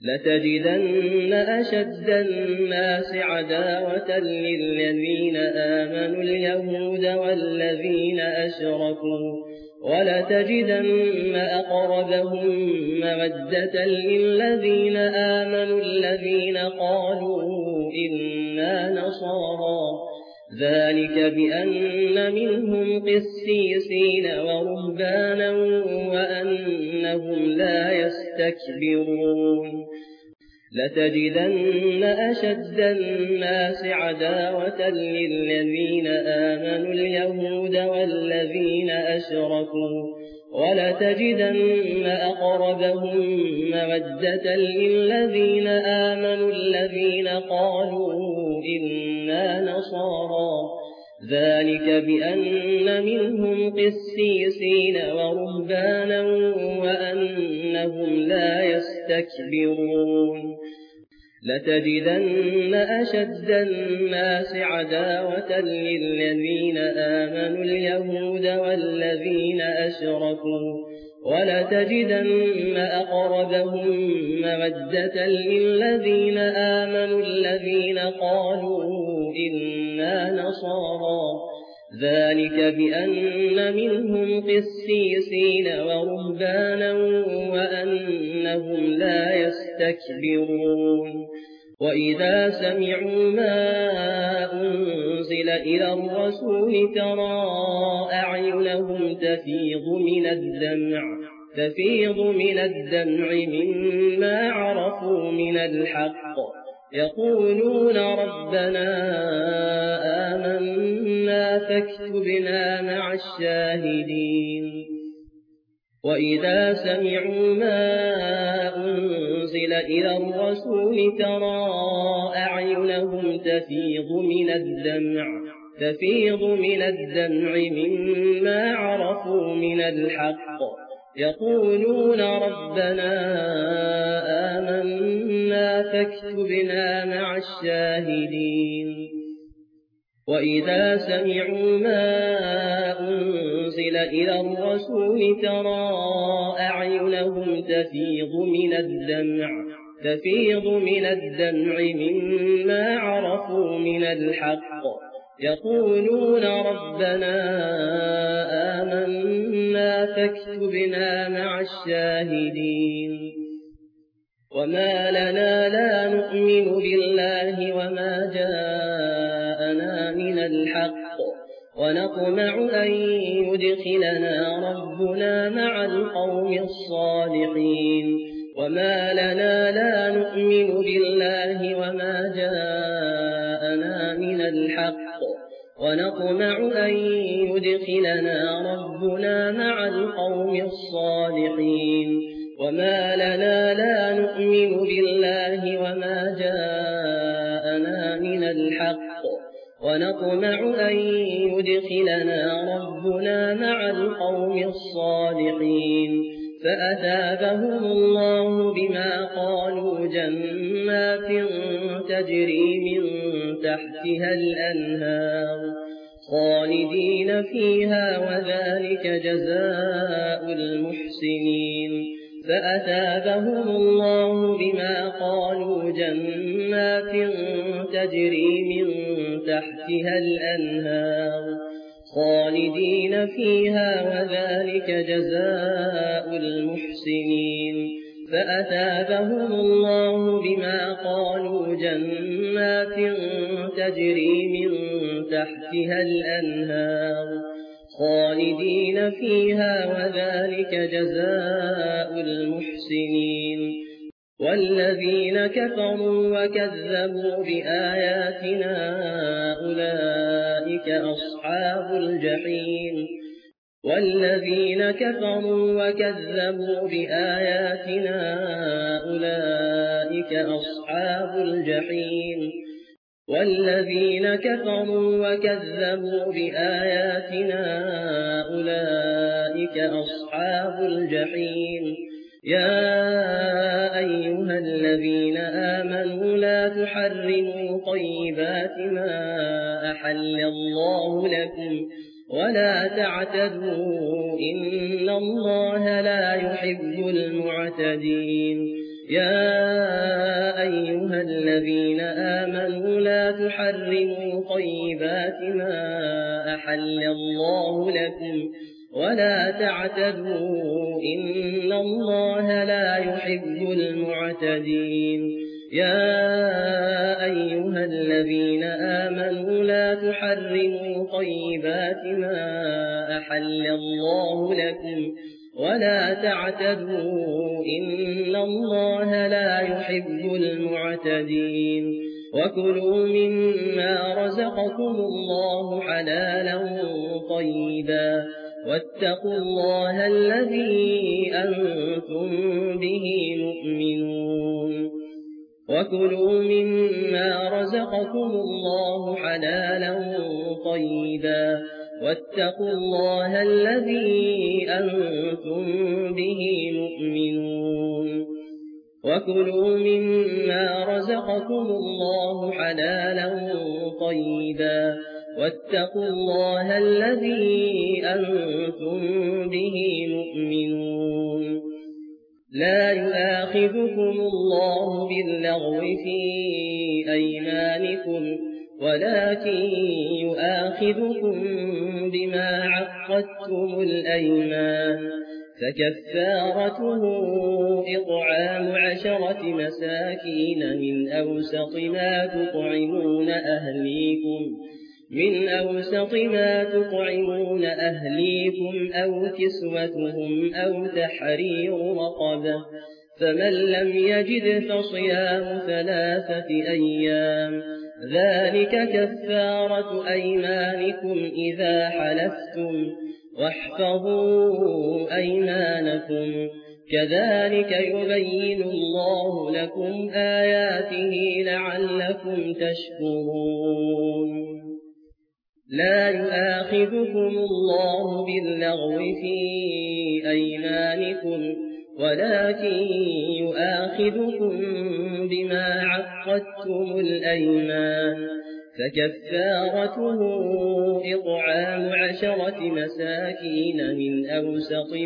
لتجدن أشد الناس عداوة للذين آمنوا اليهود والذين أشركوا ولتجدن أقربهم مودة للذين آمنوا الذين قالوا إنا نصارى ذلك بأن منهم قسيسين ورهبانا وأنهم لا يستكبرون لتجدن أشد الناس عداوة للذين آمنوا اليهود والذين أشركوا ولتجدن أقربهم مودة للذين آمنوا الذين قالوا إنا نصارى ذلك بأن منهم قسيسين ورهبانا وأنهم لا يستكبرون لتجدن أشد الناس عداوة للذين آمنوا اليهود والذين أشركوا ولتجدن أقربهم مودة للذين آمنوا الذين قالوا إنا نصارى ذلك بأن منهم قسيسين ورهبانا وأنهم لا يستكبرون وإذا سمعوا ما أنزل إلى الرسول ترى أعينهم تفيض من الدمع مما عرفوا من الحق يقولون ربنا آمنا فاكتبنا مع الشاهدين وإذا سمعوا ما أنزل إلى الرسول ترى أعينهم تفيض من الدمع مما عرفوا من الحق يقولون ربنا آمنا فاكتبنا مع الشاهدين وإذا سمعوا ما أنزل إلى الرسول ترى أعينهم تفيض من الدمع مما عرفوا من الحق يقولون ربنا آمنا فاكتبنا مع الشاهدين وما لنا لا نؤمن بالله وما جاءنا من الحق ونطمع أن يدخلنا ربنا مع القوم الصالحين وما لنا لا نؤمن بالله وما جاءنا من الحق ونطمع أن يدخلنا ربنا مع القوم الصالحين وما لنا لا نؤمن بالله وما جاءنا من الحق ونطمع أن يدخلنا ربنا مع القوم الصالحين فأثابهم الله بما قالوا جنات تجري من تحتها الأنهار خالدين فيها وذلك جزاء المحسنين فأثابهم الله بما قالوا جنات تجري من تحتها الأنهار خالدين فيها وذلك جزاء المحسنين فأثابهم الله بما قالوا جنات تجري من تحتها الأنهار خالدين فيها وذلك جزاء المحسنين والذين كفروا وكذبوا بآياتنا أولئك أصحاب الجحيم والذين كفروا وكذبوا بآياتنا أولئك أصحاب الجحيم والذين كفروا وكذبوا بآياتنا أولئك أصحاب الجحيم يا أيها الذين آمنوا لا تحرموا طيبات ما أحل الله لكم ولا تعتدوا إن الله لا يحب المعتدين يا أيها الذين آمنوا لا تحرموا طيبات ما أحل الله لكم ولا تعتدوا إن الله لا يحب المعتدين يا أيها الذين آمنوا لا تحرموا طيبات ما أحل الله لكم ولا تعتدوا إن الله لا يحب المعتدين وكلوا مما رزقكم الله حلالا طيبا واتقوا الله الذي أنتم به مؤمنون وكلوا مما رزقكم الله حلالا طيبا واتقوا الله الذي أنتم به مؤمنون وكلوا مما رزقكم الله حلالا طيبا واتقوا الله الذي أنتم به مؤمنون لا يؤاخذكم الله باللغو في أيمانكم ولكن يؤاخذكم بما عقدتم الأيمان فكفارته إطعام 10 مساكين من أوسط ما تطعمون أهليكم أو كسوتهم أو تحرير رقبة فمن لم يجد فصيام 3 أيام ذلك كفارة أيمانكم إذا حلفتم واحفظوا أيمانكم كذلك يبين الله لكم آياته لعلكم تشكرون لا يؤاخذكم الله باللغو في أيمانكم ولكن يؤاخذكم بما عقدتم الأيمان فكفارته إطعام 10 مساكين من أوسط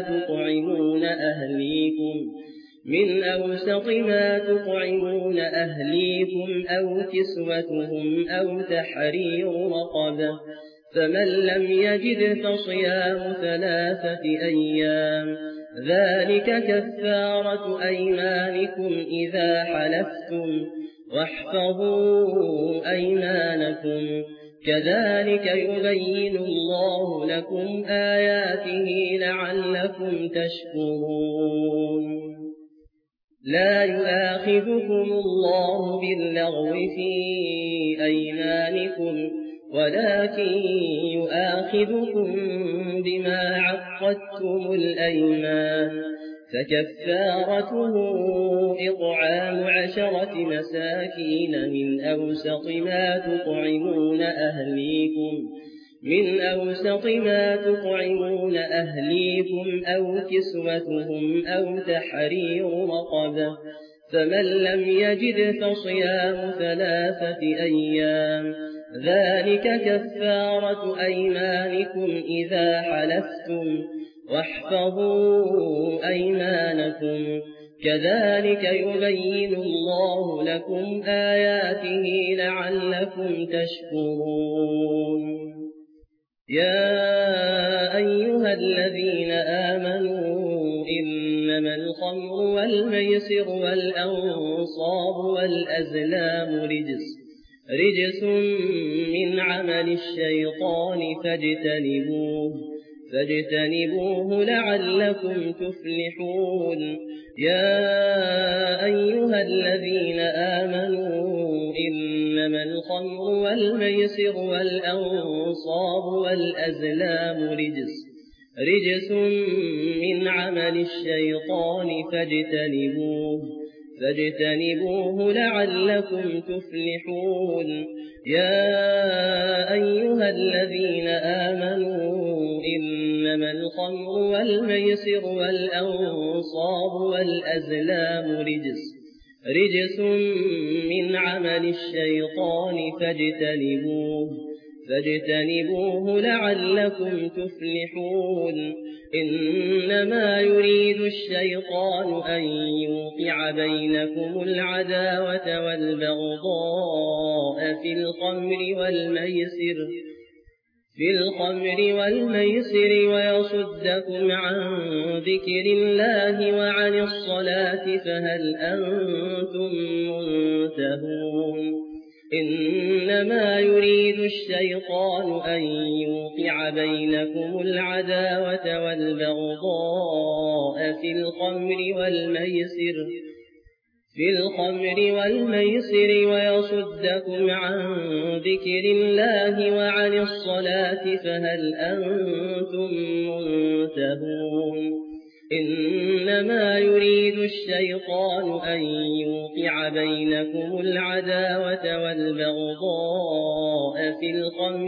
ما تطعمون أهليكم أو كسوتهم أو تحرير رقبة فمن لم يجد فصيام 3 أيام ذلك كفارة أيمانكم إذا حلفتم واحفظوا أيمانكم كذلك يبين الله لكم آياته لعلكم تشكرون لا يؤاخذكم الله باللغو في أيمانكم ولكن يؤاخذكم بما عقدتم الأيمان فكفارته إطعام 10 مساكين من أوسط ما تطعمون أهليكم أو كسوتهم أو تحرير رقبة فمن لم يجد فصيام 3 أيام ذلك كفارة أيمانكم إذا حلفتم واحفظوا أيمانكم كذلك يبين الله لكم آياته لعلكم تشكرون يا أيها الذين آمنوا إنما الخمر والميسر والأنصاب والأزلام رجس من عمل الشيطان فاجتنبوه لعلكم تفلحون يا أيها الذين آمنوا إنما الخمر والميسر والأنصاب والأزلام رجس من عمل الشيطان فاجتنبوه لعلكم تفلحون يا أيها الذين آمنوا إنما الخمر والميسر والأنصاب والأزلام رجس من عمل الشيطان فاجتنبوه لعلكم تفلحون إنما يريد الشيطان أن يوقع بينكم العداوة والبغضاء في الخمر والميسر ويصدكم عن ذكر الله وعن الصلاة فهل أنتم منتهون إنما يريد الشيطان أن يوقع بينكم العداوة والبغضاء في الخمر والميسر ويصدكم عن ذكر الله وعن الصلاة فهل أنتم منتهون إنما يريد الشيطان أن يوقع بينكم العداوة والبغضاء في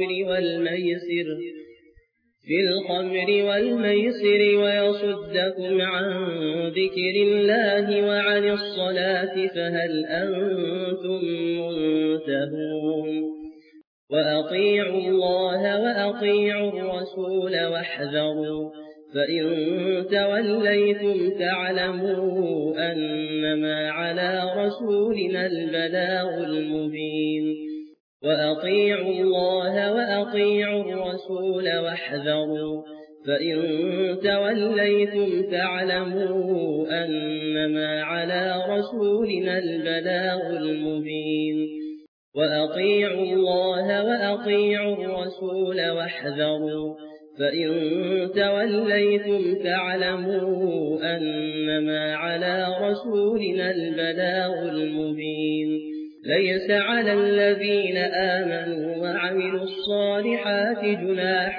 الخمر والميسر ويصدكم عن ذكر الله وعن الصلاة فهل أنتم منتهون وأطيعوا الله وأطيعوا الرسول واحذروا فإن توليتم فاعلموا أنما على رسولنا البلاغ المبين وأطيعوا الله وأطيعوا الرسول واحذروا فإن توليتم فاعلموا أنما على رسولنا البلاغ المبين وأطيعوا الله وأطيعوا الرسول واحذروا فإن توليتم فاعلموا أنما على رسولنا البلاغ المبين ليس على الذين آمنوا وعملوا الصالحات جناح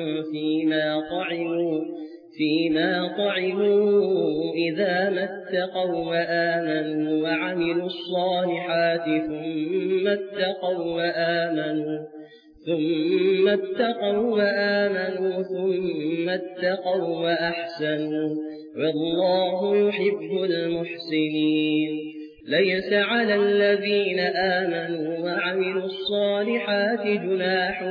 فيما طعموا إذا ما اتقوا وآمنوا وعملوا الصالحات ثم اتقوا وأحسنوا والله يحب المحسنين ليس على الذين آمنوا وعملوا الصالحات جناح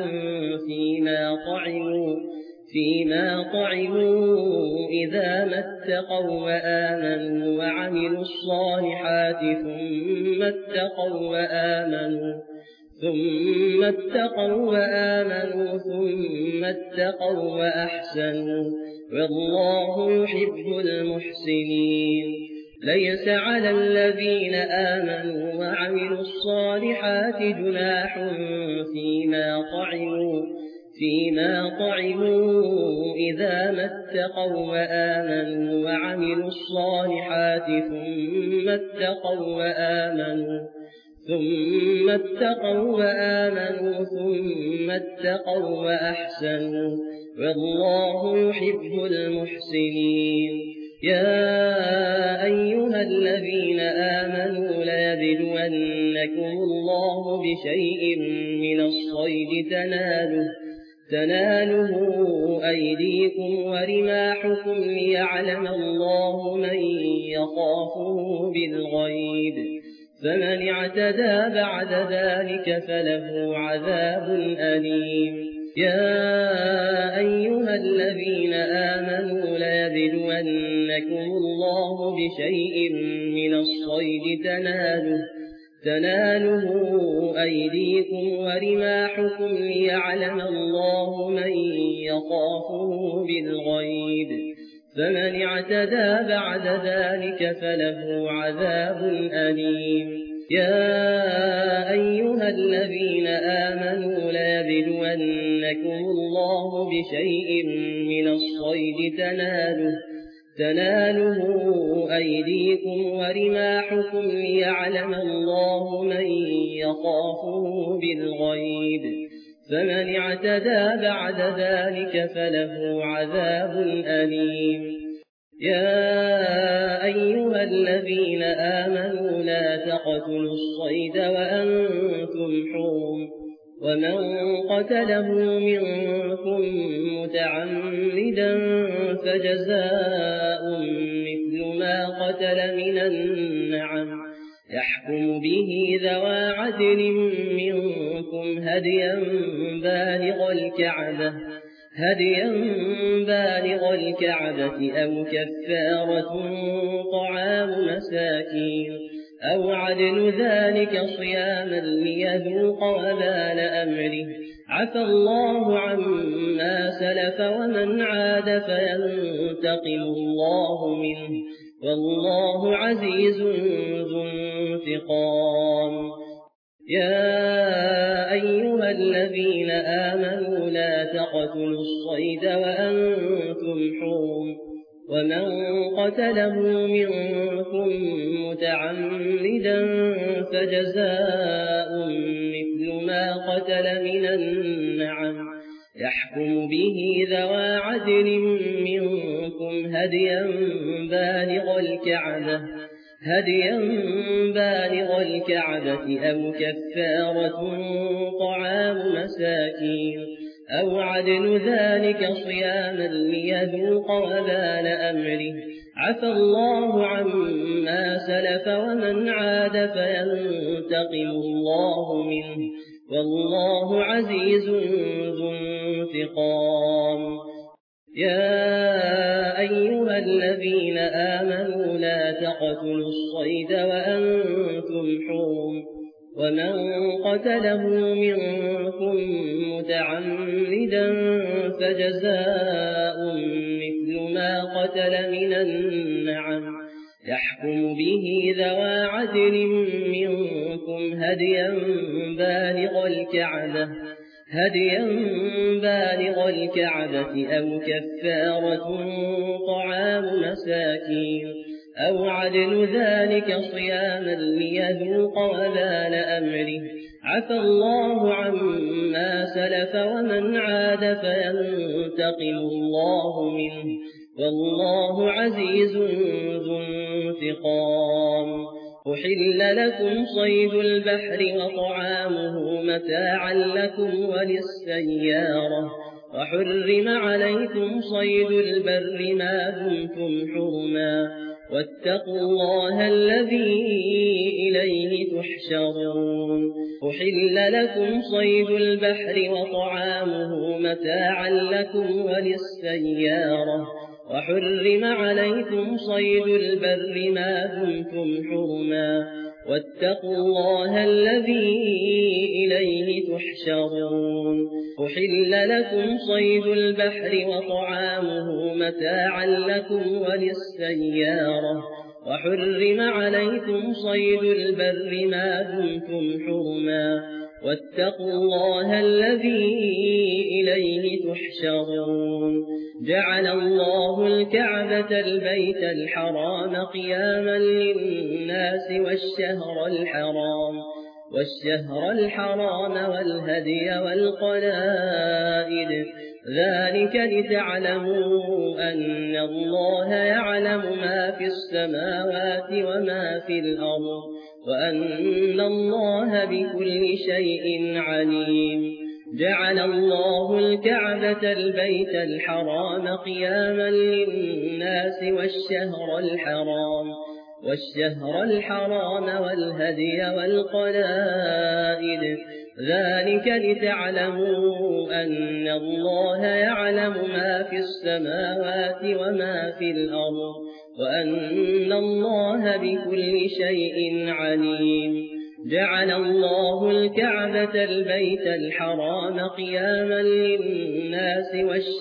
فيما طعموا إذا ما اتقوا وآمنوا وعملوا الصالحات ثم اتقوا وأحسنوا والله يحب المحسنين ليس على الذين آمنوا وعملوا الصالحات جناح فيما طعموا إذا ما اتقوا وآمنوا وعملوا الصالحات ثم اتقوا وأحسنوا والله يحب المحسنين يا أيها الذين آمنوا ليبلونكم الله بشيء من الصيد تناله أيديكم ورماحكم ليعلم الله من يخافه بالغيب فمن اعتدى بعد ذلك فله عذاب أليم يا أيها الذين آمنوا ليبلونكم الله بشيء من الصيد تناله أيديكم ورماحكم ليعلم الله من يخافه بالغيب فمن اعتدى بعد ذلك فله عذاب أليم يا أيها الذين آمنوا ليبلونكم الله بشيء من الصيد تناله أيديكم ورماحكم ليعلم الله من يخافه بالغيب فمن اعتدى بعد ذلك فله عذاب أليم يا أيها الذين آمنوا لا تقتلوا الصيد وأنتم حرم ومن قتله منكم متعمدا فجزاء مثل ما قتل من النعم يحكم به ذوى عدل منكم هديا بالغ الكعبة أو كفارة طعام مساكين أو عدل ذلك صياما ليذوق وبال أمره عفى الله عما سلف ومن عاد فينتقم الله منه والله عزيز ذو انتقام. يا أيها الذين آمنوا لا تقتلوا الصيد وأنتم حرم ومن قتله منكم متعمدا فجزاء مثل ما قتل من النعم يحكم به ذوى عدل منكم هديا بالغ الكعبة أو كفارة طعام مساكين أو عدل ذلك صياما ليذوق وبال أمره عفى الله عما سلف ومن عاد فينتقم الله منه والله عزيز ذو انتقام. يا أيها الذين آمنوا لا تقتلوا الصيد وأنتم حرم ومن قتله منكم متعمدا فجزاء مثل ما قتل من النعم يحكم به ذوى عدل منكم هديا بالغ الكعبة أو كفارة طعام مساكين أو عدل ذلك صياما ليذوق وبال أمره عفى الله عما سلف ومن عاد فينتقم الله منه والله عزيز ذو انتقام. أحل لكم صيد البحر وطعامه متاعا لكم وللسيارة وحرم عليكم صيد البر ما دمتم حرما واتقوا الله الذي إليه تحشرون. أحل لكم صيد البحر وطعامه متاعا لكم وللسيارة وحرم عليكم صيد البر ما دمتم حرما واتقوا الله الذي إليه تحشرون. أحل لكم صيد البحر وطعامه متاعا لكم وللسيارة وحرم عليكم صيد البر ما دمتم حرما واتقوا الله الذي إليه تحشرون. جعل الله الكعبة البيت الحرام قياما للناس والشهر الحرام والهدي والقلائد ذلك لتعلموا أن الله يعلم ما في السماوات وما في الأرض وأن الله بكل شيء عليم. جعل الله الكعبة البيت الحرام قياما للناس والشهر الحرام والهدي والقلائد ذلك لتعلموا أن الله يعلم ما في السماوات وما في الأرض وأن الله بكل شيء عليم. جعل الله الكعبة البيت الحرام قياما للناس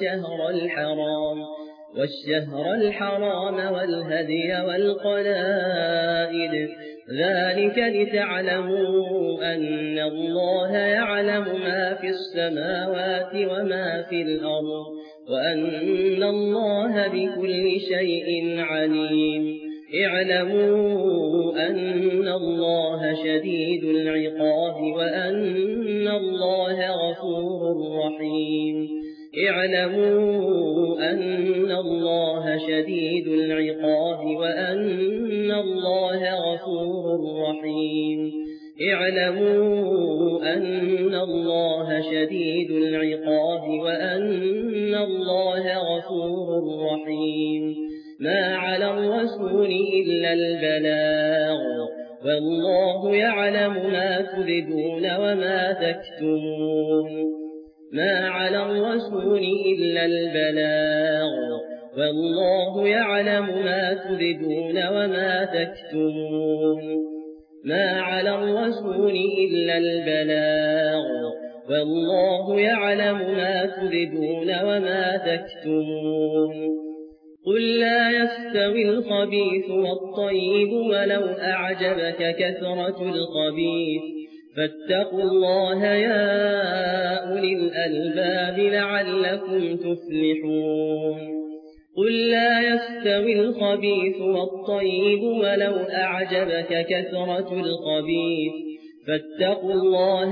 والشهر الحرام والهدي والقلائد ذلك لتعلموا أن الله يعلم ما في السماوات وما في الأرض وأن الله بكل شيء عليم. اعلموا أن الله شديد العقاب وأن الله غفور رحيم. اعلموا أن الله شديد العقاب وأن الله غفور رحيم. اعلموا أن الله شديد العقاب وأن الله غفور رحيم. ما على الرسول إلا البلاغ والله يعلم ما تبدون وما تكتمون ما على الرسول إلا البلاغ والله يعلم ما تبدون وما تكتمون ما على الرسول إلا البلاغ والله يعلم ما تبدون وما تكتمون قل لا يستوي الخبيث والطيب ولو أعجبك كثرة الخبيث فاتقوا الله يا أولي الألباب لعلكم تفلحون قل لا يستوي الخبيث والطيب ولو أعجبك كثرة الخبيث فاتقوا الله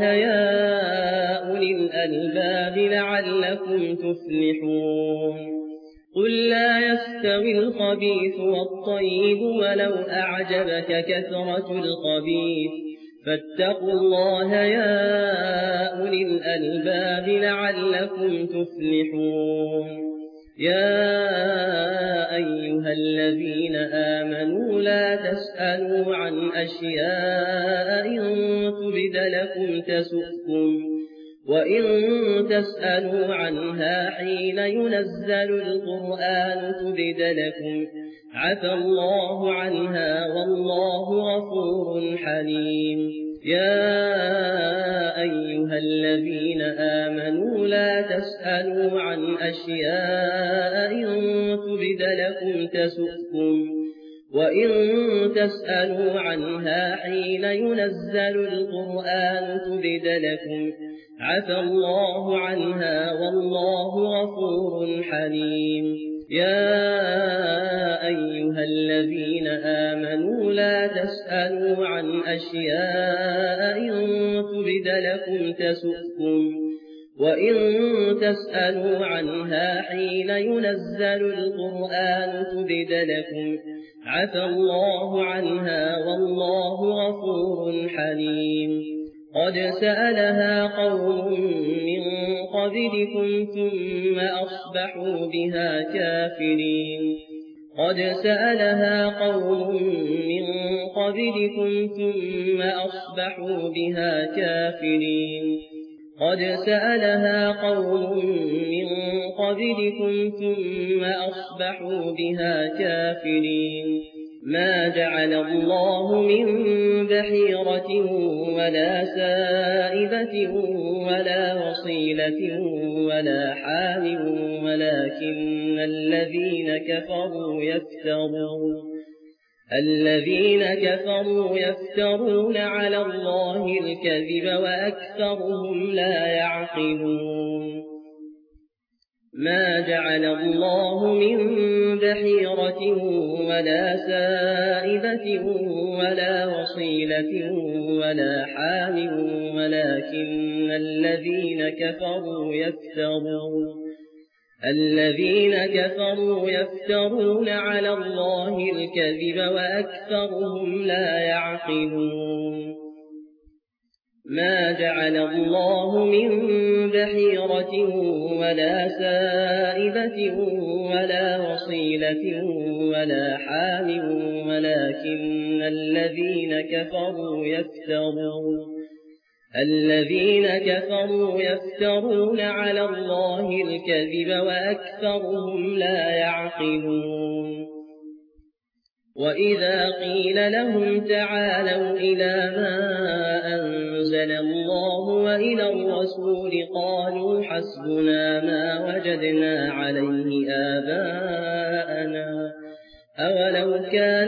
يا أولي الألباب لعلكم تفلحون قل لا يستوي الخبيث والطيب ولو أعجبك كثرة الخبيث فاتقوا الله يا أولي الألباب لعلكم تفلحون يا أيها الذين آمنوا لا تسألوا عن أشياء إن تبد لكم تسؤكم وإن تسألوا عنها حين ينزل القرآن تبد لكم عفى الله عنها والله غفور حليم يا أيها الذين آمنوا لا تسألوا عن أشياء إن تبد لكم تسؤكم وإن تسألوا عنها حين ينزل القرآن تبد لكم عفى الله عنها والله غفور حليم يا أيها الذين آمنوا لا تسألوا عن أشياء إن تبد لكم تسؤكم وإن تسألوا عنها حين ينزل القرآن تبد لكم عفى الله عنها والله غفور حليم قد سألها قوم من قبلكم ثم أصبحوا بها كافرين قد سألها قوم من قبلكم ثم أصبحوا بها كافرين قد سألها قوم من قبلكم ثم أصبحوا بها كافرين ما جعل الله من بحيرة ولا سائبة ولا وصيلة ولا حام ولكن الذين كفروا يفترون على الله الكذب وأكثرهم لا يعقلون ما جعل الله من بحيرة ولا سائبة ولا وصيلة ولا حام ولكن الذين كفروا يفترون على الله الكذب وأكثرهم لا يعقلون ما جعل الله من بحيرة ولا سائبة ولا وصيلة ولا حام ولكن الذين كفروا يفترون على الله الكذب وأكثرهم لا يعقلون وإذا قيل لهم تعالوا إلى ما أنزل الله وإلى الرسول قالوا حسبنا ما وجدنا عليه آباءنا أولو كان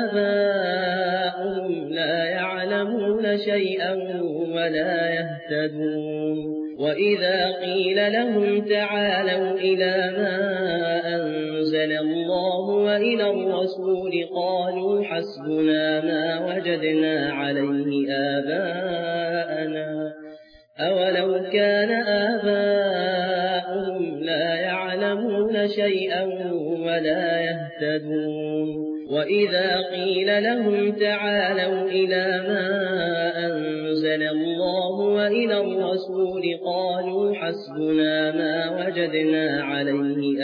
آباؤهم لا يعلمون شيئا ولا يهتدون وإذا قيل لهم تعالوا إلى ما أنزل الله وإلى الرسول قالوا حسبنا ما وجدنا عليه آباءنا أولو كان آباؤهم لا يعلمون شيئا ولا يهتدون وإذا قيل لهم تعالوا إلى ما أنزل الله وإلى الرسول قالوا حسبنا ما وجدنا عليه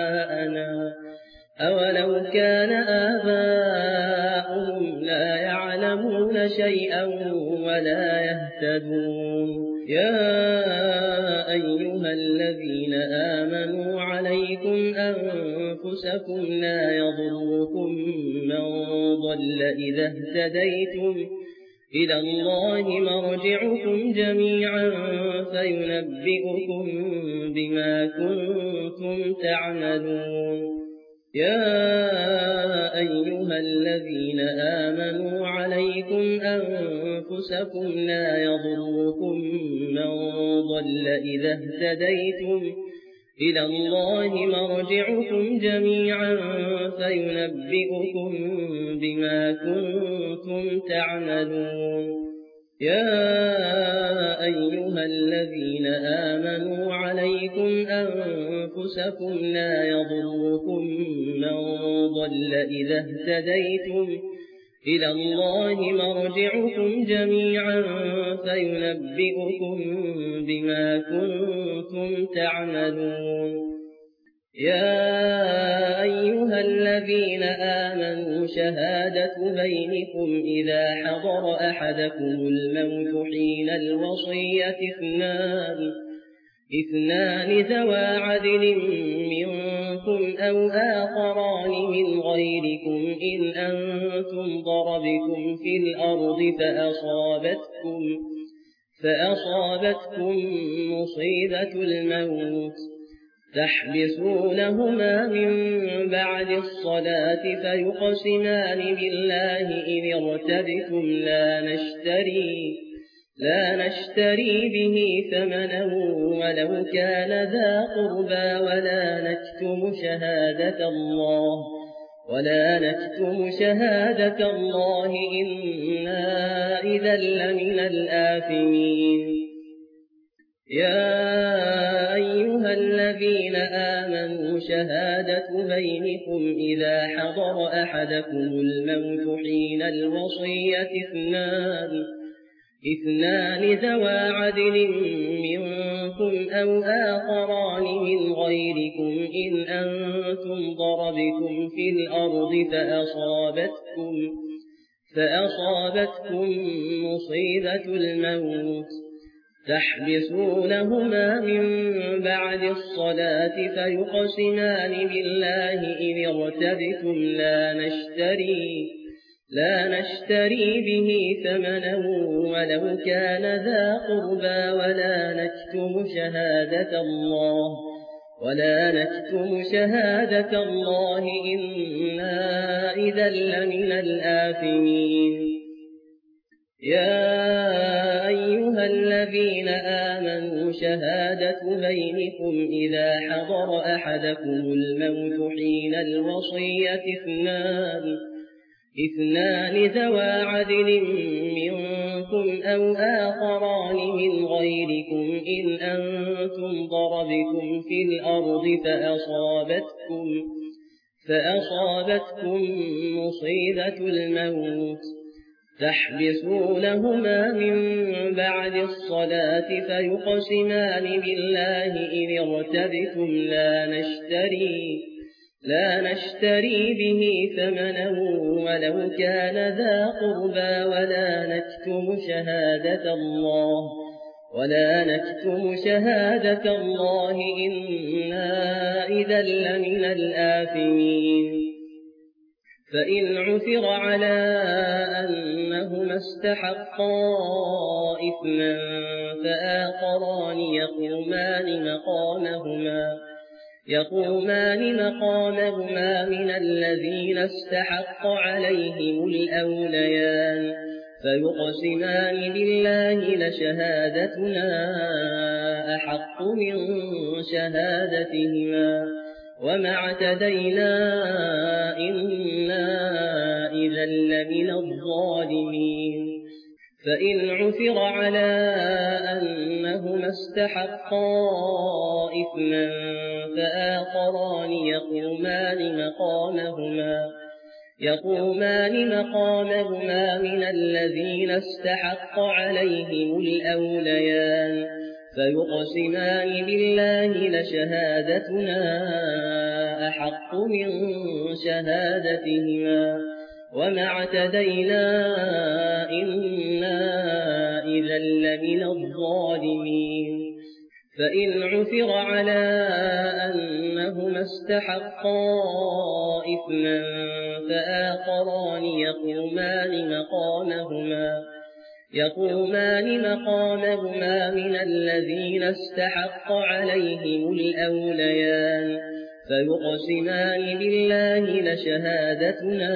آباءنا أولو كان آباؤهم لا يعلمون يعلمون شيئا ولا يهتدون يا أيها الذين آمنوا عليكم أنفسكم لا يضركم من ضل إذا اهتديتم إلى الله مرجعكم جميعا فينبئكم بما كنتم تعملون يا أيها الذين آمنوا عليكم أنفسكم لا يضركم من ضل إذا اهتديتم إلى الله مرجعكم جميعا فينبئكم بما كنتم تعملون يا أيها الذين آمنوا عليكم أنفسكم لا يضركم من ضل إذا اهتديتم إلى الله مرجعكم جميعا فينبئكم بما كنتم تعملون يا أيها الذين آمنوا شهادة بينكم إذا حضر أحدكم الموت حين الوصية اثنان ذوى عدل منكم أو آخران من غيركم إن أنتم ضربتم في الأرض فأصابتكم مصيبة الموت تحبسونهما من بعد الصلاة فيقسمان بالله إن ارتبتم لا نشتري به ثمنا ولو كان ذا قربى ولا نكتم شهادة الله إنا إذا لمن الآثمين يا أيها الذين آمنوا شهادة بينكم إذا حضر أحدكم الموت حين الوصية اثنان ذوى عدل منكم أو آخران من غيركم إن أنتم ضربتم في الأرض فأصابتكم مصيبة الموت تحبسونهما من بعد الصلاة فيقسمان بالله إن ارتبتم لا نشتري به ثمنا ولو كان ذا قربى ولا نكتم شهادة الله إنا إذا لمن الآثمين يا أيها الذين آمنوا شهادة بينكم إذا حضر أحدكم الموت حين الوصية اثنان ذوى عدل منكم أو آخران من غيركم إن أنتم ضربتم في الأرض فأصابتكم مصيبة الموت تحبسونهما من بعد الصلاة فيقسمان بالله إن ارتبتم لا نشتري به ثمنا ولو كان ذا قربى ولا نكتم شهادة الله إنا إذا لمن الآثمين فإن عثر على أنهما استحقا إثما فآخران يقومان مقامهما من الذين استحق عليهم الأوليان فيقسمان بالله لشهادتنا أحق من شهادتهما وما اعتدينا إنا إذا لمن الظالمين فإن عثر على أنهما استحقا إثما فآخران يقومان مقامهما من الذين استحق عليهم الأوليان فيقسمان بالله لشهادتنا أحق من شهادتهما وما اعتدينا لمن الظالمين فإن عثر على أنهما استحقا إثما فآخران يقومان مقامهما من الذين استحق عليهم الأوليان فيقسمان بالله لشهادتنا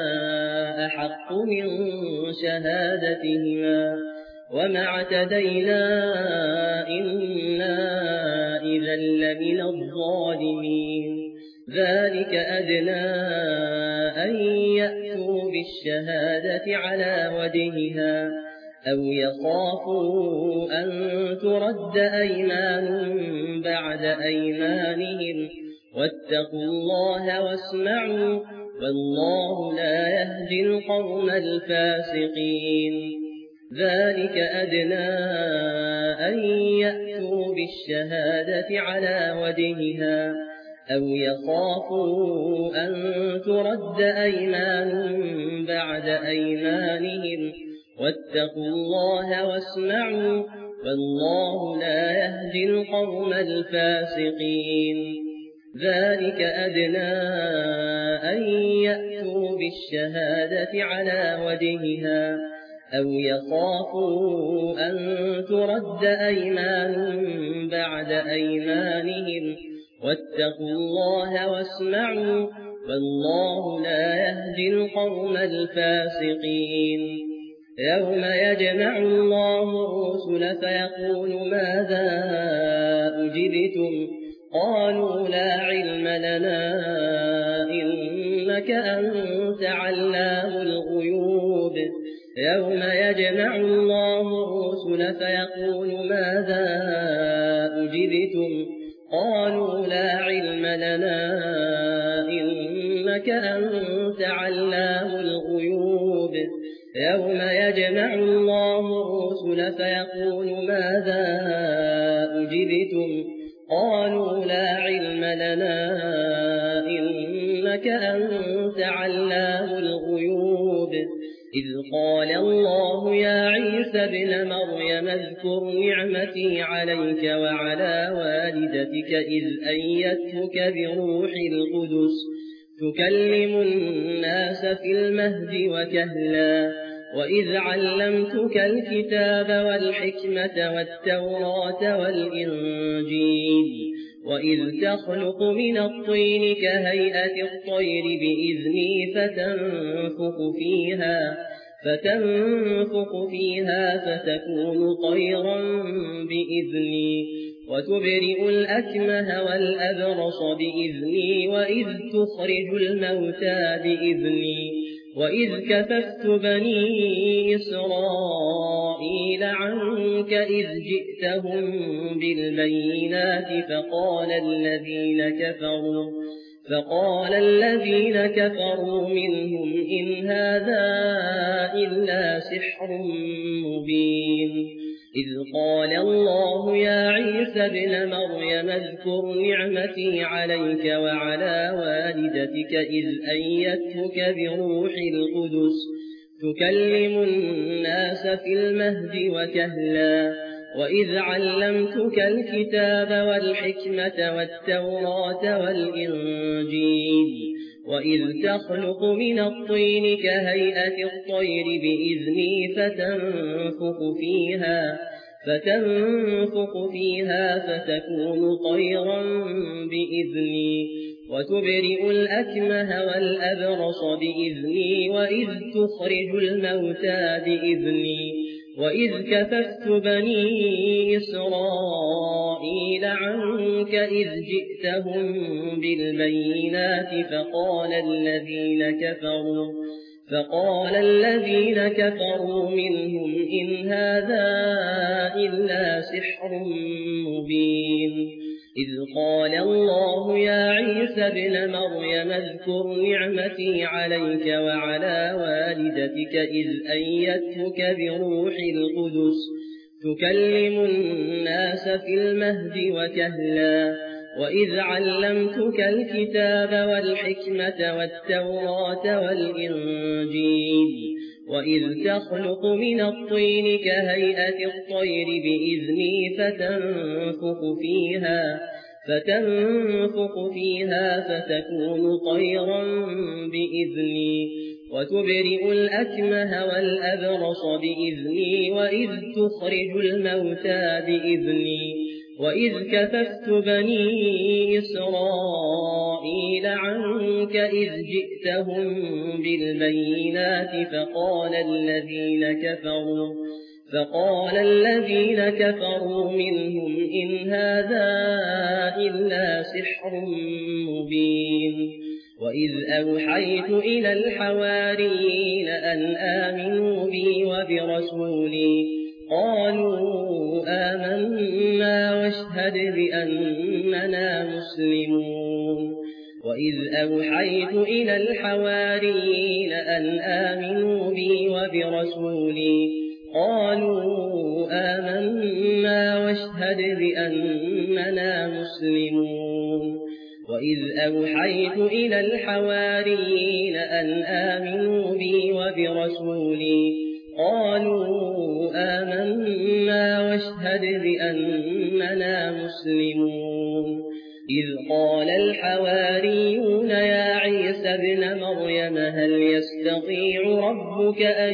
أحق من شهادتهما وما اعتدينا إنا إذا لمن الظالمين ذلك أدنى أن يأتوا بالشهادة على وجهها أو يخافوا أن ترد أيمان بعد أيمانهم واتقوا الله واسمعوا والله لا يهدي القوم الفاسقين ذلك أدنى أن يأتوا بالشهادة على وجهها أو يخافوا أن ترد أيمان بعد أيمانهم واتقوا الله واسمعوا والله لا يهدي القوم الفاسقين ذلك أدنى أن يأتوا بالشهادة على وجهها أو يخافوا أن ترد أيمان بعد أيمانهم واتقوا الله واسمعوا والله لا يهدي القوم الفاسقين يوم يجمع الله الرسل فيقول ماذا أجبتم قالوا لا علم لنا إنك أنت علام الغيوب يوم يجمع الله الرسل فيقول ماذا أجبتم قالوا لا علم لنا إنك أنت علام الغيوب يوم يجمع الله الرسل فيقول ماذا أجبتم قالوا لا علم لنا إنك أنت علام الغيوب إذ قال الله يا عيسى ابن مريم اذكر نعمتي عليك وعلى والدتك إذ أيدتك بروح القدس تكلم الناس في المهد وكهلا وإذ علمتك الكتاب والحكمة والتوراة والإنجيل وإذ تخلق من الطين كهيئة الطير بإذني فتنفخ فيها فتكون طيرا بإذني وتبرئ الأكمه والأبرص بإذني وإذ تخرج الموتى بإذني وإذ كففت بني إسرائيل عنك إذ جئتهم بالبينات فقال الذين كفروا منهم إن هذا إلا سحر مبين إذ قال الله يا عيسى ابن مريم اذكر نعمتي عليك وعلى والدتك إذ أيدتك بروح القدس تكلم الناس في المهد وكهلا وإذ علمتك الكتاب والحكمة والتوراة والإنجيل وإذ تخلق من الطين كهيئة الطير بإذني فتنفخ فيها فتكون طيرا بإذني وتبرئ الأكمه والأبرص بإذني وإذ تخرج الموتى بإذني وإذ كففت بني إسرائيل عنك إذ جئتهم بالبينات فقال الذين كفروا منهم إن هذا إلا سحر مبين إذ قال الله يا عيسى ابن مريم اذكر نعمتي عليك وعلى والدتك إذ أيدتك بروح القدس تكلم الناس في المهد وكهلا وإذ علمتك الكتاب والحكمة والتوراة والإنجيل وإذ تخلق من الطين كهيئة الطير بإذني فتنفخ فيها فتكون طيرا بإذني وتبرئ الأكمه والأبرص بإذني وإذ تخرج الموتى بإذني وإذ كففت بني إسرائيل عنك إذ جئتهم بالبينات فقال الذين كفروا منهم إن هذا إلا سحر مبين وإذ أوحيت إلى الحواريين أن آمنوا بي وبرسولي قالوا آمنا واشهد بأننا مسلمون وإذ أوحيت إلى الحواريين أن آمنوا بي وبرسولي قالوا آمنا واشهد بأننا مسلمون وإذ أوحيت إلى الحواريين أن آمنوا بي وبرسولي قالوا آمنا واشهد بأننا مسلمون إذ قال الحواريون يا عيسى ابن مريم هل يستطيع ربك أن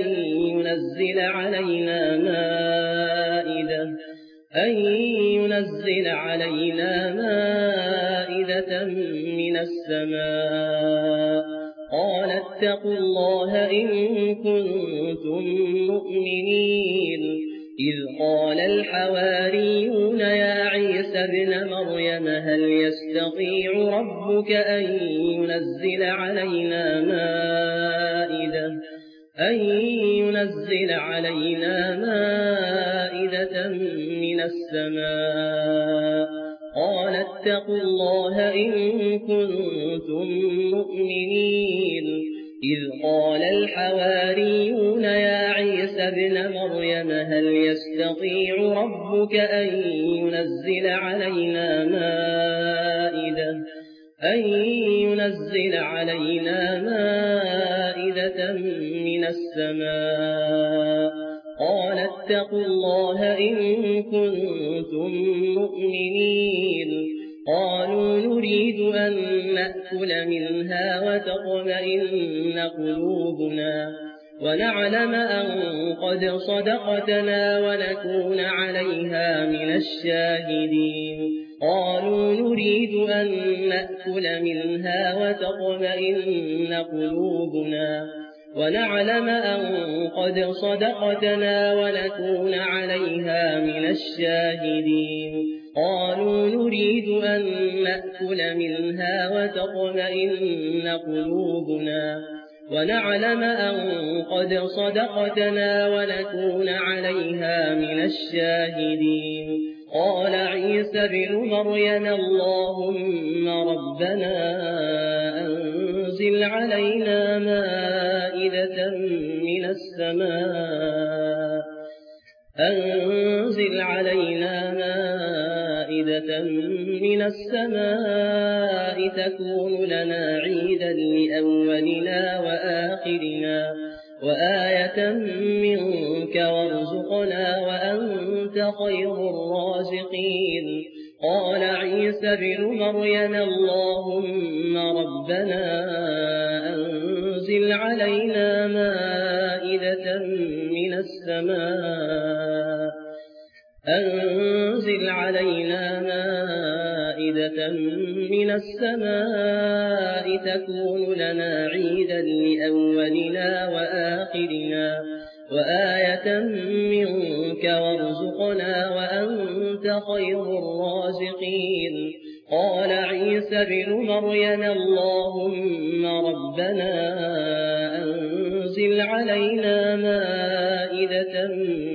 ينزل علينا مائدة من السماء قال اتقوا الله إن كنتم مؤمنين إذ قال الحواريون يا عيسى ابن مريم هل يستطيع ربك أن ينزل علينا مائدة من السماء قال اتقوا الله إن كنتم مؤمنين إذ قال الحواريون يا عيسى ابن مريم هل يستطيع ربك أن ينزل علينا مائدة من السماء قال اتقوا الله إن كنتم مؤمنين قالوا نريد أن نأكل منها وتطمئن قلوبنا ونعلم أن قد صدقتنا ونكون عليها من الشاهدين قالوا نريد أن نأكل منها وتطمئن قلوبنا ونعلم أن قد صدقتنا ونكون عليها من الشاهدين قالوا نريد أن نأكل منها وتطمئن قلوبنا ونعلم أن قد صدقتنا ونكون عليها من الشاهدين قال عيسى ابن مريم اللهم ربنا أنزل علينا مائدة من السماء تكون لنا عيدا لأولنا وآخرنا وآية منك وارزقنا وأنت خير الرازقين قال عيسى ابن مريم اللهم ربنا أنزل علينا مائدة من السماء تكون لنا عيدا لأولنا وآخرنا وآية منك وارزقنا وأنت خير الرازقين قال عيسى ابن مريم اللهم ربنا أنزل علينا مائدة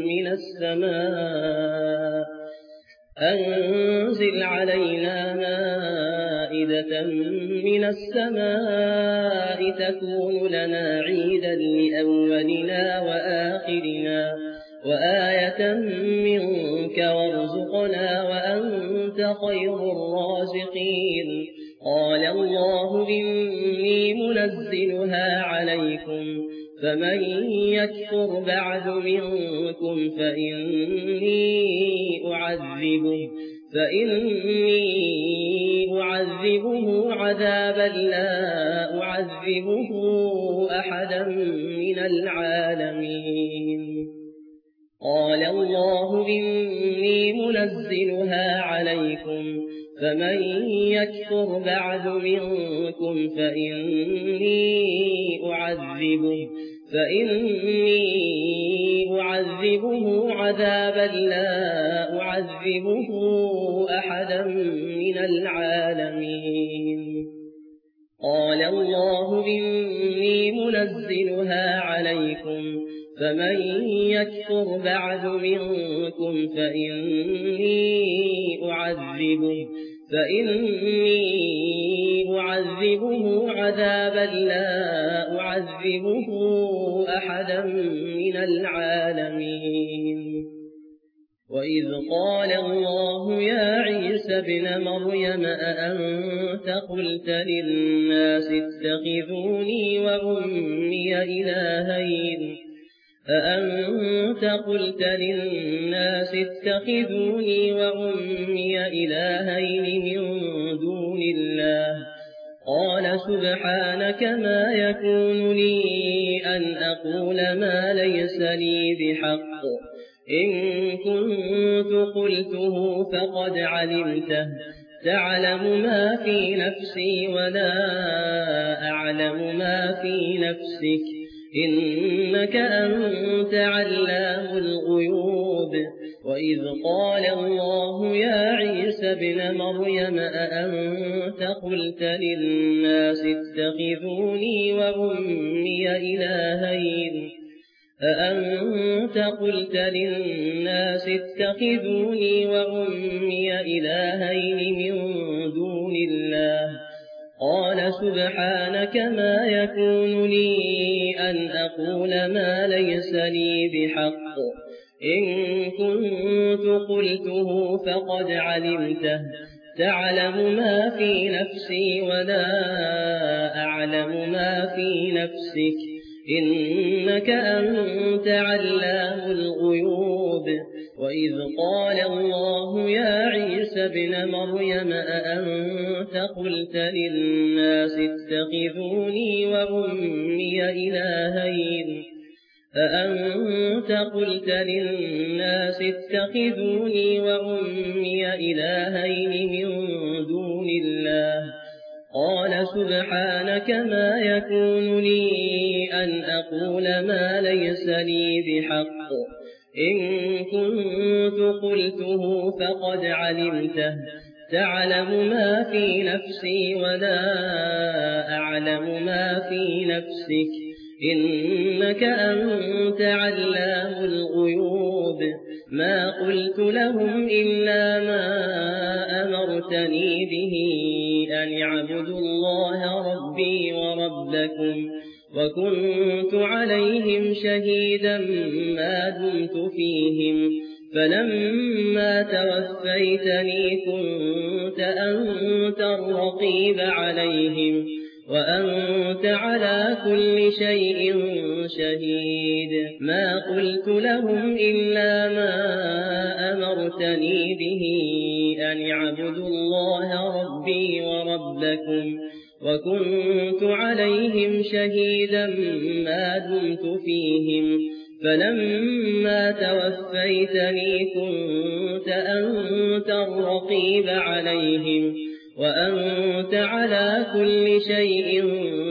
من السماء تكون لنا عيدا لأولنا وآخرنا وآية منك وارزقنا وأنت خير الرازقين قال الله إني منزلها عليكم فمن يكفر بعد منكم فإني أعذبه عذابا لا أعذبه أحدا من العالمين. قال الله إني منزلها عليكم فمن يكفر بعد منكم فإني أعذبه عذابا لا أعذبه أحدا من العالمين. قال الله إني منزلها عليكم فمن يكفر بعد منكم فإني أعذبه عذابا لا أعذبه أحدا من العالمين. وإذ قال الله يا عيسى ابن مريم أأنت قلت للناس اتخذوني وأمي إلهين من دون الله قال سبحانك ما يكون لي أن أقول ما ليس لي بحق إن كنت قلته فقد علمته تعلم ما في نفسي ولا أعلم ما في نفسك إنك أنت علام الغيوب. وإذ قال الله يا عيسى ابن مريم أأنت قلت للناس اتخذوني وأمي إلهين من دون الله قال سبحانك ما يكون لي أن أقول ما ليس لي بحق إن كنت قلته فقد علمته تعلم ما في نفسي ولا أعلم ما في نفسك إنك أنت علام الغيوب. وإذ قال الله يا عيسى ابن مريم أأنت قلت للناس اتخذوني وأمي إلهين من دون الله قال سبحانك ما يكون لي أن أقول ما ليس لي بحق إن كنت قلته فقد علمته تعلم ما في نفسي ولا أعلم ما في نفسك إنك أنت علام الغيوب. ما قلت لهم إلا ما أمرتني به أن اعبدوا الله ربي وربكم وكنت عليهم شهيدا ما دمت فيهم فلما توفيتني كنت أنت الرقيب عليهم وأنت على كل شيء شهيد. ما قلت لهم إلا ما أمرتني به أن اعبدوا الله ربي وربكم وكنت عليهم شهيدا ما دمت فيهم فلما توفيتني كنت أنت الرقيب عليهم وأنت على كل شيء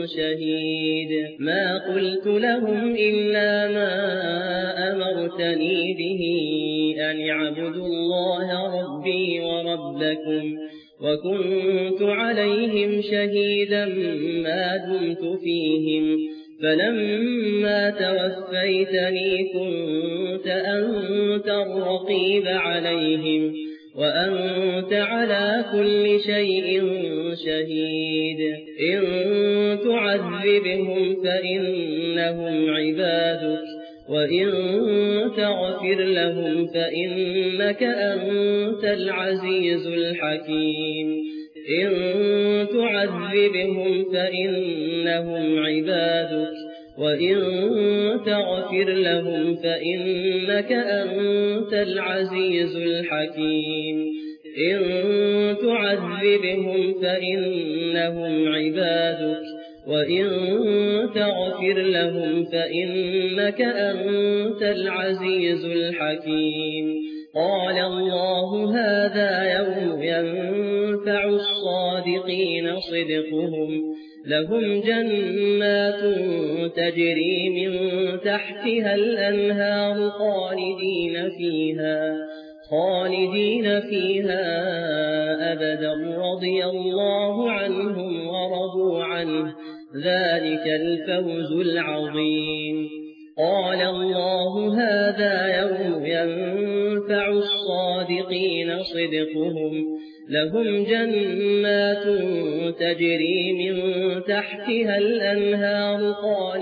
شهيد. ما قلت لهم إلا ما أمرتني به أن اعبدوا الله ربي وربكم وكنت عليهم شهيدا ما دمت فيهم فلما توفيتني كنت أنت الرقيب عليهم وأنت على كل شيء شهيد. إن تعذبهم فإنهم عبادك وإن تغفر لهم فإنك أنت العزيز الحكيم. إن تعذبهم فإنهم عبادك وإن تغفر لهم فإنك أنت العزيز الحكيم إن تعذبهم فإنهم عبادك وإن تغفر لهم فإنك أنت العزيز الحكيم قال الله هذا يوم ينفع الصادقين صدقهم لهم جنات تجري من تحتها الأنهار خالدين فيها أبدا رضي الله عنهم ورضوا عنه ذلك الفوز العظيم قال الله هذا يوم ينفع الصادقين صدقهم لهم جنات تجري من تحتها الأنهار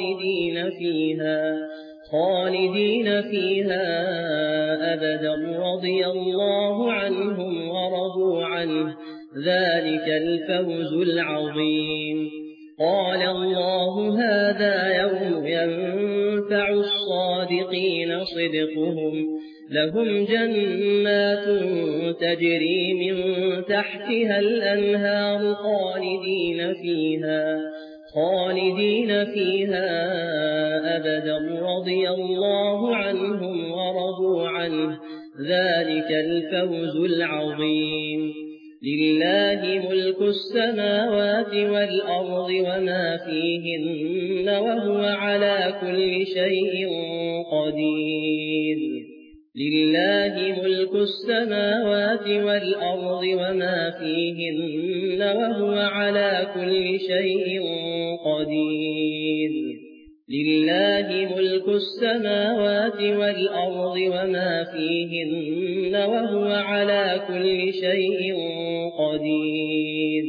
خالدين فيها أبدا رضي الله عنهم ورضوا عنه ذلك الفوز العظيم قال الله هذا يوم ينفع الصادقين صدقهم لهم جنات تجري من تحتها الأنهار خالدين فيها أبدا رضي الله عنهم ورضوا عنه ذلك الفوز العظيم لله ملك السماوات والأرض وما فيهن وهو على كل شيء قدير لله ملك السماوات والأرض وما فيهن وهو على كل شيء قدير لله ملك السماوات والأرض وما فيهن وهو على كل شيء قدير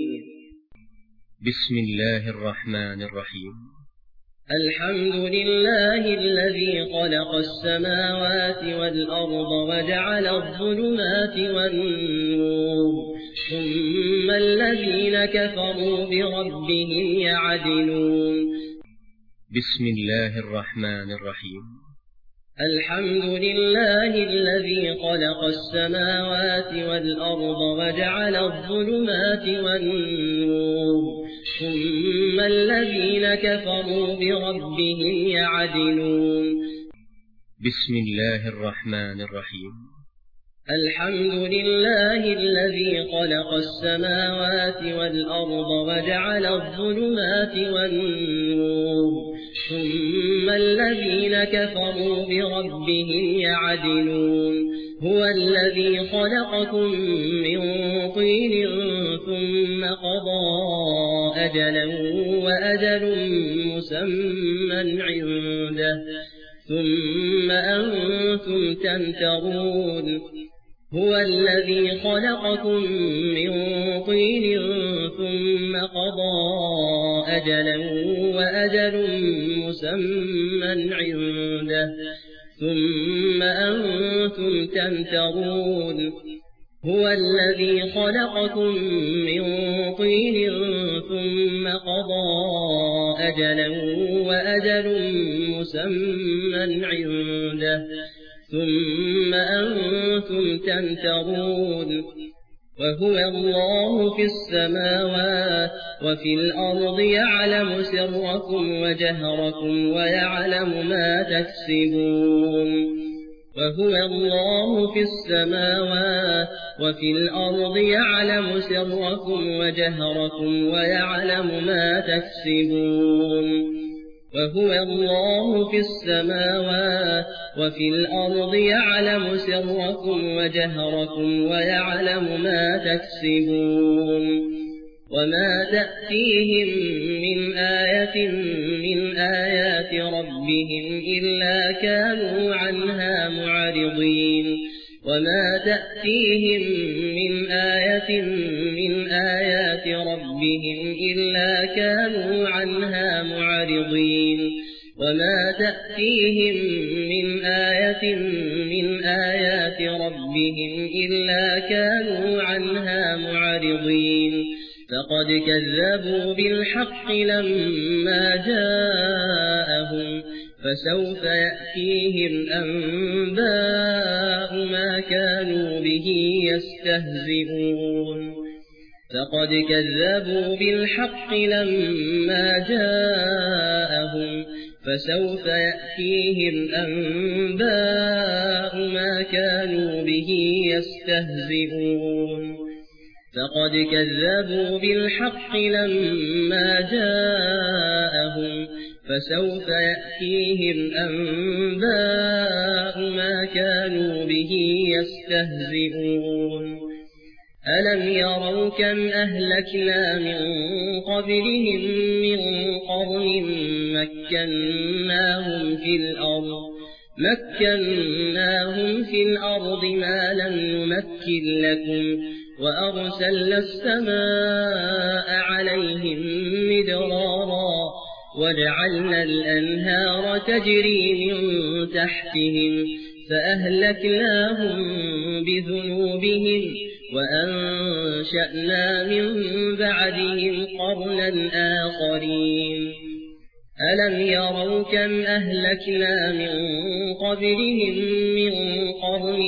بسم الله الرحمن الرحيم الحمد لله الذي خلق السماوات والأرض وجعل الظلمات والنور ثم الذين كفروا بربهم يعدلون بسم الله الرحمن الرحيم الحمد لله الذي خلق السماوات والأرض وجعل الظلمات والنور ثم الذين كفروا بربهم يعدلون بسم الله الرحمن الرحيم الحمد لله الذي خلق السماوات والأرض وجعل الظلمات والنور ثم الذين كفروا بربهم يعدلون هو الذي خلقكم من طين ثم قضى أجلا وأجل مسمى عنده ثم أنتم تمترون هو الذي خلقكم من طين ثم قضى أجلا وأجل مسمى عنده ثم أنتم تمترون هو الذي خلقكم من طين ثم قضى أجلا وأجل مسمى عنده ثم أنتم تمترون وهو الله في السماوات وفي الأرض يعلم سركم وجهركم ويعلم ما تكسبون وهو الله في السماوات وفي الأرض يعلم سركم وجهركم ويعلم ما تكسبون وهو الله في السماوات وفي الأرض يعلم سركم وجهركم ويعلم ما تكسبون وما تأتيهم من آية من آيات ربهم إلا كانوا عنها معرضين وما تأتيهم من آية من آيات ربهم إلا كانوا عنها معرضين وما تأتيهم من آية من آيات ربهم إلا كانوا عنها معرضين فقد كذبوا بالحق لما جاءهم فسوف يأتيهم أنباء ما كانوا به يستهزئون فقد كذبوا بالحق لما جاءهم فسوف يأتيهم أنباء ما كانوا به يستهزئون فقد كذبوا بالحق لما جاءهم فسوف يأتيهم أنباء ما كانوا به يستهزئون ألم يروا كم أهلكنا من قبلهم من قرن مكناهم في الأرض ما لم نمكن لكم وأرسلنا السماء عليهم مدرارا وجعلنا الأنهار تجري من تحتهم فأهلكناهم بذنوبهم وأنشأنا من بعدهم قرنا آخرين ألم يروا كم أهلكنا من قبلهم من قرن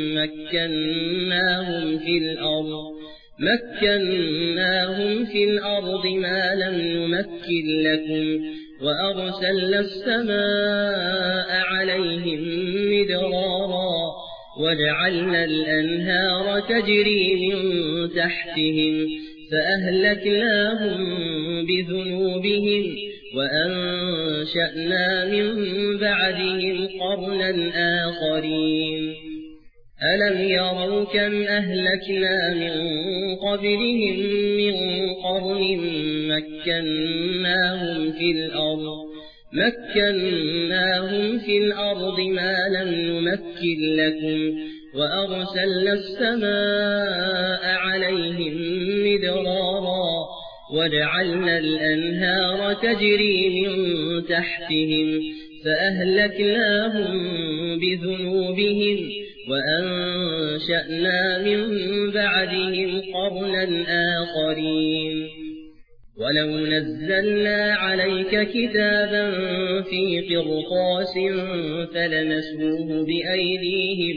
مكناهم في الأرض ما لم نمكن لكم وأرسلنا السماء عليهم مدرارا وجعلنا الأنهار تجري من تحتهم فأهلكناهم بذنوبهم وأنشأنا من بعدهم قرنا آخرين ألم يروا كم أهلكنا من قبلهم من قرن مكناهم في الأرض ما لم نمكن لكم وأرسلنا السماء عليهم مدرارا وجعلنا الأنهار تجري من تحتهم فأهلكناهم بذنوبهم وأنشأنا من بعدهم قرنا آخرين ولو نزلنا عليك كتابا في قرطاس فلمسوه بأيديهم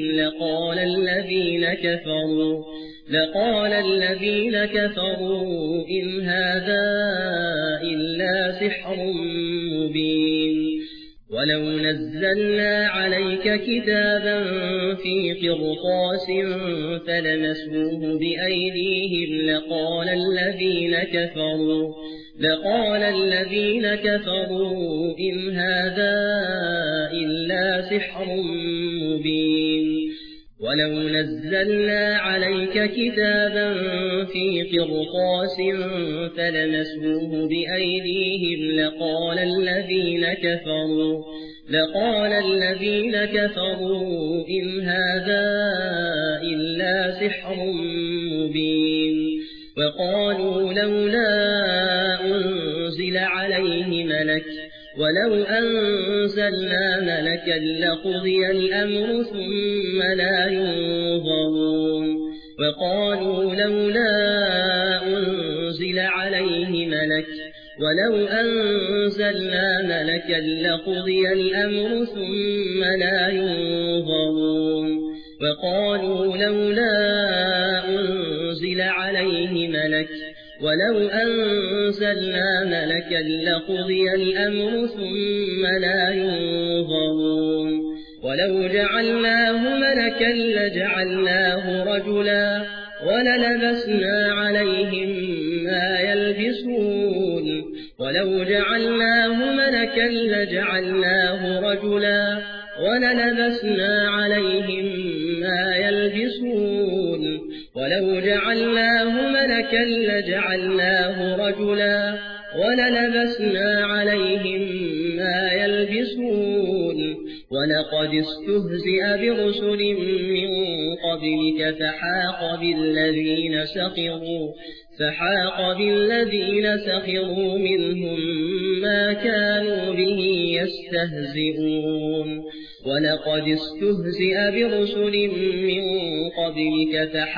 لقال الذين كفروا إن هذا إلا سحر مبين ولو نزلنا عليك كتابا في قرطاس فلمسوه بأيديهم لقال الذين كفروا إن هذا إلا سحر مبين ولو نزلنا عليك كتابا في قرطاس فلمسوه بأيديهم لقال الذين كفروا إن هذا إلا سحر مبين وقالوا لولا أنزل عليه ملك ولو أنزلنا ملكا لقضي الأمر ثم لا ينظرون وقالوا لولا أنزل عليه ملك ولو أنزلنا ملكا لقضي الأمر ثم لا ينظرون وقالوا لولا أنزل عليه ملك ولو أنزلنا ملكا لقضي الأمر ثم لا ينظرون ولو جعلناه ملكا لجعلناه رجلا وللبسنا عليهم ما يلبسون ولو جعلناه ملكا لجعلناه رجلا وللبسنا عليهم ما يلبسون ولو جعلناه ملكا لجعلناه رجلا وللبسنا عليهم ما يلبسون ولقد استهزئ برسل من قبلك فحاق بالذين سخروا منهم ما كانوا به يستهزئون ولقد استهزئ برسل من قبلك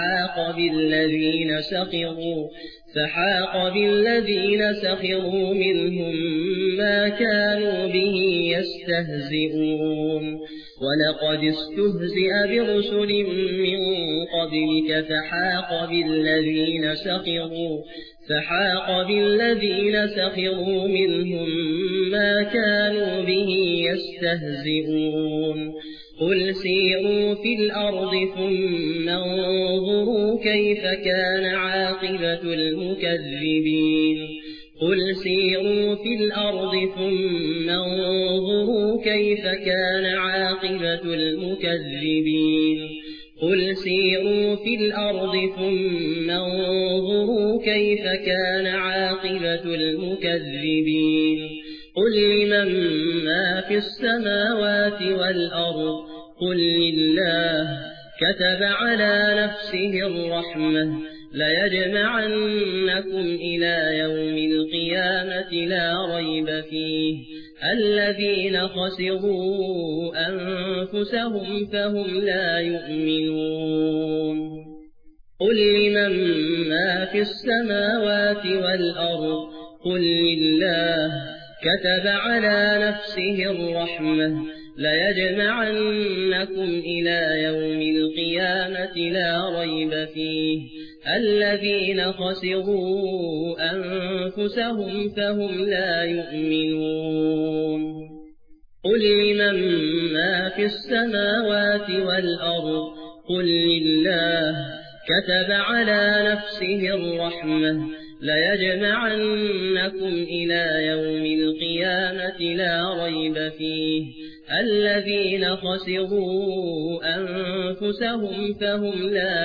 فحاق بالذين سخروا منهم ما كانوا به يستهزئون ولقد استهزئ برسل من قبلك فحاق بالذين سخروا منهم ما كانوا به يستهزئون قل سيروا في الأرض ثم انظروا كيف كان عاقبة المكذبين قل سيروا في الأرض ثم انظروا كيف كان عاقبة المكذبين قل سيروا في الأرض ثم انظروا كيف كان عاقبة المكذبين قل لمن ما في السماوات والأرض قل لله كتب على نفسه الرحمة ليجمعنكم إلى يوم القيامة لا ريب فيه الذين خسروا أنفسهم فهم لا يؤمنون قل لمن ما في السماوات والأرض قل لله كتب على نفسه الرحمة ليجمعنكم إلى يوم القيامة لا ريب فيه الذين خسروا أنفسهم فهم لا يؤمنون قل لمن ما في السماوات والأرض قل لله كتب على نفسه الرحمة ليجمعنكم إلى يوم القيامة لا ريب فيه الذين خسروا أنفسهم فهم لا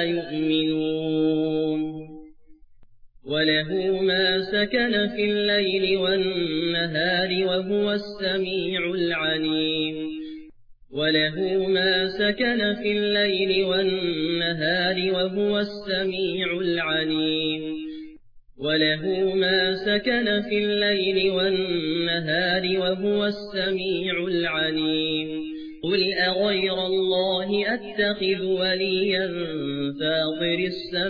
يؤمنون وله ما سكن في الليل والنهار وهو السميع العليم وله ما سكن في الليل والنهار وهو السميع العليم وله ما سكن في الليل والنهار وهو السميع العليم قل أغير الله أتخذ وليا فاطر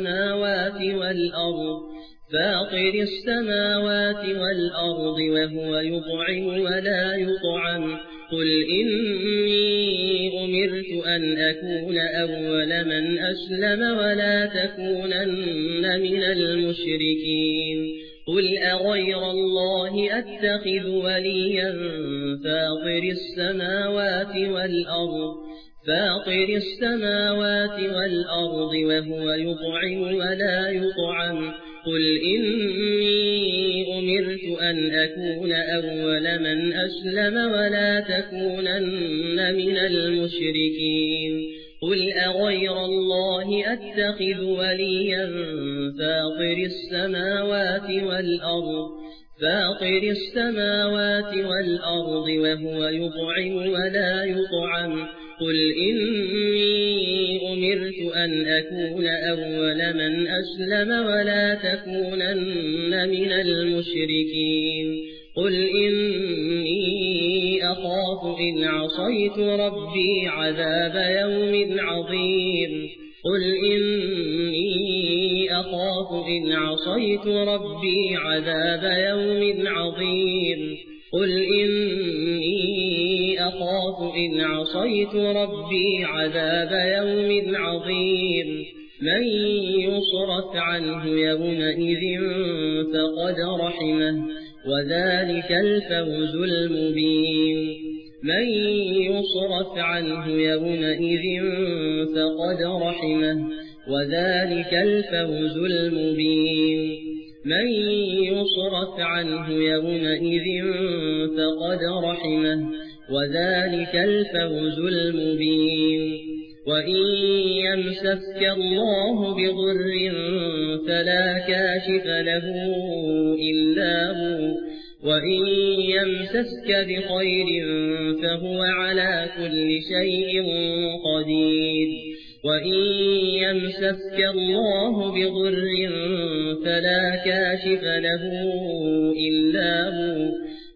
السماوات والأرض وهو يطعم ولا يطعم قل إني أمرت أن أكون أول من أسلم ولا تكونن من المشركين قل أغير الله أتخذ وليا فاطر السماوات والأرض وهو يطعم ولا يطعم قل إني أمرت أن أكون أول من أسلم ولا تكونن من المشركين قل أغير الله أتخذ وليا فاطر السماوات والأرض وهو يطعم ولا يطعم قل إني أمرت أن أكون أول من أسلم ولا تكونن من المشركين قل إني أخاف إن عصيت ربي عذاب يوم عظيم قل إني أخاف إن عصيت ربي عذاب يوم عظيم قل إني أخاف إن عصيت ربي عذاب يوم عظيم من يصرف عنه يومئذ فقد رحمه وذلك الفوز المبين من يصرف عنه يومئذ فقد رحمه وذلك الفوز المبين من يصرف عنه يومئذ فقد رحمه وذلك الفوز المبين وإن يمسسك الله بضر فلا كاشف له إلا هو وإن يمسسك بخير فهو على كل شيء قدير وإن يمسسك الله بضر فلا كاشف له إلا هو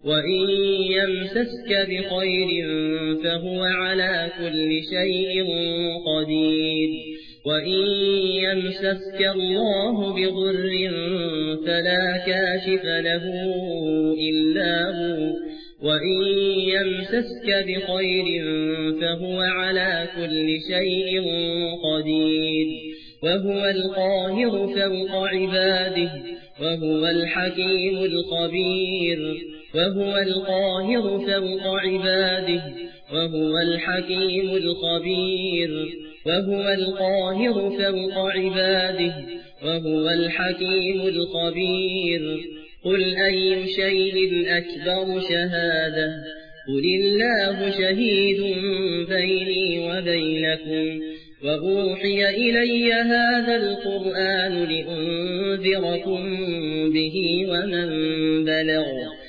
وإن يمسسك بخير فهو على كل شيء قدير وإن يمسسك الله بضر فلا كاشف له إلا هو وإن يمسسك بخير فهو على كل شيء قدير وهو القاهر فوق عباده وهو الحكيم الخبير وهو القاهر فوق عباده وهو الحكيم الخبير وهو القاهر فوق عباده وهو الحكيم الخبير قل أي شيء أكبر شهادة قل الله شهيد بيني وبينكم وأوحي إلي هذا القرآن لأنذركم به ومن بلغ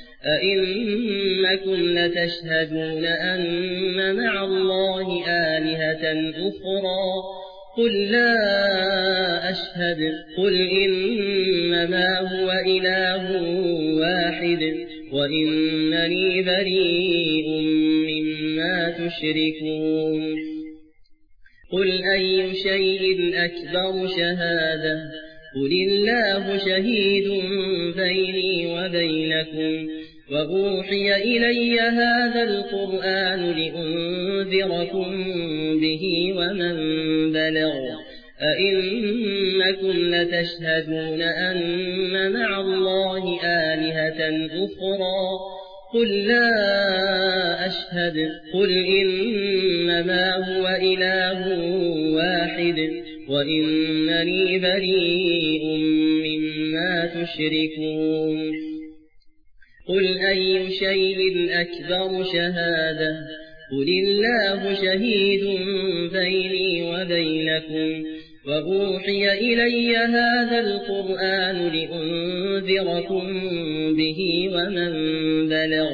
أئنكم لتشهدون أن مع الله آلهة أخرى قل لا أشهد قل إنما هو إله واحد وإنني بريء مما تشركون قل أي شيء أكبر شهادة قل الله شهيد بيني وبينكم وأوحي إلي هذا القرآن لأنذركم به ومن بلغ أئنكم لتشهدون أن مع الله آلهة أخرى قل لا أشهد قل إنما هو إله واحد وإنني بريء مما تشركون قل أي شيء أكبر شهادة قل الله شهيد بيني وبينكم وأوحي إلي هذا القرآن لأنذركم به ومن بلغ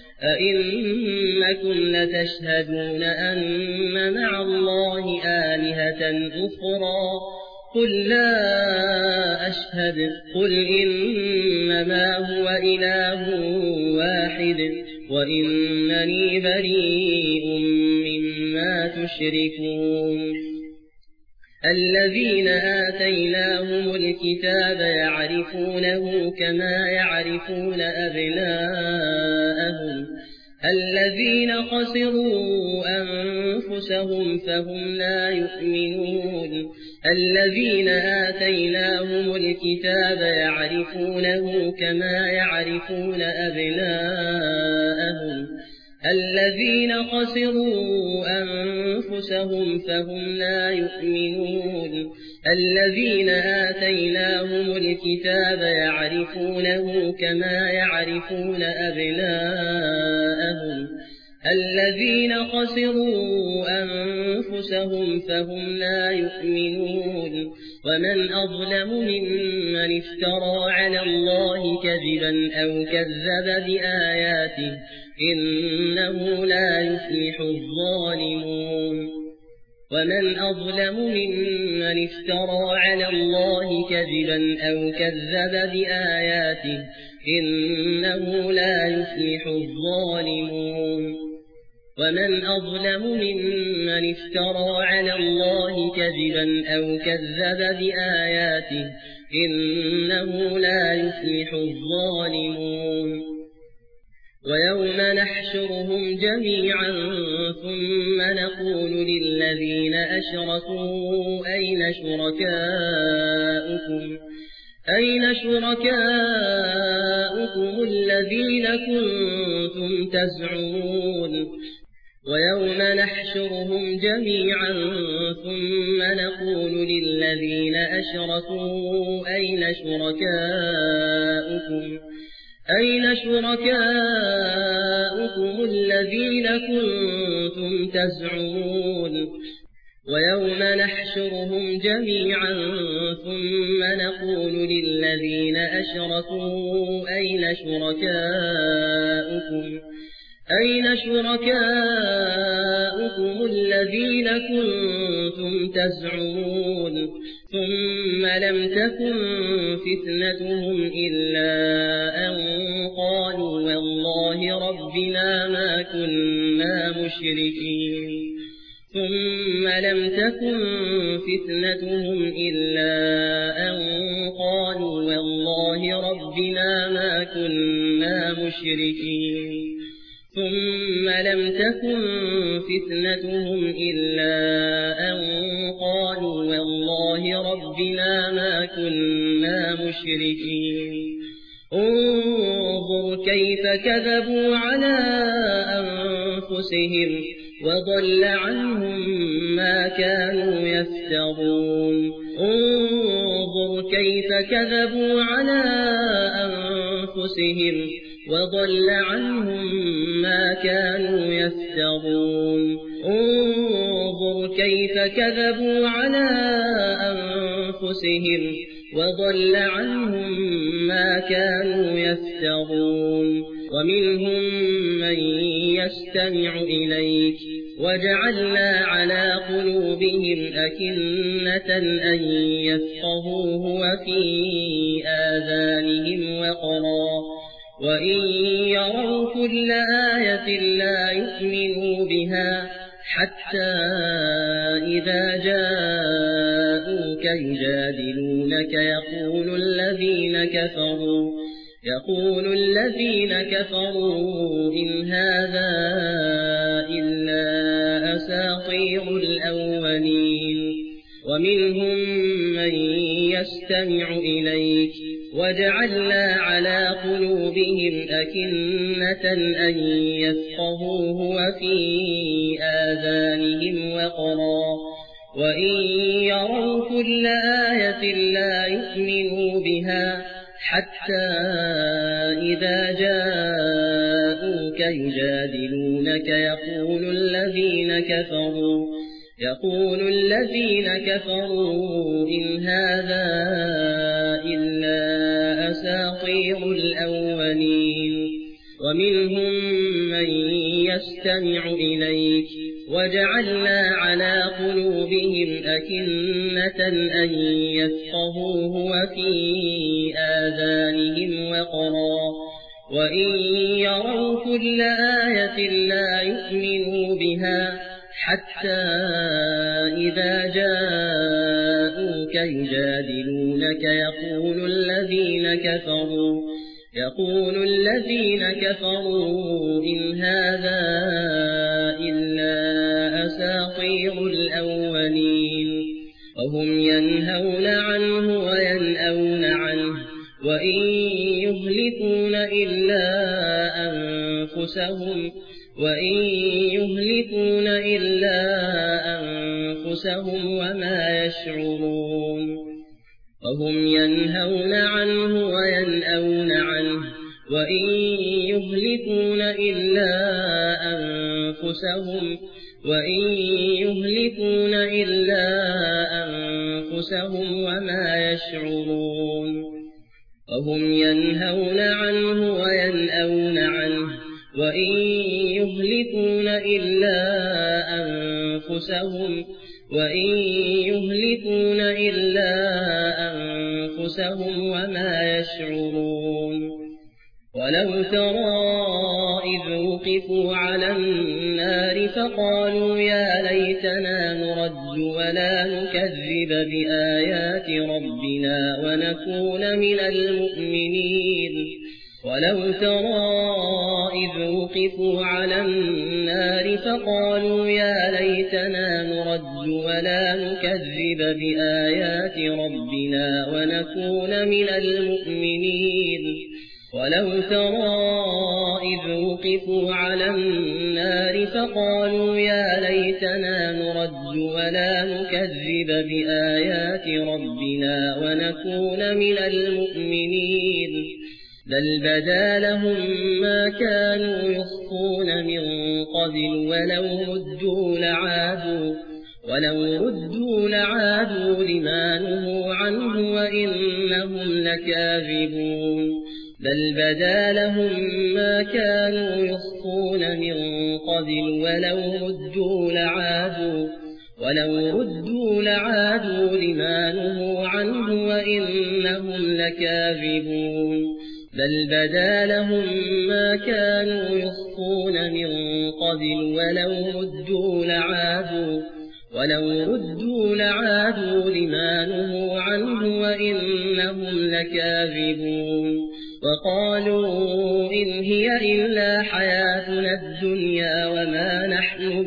أئنكم لتشهدون أن مع الله آلهة أخرى قل لا أشهد قل إنما هو إله واحد وإنني بريء مما تشركون الذين آتيناهم الكتاب يعرفونه كما يعرفون أبناءهم الذين خسروا أنفسهم فهم لا يؤمنون الذين آتيناهم الكتاب يعرفونه كما يعرفون أبناءهم الذين خسروا أنفسهم فهم لا يؤمنون الذين آتيناهم الكتاب يعرفونه كما يعرفون أبناءهم الذين خسروا أنفسهم فهم لا يؤمنون ومن أظلم ممن افترى على الله كذبا أو كذب بآياته إنه لا يفلح الظالمون ومن أظلم ممن افترى على الله كذبا أو كذب بآياته إنه لا يفلح الظالمون ومن أظلم ممن افترى على الله كذبا أو كذب بآياته إنه لا يفلح الظالمون ويوم نحشرهم جميعا ثم نقول للذين أشركوا أين شركاؤكم الذين كنتم تزعمون ويوم نحشرهم جميعا ثم نقول للذين أشركوا أين شركاؤكم الذين كنتم تزعمون ويوم نحشرهم جميعا ثم نقول للذين أشركوا أين شركاؤكم الذين كنتم تزعمون ثم لم تكن فتنتهم إلا أن قالوا والله ربنا ما كنا مشركين ثم لم تكن فتنتهم إلا أن قالوا والله ربنا ما كنا مشركين ثم لم تكن فتنتهم إلا أن قالوا والله ربنا ما كنا مشركين انظر كيف كذبوا على أنفسهم وضل عنهم ما كانوا يفترون انظر كيف كذبوا على أنفسهم وضل عنهم ما كانوا يفترون انظر كيف كذبوا على أنفسهم وضل عنهم ما كانوا يفترون ومنهم من يستمع إليك وجعلنا على قلوبهم أكنة أن يفقهوه وفي آذانهم وقرا وإن يروا كل آية لا يؤمنوا بها حتى إذا جاءوك يجادلونك يقول الذين كفروا إن هذا إلا أساطير الأولين ومنهم من يستمع إليك وجعلنا على قلوبهم أكنة أن يفقهوه وفي آذانهم وقرا وإن يروا كل آية لا يؤمنوا بها حتى إذا جاءوك يجادلونك يقول الذين كفروا إن هذا إلا أساطير الأولين ومنهم من يستمع إليك وجعلنا على قلوبهم أكنة أن يفقهوه وفي آذانهم وقرا وإن يروا كل آية لا يؤمنوا بها حتى إذا جاءوك يجادلونك يقول الذين كفروا إن هذا إلا أساطير الأولين وهم ينهون عنه وينأون عنه وإن يهلكون إلا أنفسهم وما يشعرون وهم ينهون عنه وينأون عنه وإن يهلكون إلا أنفسهم وما يشعرون وهم ينهون عنه وينأون عنه وإن يهلكون إلا أنفسهم وما يشعرون ولو ترى إذ وقفوا على النار فقالوا يا ليتنا نرد ولا نكذب بآيات ربنا ونكون من المؤمنين ولو ترى إذ وقفوا على النار فقالوا يا ليتنا نرد ولا نكذب بآيات ربنا ونكون من المؤمنين ولو ترى إذ وقفوا على النار فقالوا يا ليتنا نرد ولا نكذب بآيات ربنا ونكون من المؤمنين بل بدا لهم ما كانوا يخفون من قبل ولو ردوا لعادوا لما نهوا عنه وإنهم لكاذبون بل بدا لهم ما كانوا يخفون من قبل ولو ردوا لعادوا لما نهوا عنه وإنهم لكاذبون بل بدا لهم ما كانوا يخفون من قبل ولو ردوا لعادوا لما نهوا عنه وإنهم لكاذبون وقالوا إن هي إلا حياتنا الدنيا وما نحن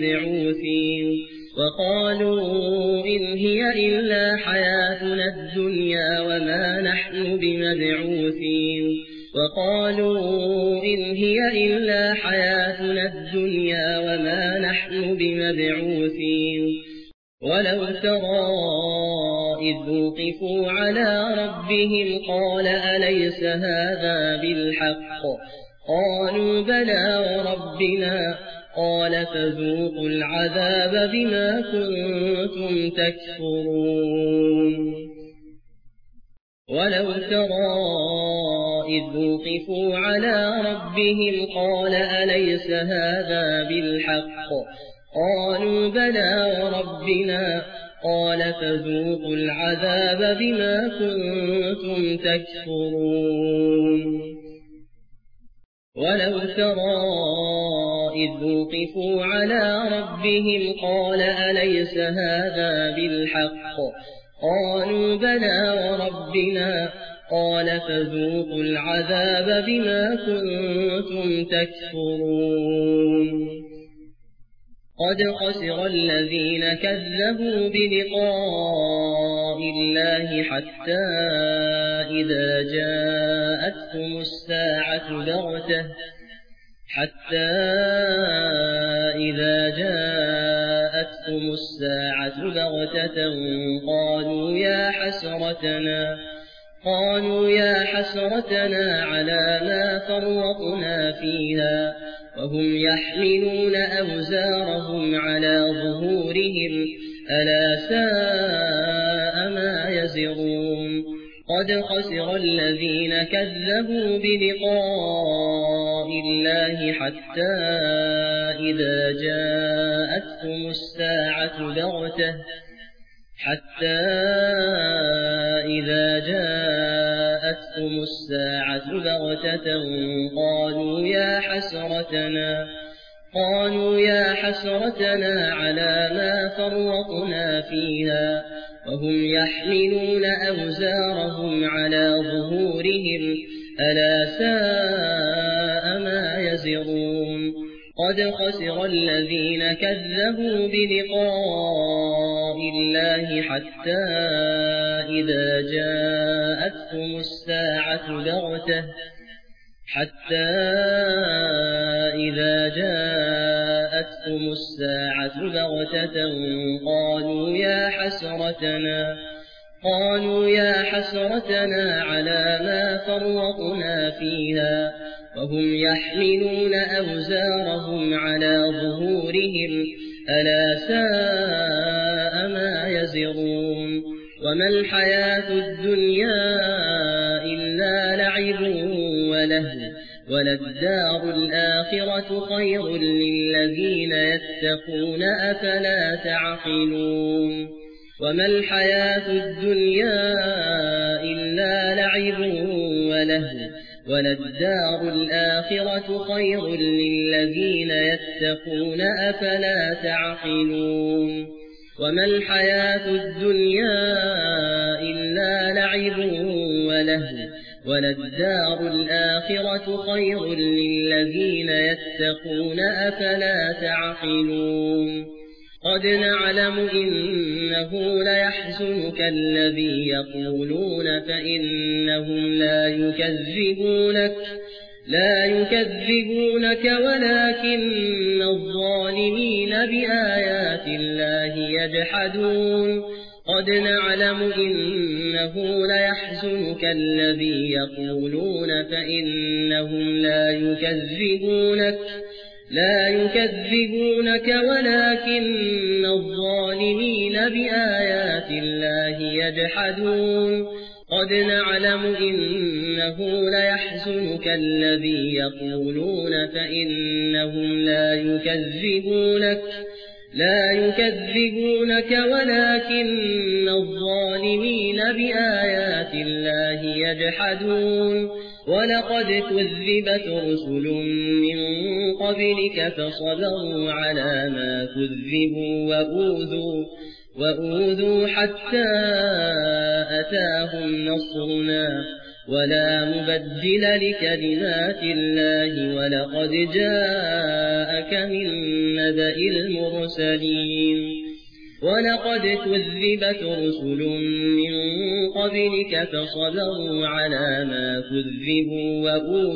بمبعوثين ولو ترى إذ وقفوا على ربهم قال أليس هذا بالحق قالوا بلى وربنا قال فذوقوا العذاب بما كنتم تكفرون ولو ترى إذ وقفوا على ربهم قال أليس هذا بالحق قالوا بلى وربنا قال فذوقوا العذاب بما كنتم تكفرون ولو ترى إذ وقفوا على ربهم قال أليس هذا بالحق قالوا بلى وربنا قال فذوقوا العذاب بما كنتم تكفرون قد خسر الذين كذبوا بلقاء الله حتى إذا جاءتهم الساعة بغتة قالوا يا حسرتنا على ما فرطنا فيها وهم يحملون أوزارهم على ظهورهم ألا ساء ما يزرون قد خسر الذين كذبوا بلقاء الله حتى إذا جاءتهم الساعة بغتة قالوا يا حسرتنا على ما فرطنا فيها وهم يحملون أوزارهم على ظهورهم ألا ساء ما يزرون قد خسر الذين كذبوا بلقاء الله حتى إذا جاءتهم الساعة بغتة قالوا يا حسرتنا على ما فرطنا فيها وهم يحملون أوزارهم على ظهورهم ألا ساء ما يزرون وما الحياة الدنيا إلا لعب ولهو وللدار الآخرة خير للذين يتقون أفلا تعقلون وما الحياة الدنيا إلا لعب ولهو وللدار الآخرة خير للذين يتقون أفلا تعقلون وما الحياة الدنيا إلا لعب ولهو وللدار الآخرة خير للذين يتقون أفلا تعقلون قد نعلم إنه ليحزنك الذي يقولون فإنهم لا يكذبونك ولكن الظالمين بآيات الله يجحدون قد نعلم إنه ليحزنك الذي يقولون فإنهم لا يكذبونك ولكن الظالمين بآيات الله يجحدون قد نعلم إنه ليحزنك الذي يقولون فإنهم لا يكذبونك ولكن الظالمين بآيات الله يجحدون ولقد كذبت رسل من قبلك فصبروا على ما كذبوا وأوذوا حتى أتاهم نصرنا ولا مبدل لكلمات الله ولقد جاءك من نبأ المرسلين ولقد كذبت رسل من قبلك فصبروا على ما كذبوا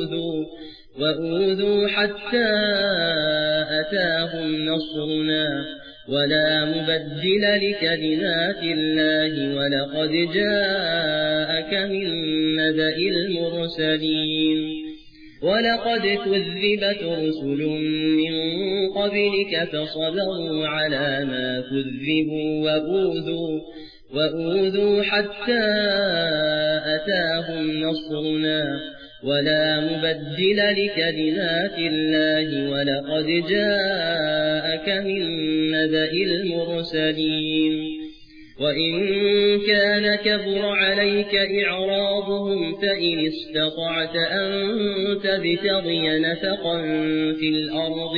وأوذوا حتى أتاهم نصرنا ولا مبدل لكلمات الله ولقد جاءك من نبأ المرسلين ولقد كذبت رسل من قبلك فصبروا على ما كذبوا وأوذوا حتى أتاهم نصرنا ولا مبدل لكلمات الله ولقد جاءك من نبأ المرسلين وإن كان كبر عليك إعراضهم فإن استطعت أن تبتغي نفقا في الأرض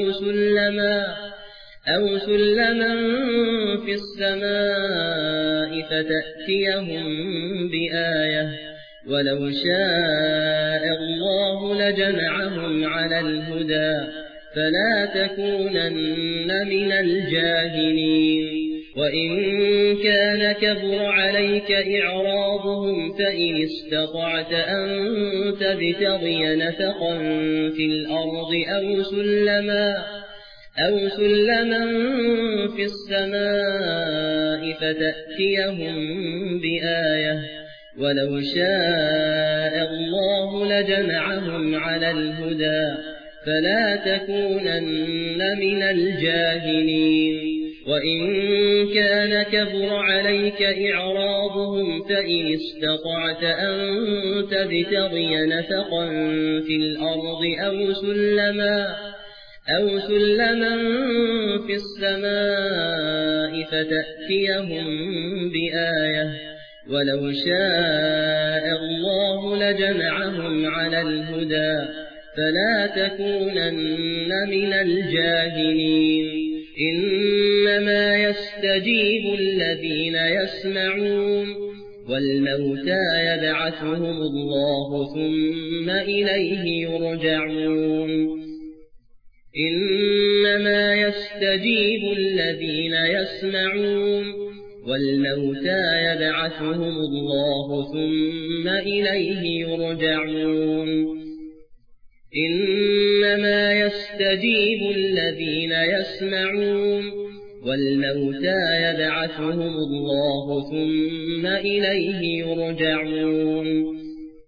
أو سلما في السماء فتأتيهم بآية ولو شاء الله لجمعهم على الهدى فلا تكونن من الجاهلين وإن كان كبر عليك إعراضهم فإن استطعت أن تبتغي نفقا في الأرض أو سلما في السماء فتأتيهم بآية ولو شاء الله لجمعهم على الهدى فلا تكونن من الجاهلين وإن كان كبر عليك إعراضهم فإن استطعت أن تبتغي نفقا في الأرض أو سلما في السماء فتأتيهم بآية ولو شاء الله لجمعهم على الهدى فلا تكونن من الجاهلين إنما يستجيب الذين يسمعون والموتى يبعثهم الله ثم إليه يرجعون إنما يستجيب الذين يسمعون والموتى يبعثهم الله ثم إليه يرجعون إنما يستجيب الذين يسمعون والموتى يبعثهم الله ثم إليه يرجعون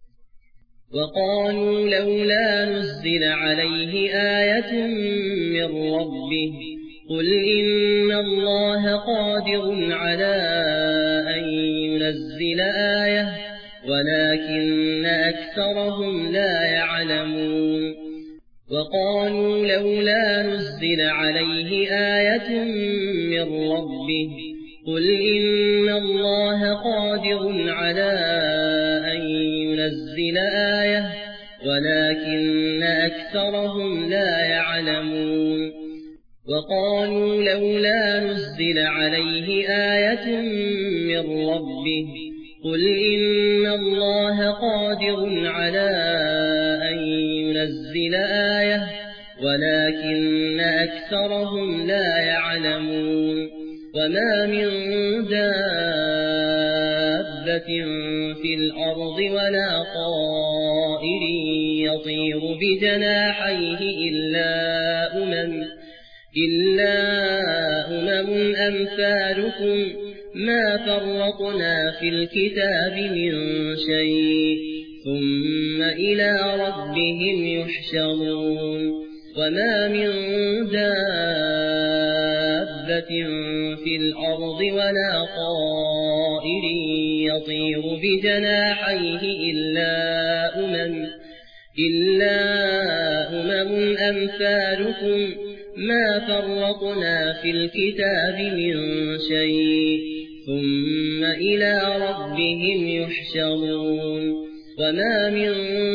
وقالوا لولا نزل عليه آية من ربه قل إن الله قادر على أن ينزل آية ولكن أكثرهم لا يعلمون وقالوا لولا نزل عليه آية من ربه قل إن الله قادر على أن ينزل آية ولكن أكثرهم لا يعلمون وقالوا لولا نزل عليه آية من ربه قل إن الله قادر على أن ينزل آية ولكن أكثرهم لا يعلمون وما من دابة في الأرض ولا طائر يطير بجناحيه إلا أمم أمثالكم ما فرطنا في الكتاب من شيء ثم إلى ربهم يحشرون وما من دابة دابة في الأرض ولا طائر يطير بجناحيه إلا أمم أمثالكم ما فرطنا في الكتاب من شيء ثم إلى ربهم يحشرون وما من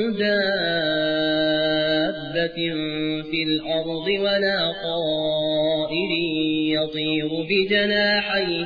دابة في الأرض ولا طائر يطير بجناحيه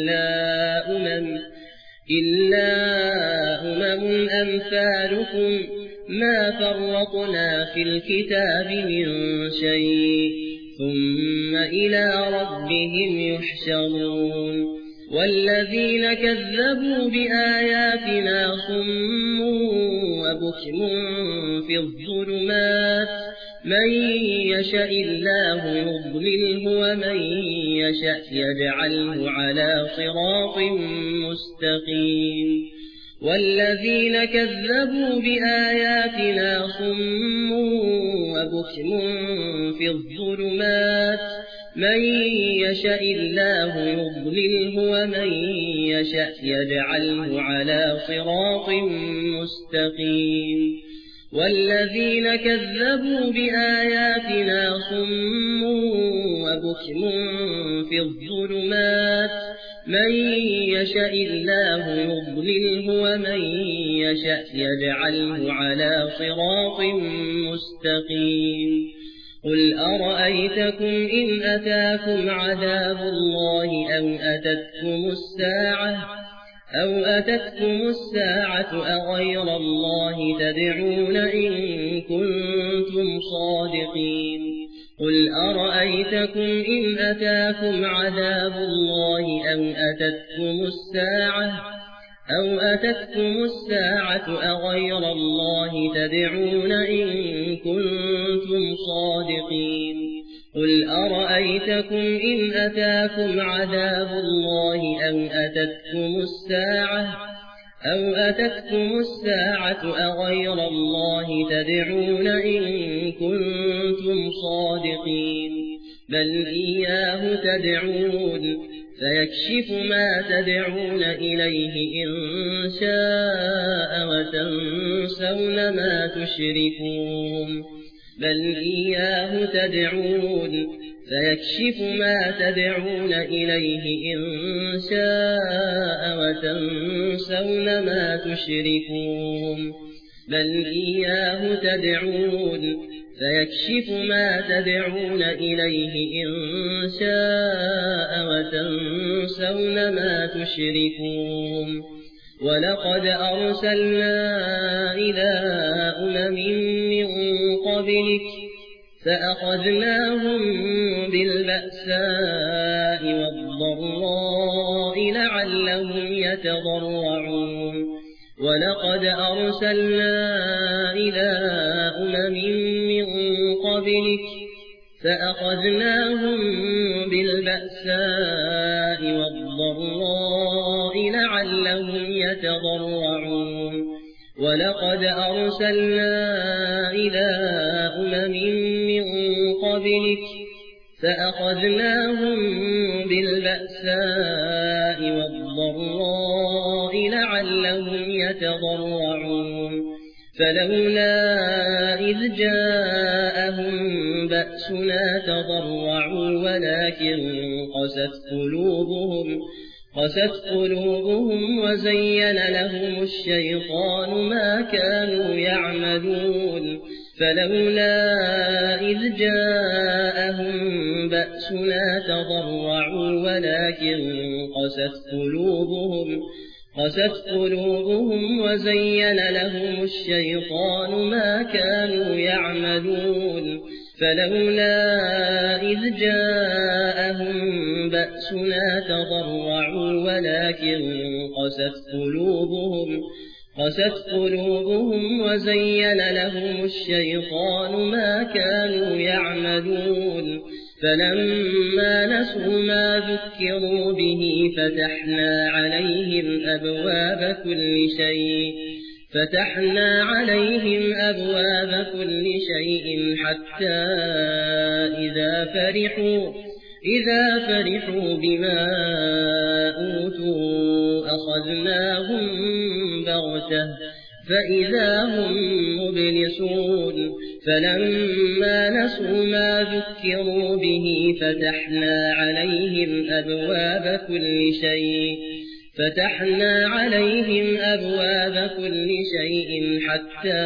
إلا أمم أمثالكم ما فرطنا في الكتاب من شيء ثم إلى ربهم يحشرون والذين كذبوا بآياتنا صم وبكم في الظلمات من يشاء الله يضلله ومن يشاء يجعله على صراط مستقيم والذين كذبوا بآياتنا صم وبكم في الظلمات من يشاء الله يضلله ومن يشاء يجعله على صراط مستقيم والذين كذبوا بآياتنا صم وبكم في الظلمات من يشاء الله يضلله ومن يشاء يجعله على صراط مستقيم قل أرأيتكم إن أتاكم عذاب الله أو أتتكم الساعة أغير الله تدعون إن كنتم صادقين قل أرأيتكم إن أتاكم عذاب الله أو أتتكم الساعة أغير الله تدعون إن كنتم صادقين قل أرأيتكم إن أتاكم عذاب الله أو أتتكم الساعة أغير الله تدعون إن كنتم صادقين بل إياه تدعون فيكشف ما تدعون إليه إن شاء وتنسون ما تشركون بل إياه تدعون فيكشف ما تدعون إليه إن شاء وتنسون ما تشركون بل إياه تدعون فيكشف ما تدعون إليه إن شاء وتنسون ما تشركون ولقد أرسلنا إلى أمم من قبلك فأخذناهم بالبأساء والضراء لعلهم يتضرعون ولقد أرسلنا إلى أمم من قبلك فأخذناهم بالبأساء والضراء لعلهم يتضرعون ولقد أرسلنا إلى أمم من قبلك فأخذناهم بالبأساء والضراء لعلهم يتضرعون فلولا إذ جاءهم بأسنا تضرعوا ولكن قست قلوبهم وزين لهم الشيطان ما كانوا يعملون فلولا إذ جاءهم بأسنا تضرعوا ولكن قست قلوبهم وزين لهم الشيطان ما كانوا يعملون فلولا إذ جاءهم بأسنا تضرعوا ولكن قست قلوبهم وزين لهم الشيطان ما كانوا يعملون فلما نسوا ما ذكروا به فتحنا عليهم أبواب كل شيء إذا فرحوا بما أوتوا أخذناهم بغتة فإذا هم مبلسون فلما نسوا ما ذكروا به فتحنا عليهم أبواب كل شيء حتى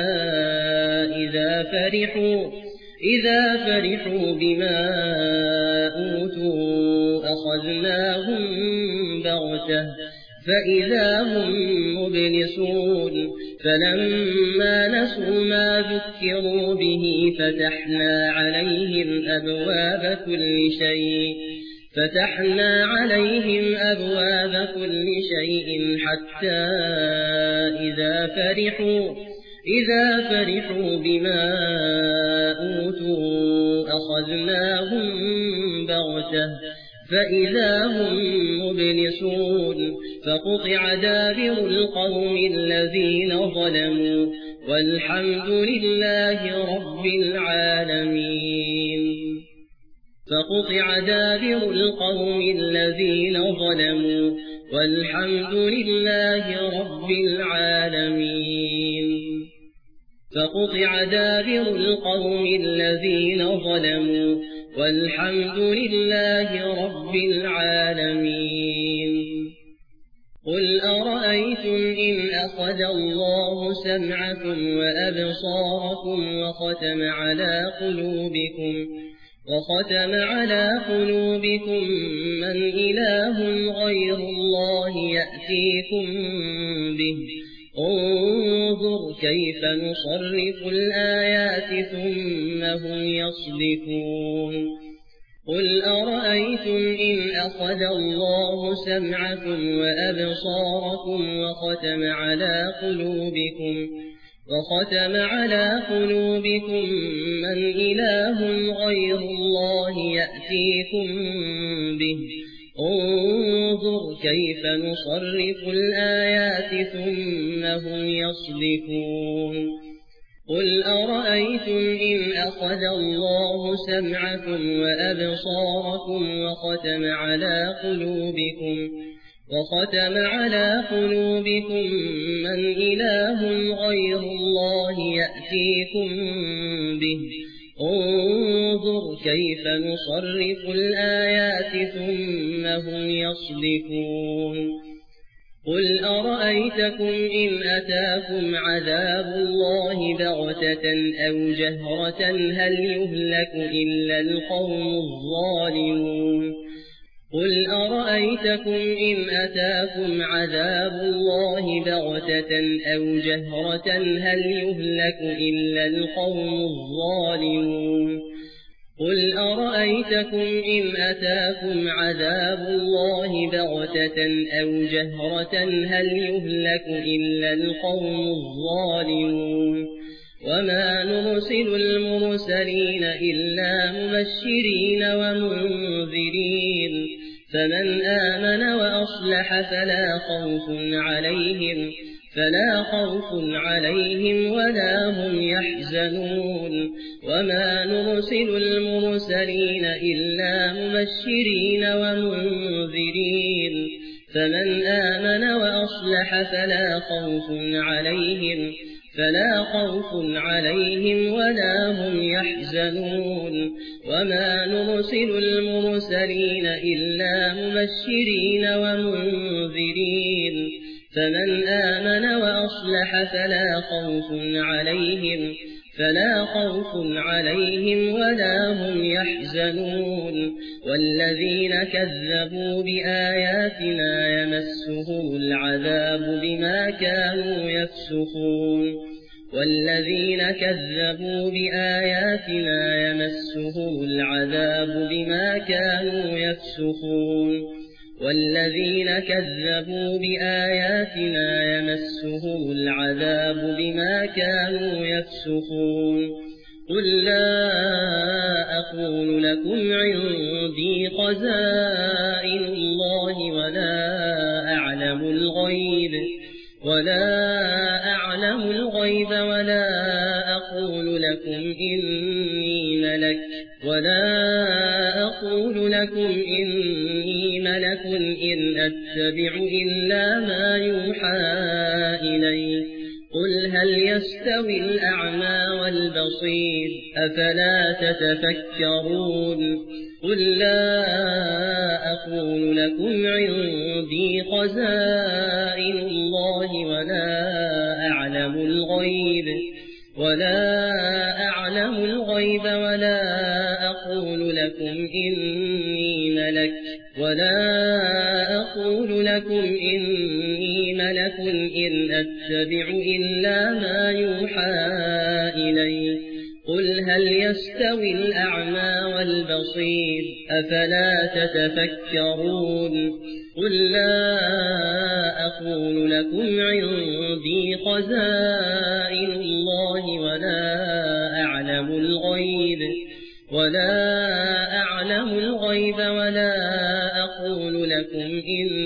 إذا فرحوا بما أوتوا أخذناهم بغتة فإذا هم مبلسون فلما نسوا ما ذكروا به فتحنا عليهم أبواب كل شيء حتى إذا فرحوا بما أوتوا أخذناهم بغتة فإذا هم مبلسون فقطع دابر القوم الذين ظلموا والحمد لله رب العالمين. فقطع دابر القوم الذين ظلموا والحمد لله رب العالمين. فقطع دابر القوم الذين ظلموا والحمد لله رب العالمين. قل أرأيتم إن أخذ الله سمعكم وأبصاركم وختم على قلوبكم من إله غير الله يأتيكم به انظر كيف نصرف الآيات ثم هم يصدفون. قل أرأيتم إن أخذ الله سمعكم وأبصاركم وختم على قلوبكم من إله غير الله يأتيكم به انظر كيف نصرف الآيات ثم هم يصدفون. قل أرأيتم إن أخذ الله سمعكم وأبصاركم وختم على قلوبكم من إله غير الله يأتيكم به انظر كيف نصرف الآيات ثم هم يصدفون. قل أرأيتكم إن أتاكم عذاب الله بغتة أو جهرة هل يهلك إلا القوم الظالمون. قل أرأيتكم إن أتاكم عذاب الله بغتة أو جهرة هل يهلك إلا القوم الظالمون. قل أرأيتكم إن أتاكم عذاب الله بغتة أو جهرة هل يهلك إلا القوم الظالمون. وما نرسل المرسلين إلا مبشرين ومنذرين فمن آمن وأصلح فلا خوف عليهم ولا هم يحزنون. وما نرسل المرسلين إلا مبشرين ومنذرين فمن آمن وأصلح فلا خوف عليهم ولا هم يحزنون. وما نرسل المرسلين إلا مبشرين ومنذرين فمن آمن وأصلح فلا خوف عليهم ولا هم يحزنون. والذين كذبوا بآياتنا يمسهم العذاب بما كانوا يفسقون. والذين كذبوا بآياتنا يمسهم العذاب بما كانوا يفسقون. والذين كذبوا بآياتنا يمسهم العذاب بما كانوا يفسقون. قل لا أقول لكم عندي خزائن الله ولا أعلم الغيب ولا أقول لكم إني ملك ولا أقول لكم إني ملك إن أتبع إلا ما يوحى إلي قل هل يستوي الأعمى والبصير أفلا تتفكرون قل لا أقول لكم عندي خزائن الله ولا أعلم الغيب ولا أقول لكم إني ملك إن أتبع إلا ما يوحى إلي قل هل يستوي الأعمى والبصير أفلا تتفكرون قل لا أقول لكم عندي خزائن الله ولا أعلم الغيب ولا أقول لكم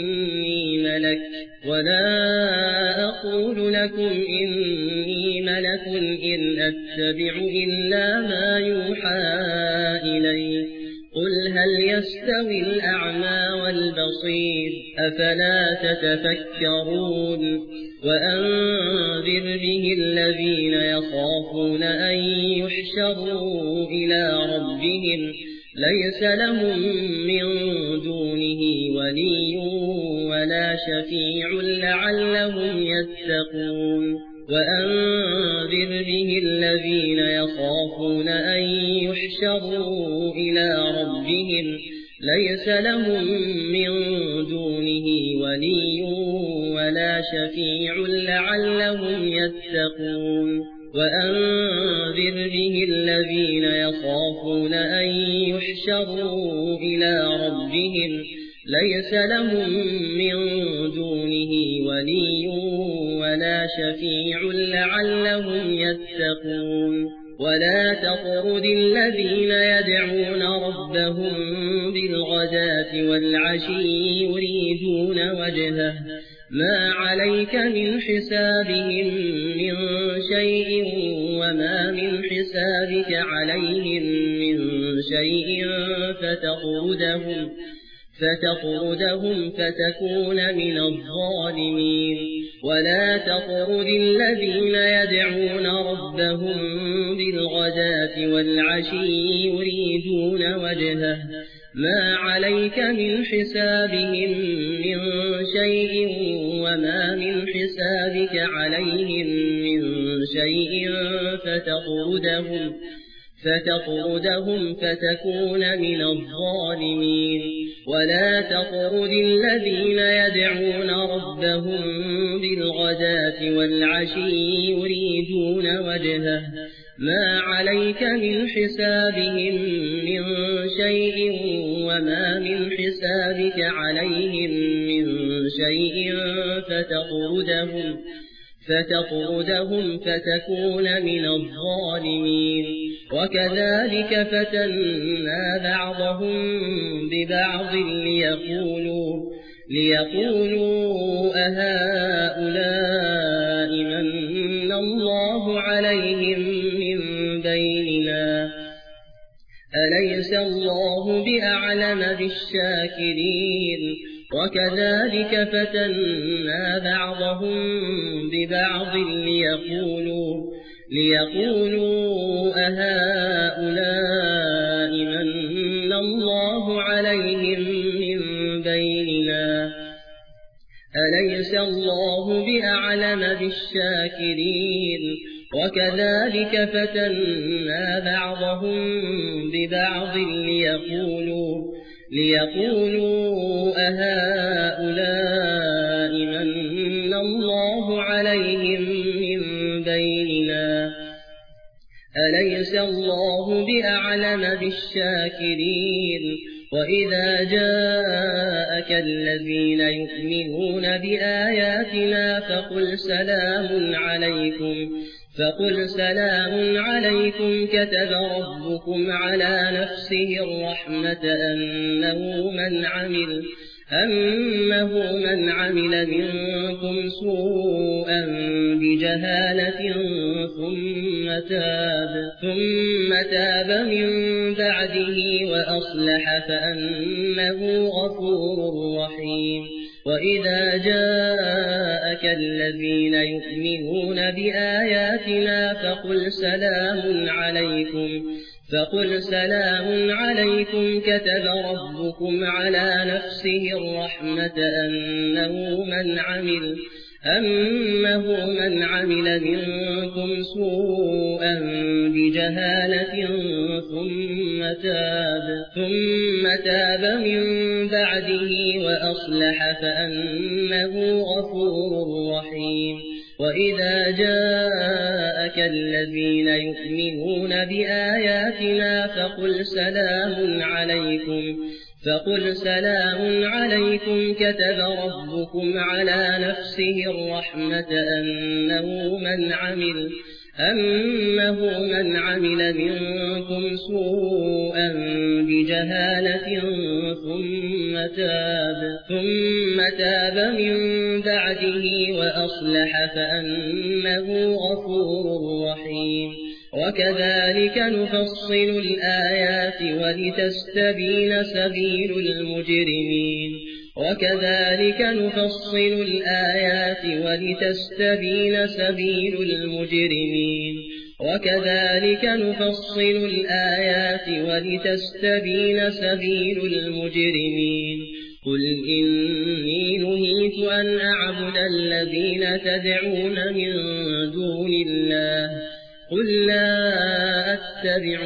إني ملك إن أتبع إلا ما يوحى إلي قل هل يستوي الأعمى والبصير أفلا تتفكرون وأنذر به الذين يخافون أن يحشروا إلى ربهم ليس لهم من دونه ولي ولا شفيع لعلهم يتقون وأنذر به الذين يخافون أن يحشروا إلى ربهم ليس لهم من دونه ولي ولا شفيع لعلهم يتقون وأنذر به الذين يخافون أن يحشروا إلى ربهم ليس لهم من دونه ولي ولا شفيع لعلهم يتقون ولا تطرد الذين يدعون ربهم بالغداة والعشي يريدون وجهه ما عليك من حسابهم من شيء وما من حسابك عليهم من شيء فتطردهم فتكون من الظالمين ولا تطرد الذين يدعون ربهم بالغداة والعشي يريدون وجهه ما عليك من حسابهم من شيء وما من حسابك عليهم من شيء فتطردهم فتكون من الظالمين ولا تطرد الذين يدعون ربهم بالغداة والعشي يريدون وجهه ما عليك من حسابهم من شيء وما من حسابك عليهم من شيء فتطردهم فتكون من الظالمين وكذلك فتنا بعضهم ببعض ليقولوا أهؤلاء من الله عليهم من بيننا أليس الله بأعلم بالشاكرين وكذلك فتنا بعضهم ببعض ليقولوا أهؤلاء من الله عليهم من بيننا أليس الله بأعلم بالشاكرين وكذلك فتنا بعضهم ببعض ليقولوا أهؤلاء من الله عليهم من بيننا أليس الله بأعلم بالشاكرين وإذا جاءك الذين يؤمنون بآياتنا فقل سلام عليكم كتب ربكم على نفسه الرحمة أنه من عمل منكم سوءا بجهالة ثم تاب من بعده وأصلح فأنه غفور رحيم. وإذا جاءك الذين يؤمنون بآياتنا فقل سلام عليكم كتب ربكم على نفسه الرحمة أنه من عمل منكم سوءا بجهالة ثم تاب من بعده وأصلح فأنه غفور رحيم. وإذا جاءك الذين يؤمنون بآياتنا فقل سلام عليكم كتب ربكم على نفسه الرحمة أنه من عمل منكم سوءا بجهالة ثم تاب من بعده وأصلح فأنه غفور رحيم. وكذلك نفصل الآيات ولتستبين سبيل المجرمين. قل إني نهيت أن أعبد الذين تدعون من دون الله قل لا أتبع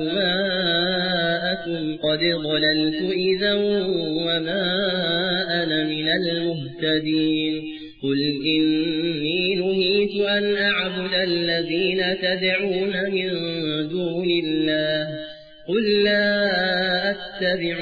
أهواءكم قد ضللت إذا وما أنا من المهتدين. قل إني نهيت أن أعبد الذين تدعون من دون الله قل لا أتبع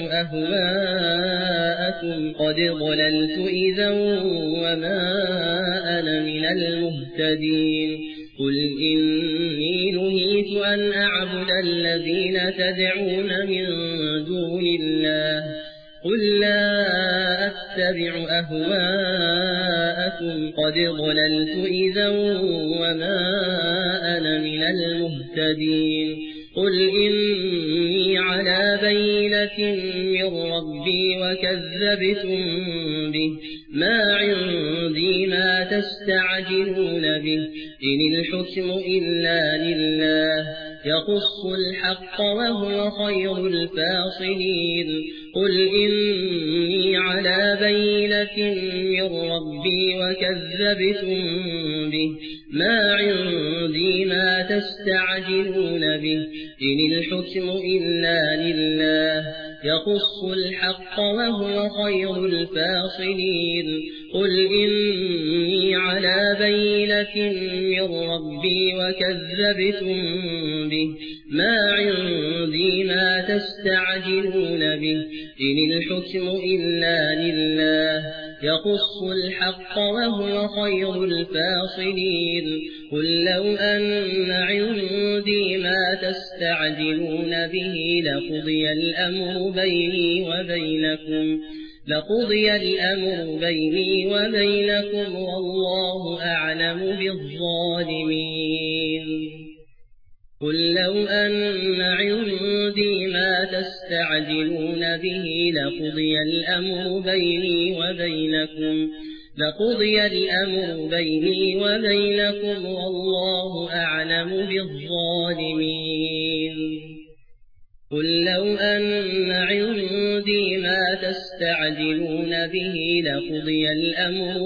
أهواءكم قد ضللت إذا وما أنا من المهتدين. قل إني نهيت أن أعبد الذين تدعون من دون الله قل لا أتبع أهواءكم قد ضللت إذا وما أنا من المهتدين. قل إني على بينة من ربي وكذبتم به ما عندي ما تستعجلون به إن الحكم إلا لله يقص الحق وهو خير الفاصلين. قل إني على بينة من ربي وكذبتم به ما عندي ما تستعجلون به إن الحكم إلا لله يقص الحق وهو خير الفاصلين. قل إني على بينة من ربي وكذبتم به ما عندي ما تستعجلون به إن الحكم إلا لله يقص الحق وهو خير الفاصلين. قل لو أن عندي ما تستعجلون به لقضي الأمر بيني وبينكم والله أعلم بالظالمين. قل لو أن عندي ما تستعجلون به لقضي الأمر بيني وبينكم والله أعلم بالظالمين. قل لو أن عندي ما تستعجلون به لقضي الأمر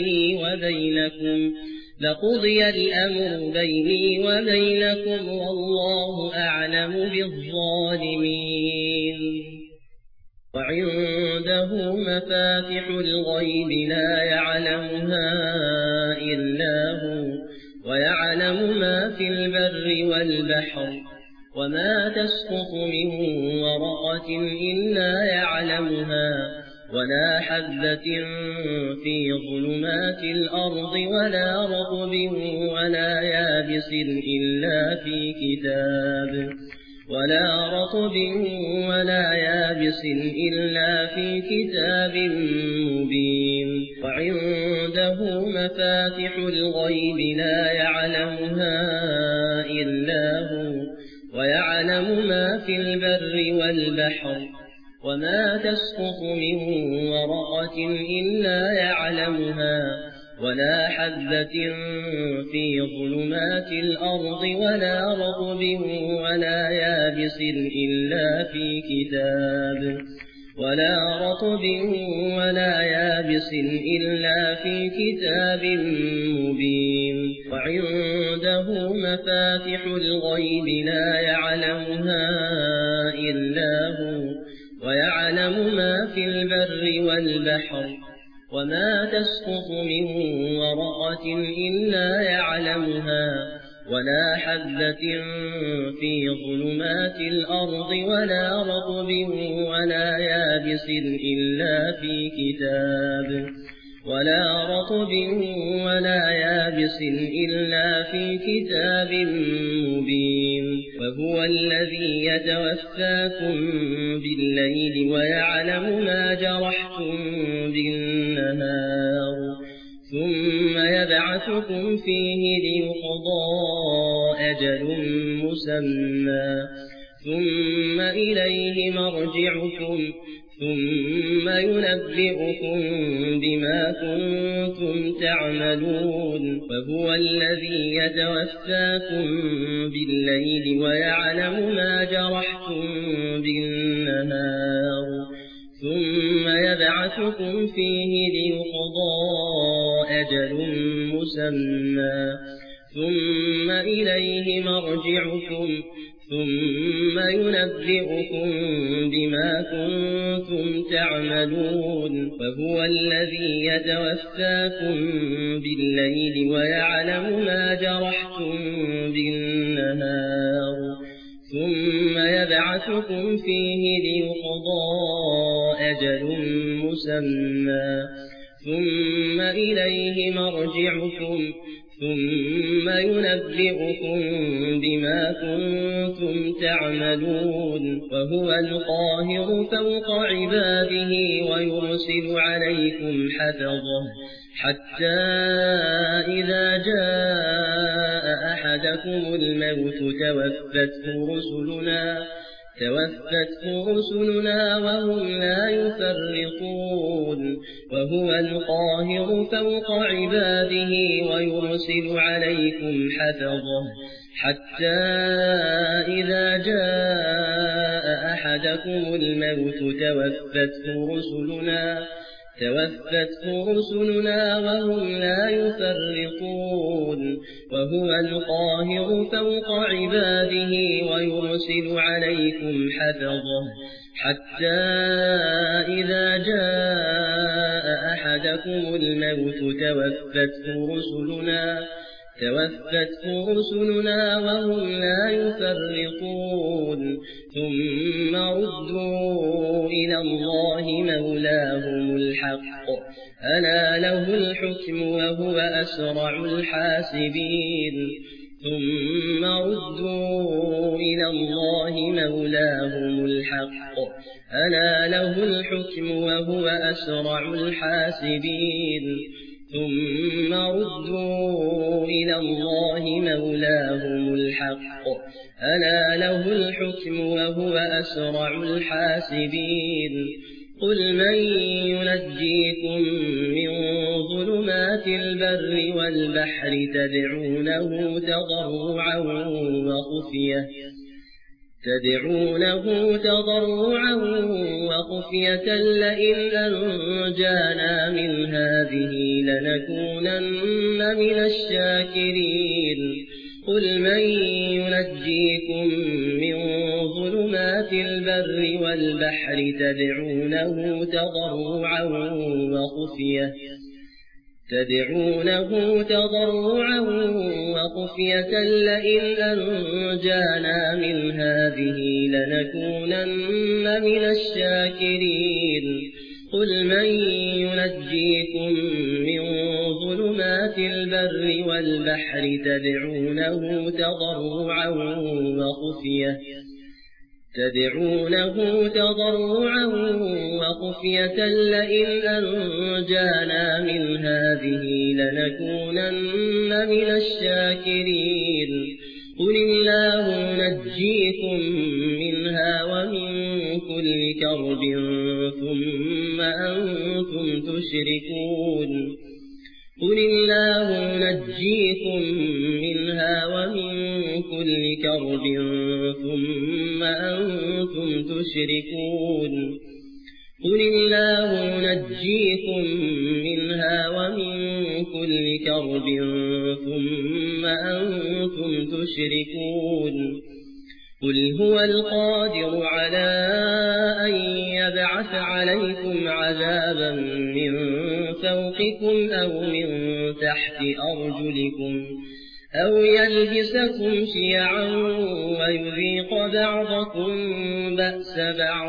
بيني وبينكم والله أعلم بالظالمين. وعنده مفاتح الغيب لا يعلمها إلا هو ويعلم ما في البر والبحر وما تسقط من ورقة إلا يعلمها ولا حبة في ظلمات الأرض ولا رطب ولا يابس إلا في كتاب ولا رطب ولا يابس إلا في كتاب مبين وعنده مفاتح الغيب لا يعلمها إلا هو ويعلم ما في البر والبحر وما تسقط من ورقة إلا يعلمها ولا حبة في ظلمات الأرض ولا رطب ولا يابس إلا في كتاب مبين وعنده مفاتح الغيب لا يعلمها إلا هو ويعلم ما في البر والبحر وما تسقط من ورقة إلا يعلمها ولا حبة في ظلمات الأرض ولا رطب ولا يابس إلا في كتاب مبين وهو الذي يتوفاكم بالليل ويعلم ما جرحتم بالنهار ثم يبعثكم فيه ليقضى أجل مسمى ثم إليه مرجعكم ثم ينبئكم بما كنتم تعملون وهو الذي يتوفاكم بالليل ويعلم ما جرحتم بالنهار ثم يبعثكم فيه ليقضى أجل مسمى ثم إليه مرجعكم ثم ينبئكم بما كنتم تعملون وهو الذي يتوفاكم بالليل ويعلم ما جرحتم بالنهار ثم يبعثكم فيه ليقضى أجل مسمى ثم إليه مرجعكم ثم ينبئكم بما كنتم تعملون وهو القاهر فوق عباده ويرسل عليكم حفظه حتى إذا جاء أحدكم الموت توفته رسلنا وهم لا يفرطون وهو القاهر فوق عباده ويرسل عليكم حفظه حتى إذا جاء أحدكم الموت توفته رسلنا وهم لا يفرطون وهو القاهر فوق عباده ويرسل عليكم حفظه حتى إذا جاء أحدكم الموت توفته رسلنا وهم لا يفرطون ثم ردوا إلى الله مولاهم الحق ألا له الحكم وهو أسرع الحاسبين ثم ردوا إلى الله مولاهم الحق ألا له الحكم وهو أسرع الحاسبين ثم ردوا إلى الله مولاهم الحق ألا له الحكم وهو أسرع الحاسبين قل من ينجيكم من ظلمات البر والبحر تدعونه تضرعا وخفية لئن أنجانا من هذه لنكونن من الشاكرين قل من ينجيكم من ظلمات البر والبحر تدعونه تضرعا وخفية لئن أنجانا من هذه لنكونن من الشاكرين قل من ينجيكم من ظلمات البر والبحر تدعونه تدعونه تضرعا وخفية لئن أنجانا من هذه لنكونن من الشاكرين قل الله ينجيكم منها ومن كل كرب ثم أنتم تشركون قل الله ينجيكم منها ومن كل كرب ثم أنتم تشركون قل الله ينجيكم منها ومن كل كرب ثم أنتم تشركون قل هو القادر على أن يبعث عليكم عذابا من فوقكم أو من تحت أرجلكم أو يلبسكم شيعا ويذيق بعضكم بأس بعض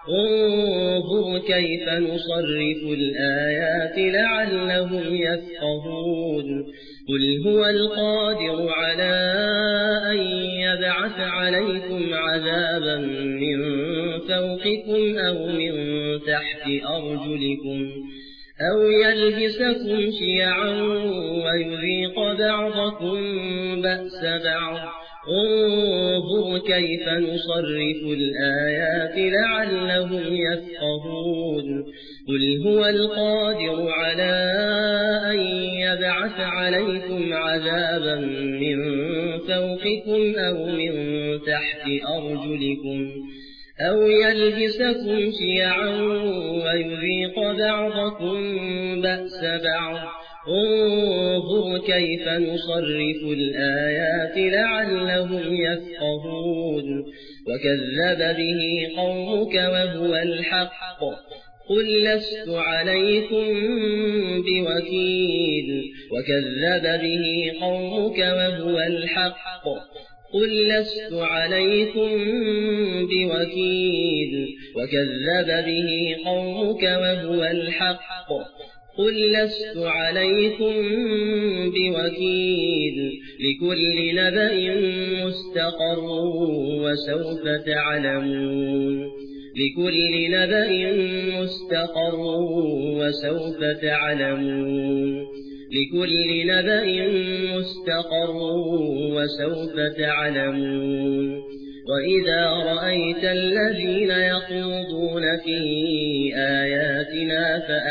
انظر كيف نصرف الآيات لعلهم يفقهون قل هو القادر على أن يبعث عليكم عذابا من فوقكم أو من تحت أرجلكم أو يلبسكم شيعا ويذيق بعضكم بأس بعض انظر كيف نصرف الآيات لعلهم يفقهون قل هو القادر على أن يبعث عليكم عذابا من فوقكم أو من تحت أرجلكم أو يلبسكم شيعا ويذيق بعضكم بأس بعض انظر كيف نصرف الآيات لعلهم يفقهون وكذب به قومك وهو الحق قل لست عليكم بوكيل وكذب به قومك وهو الحق قل لست عليكم بوكيل وكذب به قومك وهو الحق قل لست عليكم بوكيل لكل نبأ مستقر وسوف تعلمون لكل نبأ مستقر وسوف تعلمون لكل نبأ مستقر وسوف تعلمون وإذا رأيت الذين يخوضون في آياتنا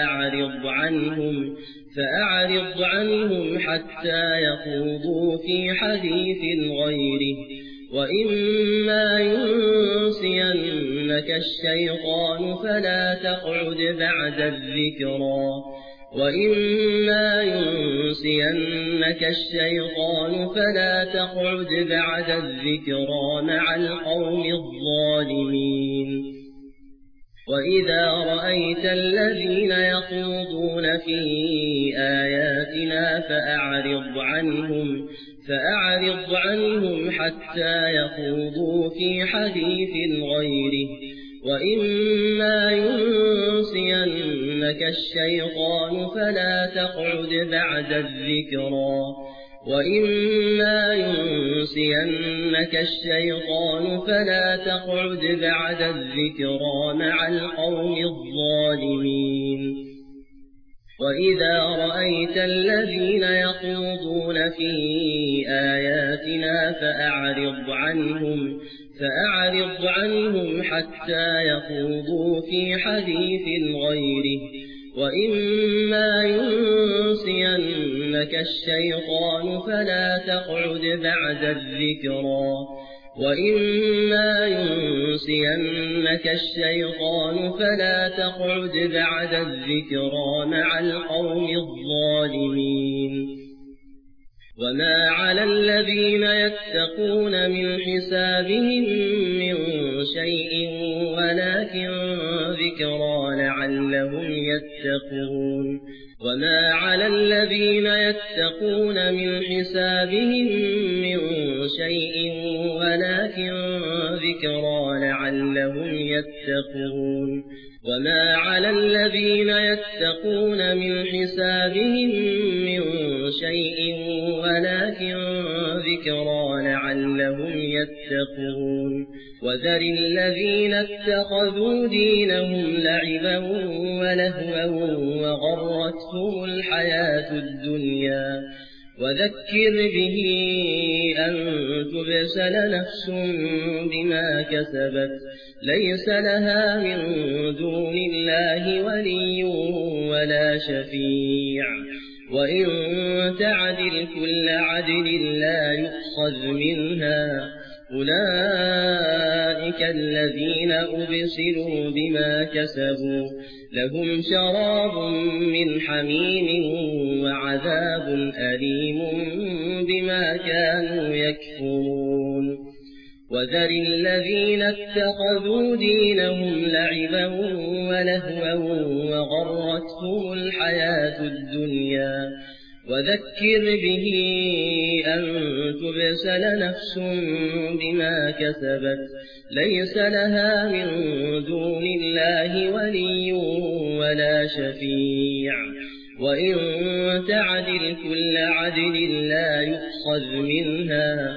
فأعرض عنهم حتى يخوضوا في حديث غيره وإما ينسينك الشيطان فلا تقعد بعد الذكرى وإما ينسينك الشيطان فلا تقعد بعد الذكرى مع القوم الظالمين وإذا رأيت الذين يخوضون في آياتنا فأعرض عنهم حتى يخوضوا في حديث غيره وإما ينسينك الشيطان فلا تقعد بعد الذكرى وإما ينسينك الشيطان فلا تقعد بعد الذكرى مع القوم الظالمين وإذا رأيت الذين يخوضون في آياتنا فأعرض عنهم حتى يخوضوا في حديث غيره وإما ينسينك الشيطان فلا تقعد بعد الذكرى وإما ينسينك الشيطان فلا تقعد بعد الذكرى مع القوم الظالمين وما على الذين يتقون من حسابهم من شيء ولكن ذكرى لعلهم يتقون وما على الذين يتقون من حسابهم من شيء ولكن ذكرى لعلهم يتقون وما على الذين يتقون من حسابهم من شيء ولكن ذكرى لعلهم يتقون وذر الذين اتخذوا دينهم لعبا ولهوا وغرتهم الحياة الدنيا وذكر به أن تبسل نفس بما كسبت ليس لها من دون الله ولي ولا شفيع وإن تعدل كل عدل لا يؤخذ منها أولئك الذين أبسلوا بما كسبوا لهم شراب من حميم وعذاب أليم بما كانوا يكفرون وذر الذين اتخذوا دينهم لعبا ولهوا وغرتهم الحياة الدنيا وذكر به أن تبسل نفس بما كسبت ليس لها من دون الله ولي ولا شفيع وإن تعدل كل عدل لا يؤخذ منها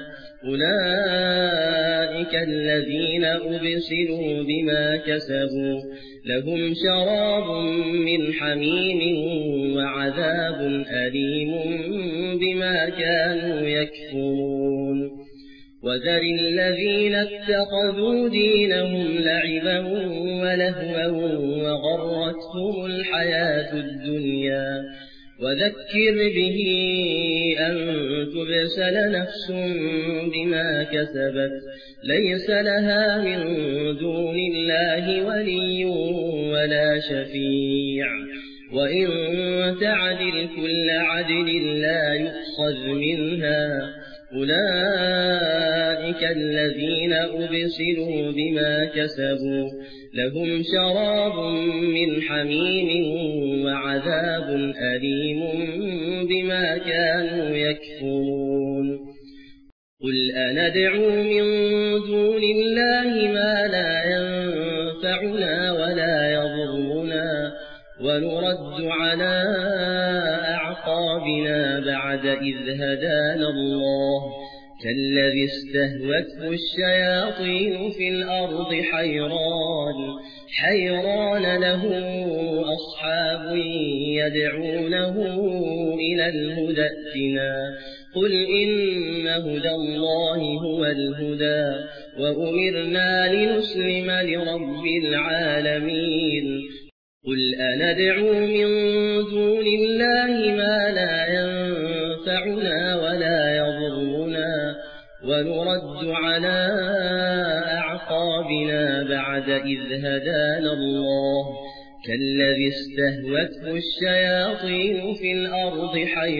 أولئك الذين أبسلوا بما كسبوا لهم شراب من حميم وعذاب أليم بما كانوا يكفرون وذر الذين اتخذوا دينهم لعبا ولهوا وغرتهم الحياة الدنيا وذكر به أن تبسل نفس بما كسبت ليس لها من دون الله ولي ولا شفيع وإن تعدل كل عدل لا يؤخذ منها أولئك الذين أبسلوا بما كسبوا لهم شراب من حميم وعذاب أليم بما كانوا يكفرون قل أندعو من دون الله ما لا ينفعنا ولا يضرنا ونرد على أعقابنا بعد إذ هدانا الله كالذي استهوته الشياطين في الأرض حيران له أصحاب يدعونه إلى الهدى ائتنا قل إن هدى الله هو الهدى وأمرنا لنسلم لرب العالمين قل أندعو من دون الله ما لا ينفعنا ولا يضرنا ونرد على أعقابنا بعد إذ هدانا الله كالذي استهوته الشياطين في الأرض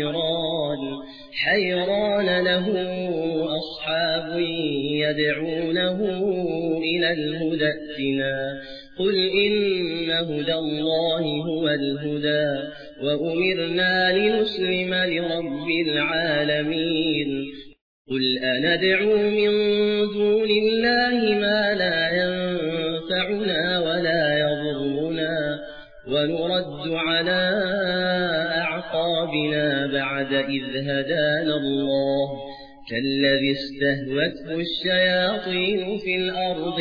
حيران له أصحاب يدعونه إلى الهدى ائتنا قل إن هدى الله هو الهدى وأمرنا لنسلم لرب العالمين قل أندعو من دون الله ما لا ينفعنا ولا يضرنا ونرد على أعقابنا بعد إذ هدانا الله كالذي استهوته الشياطين في الأرض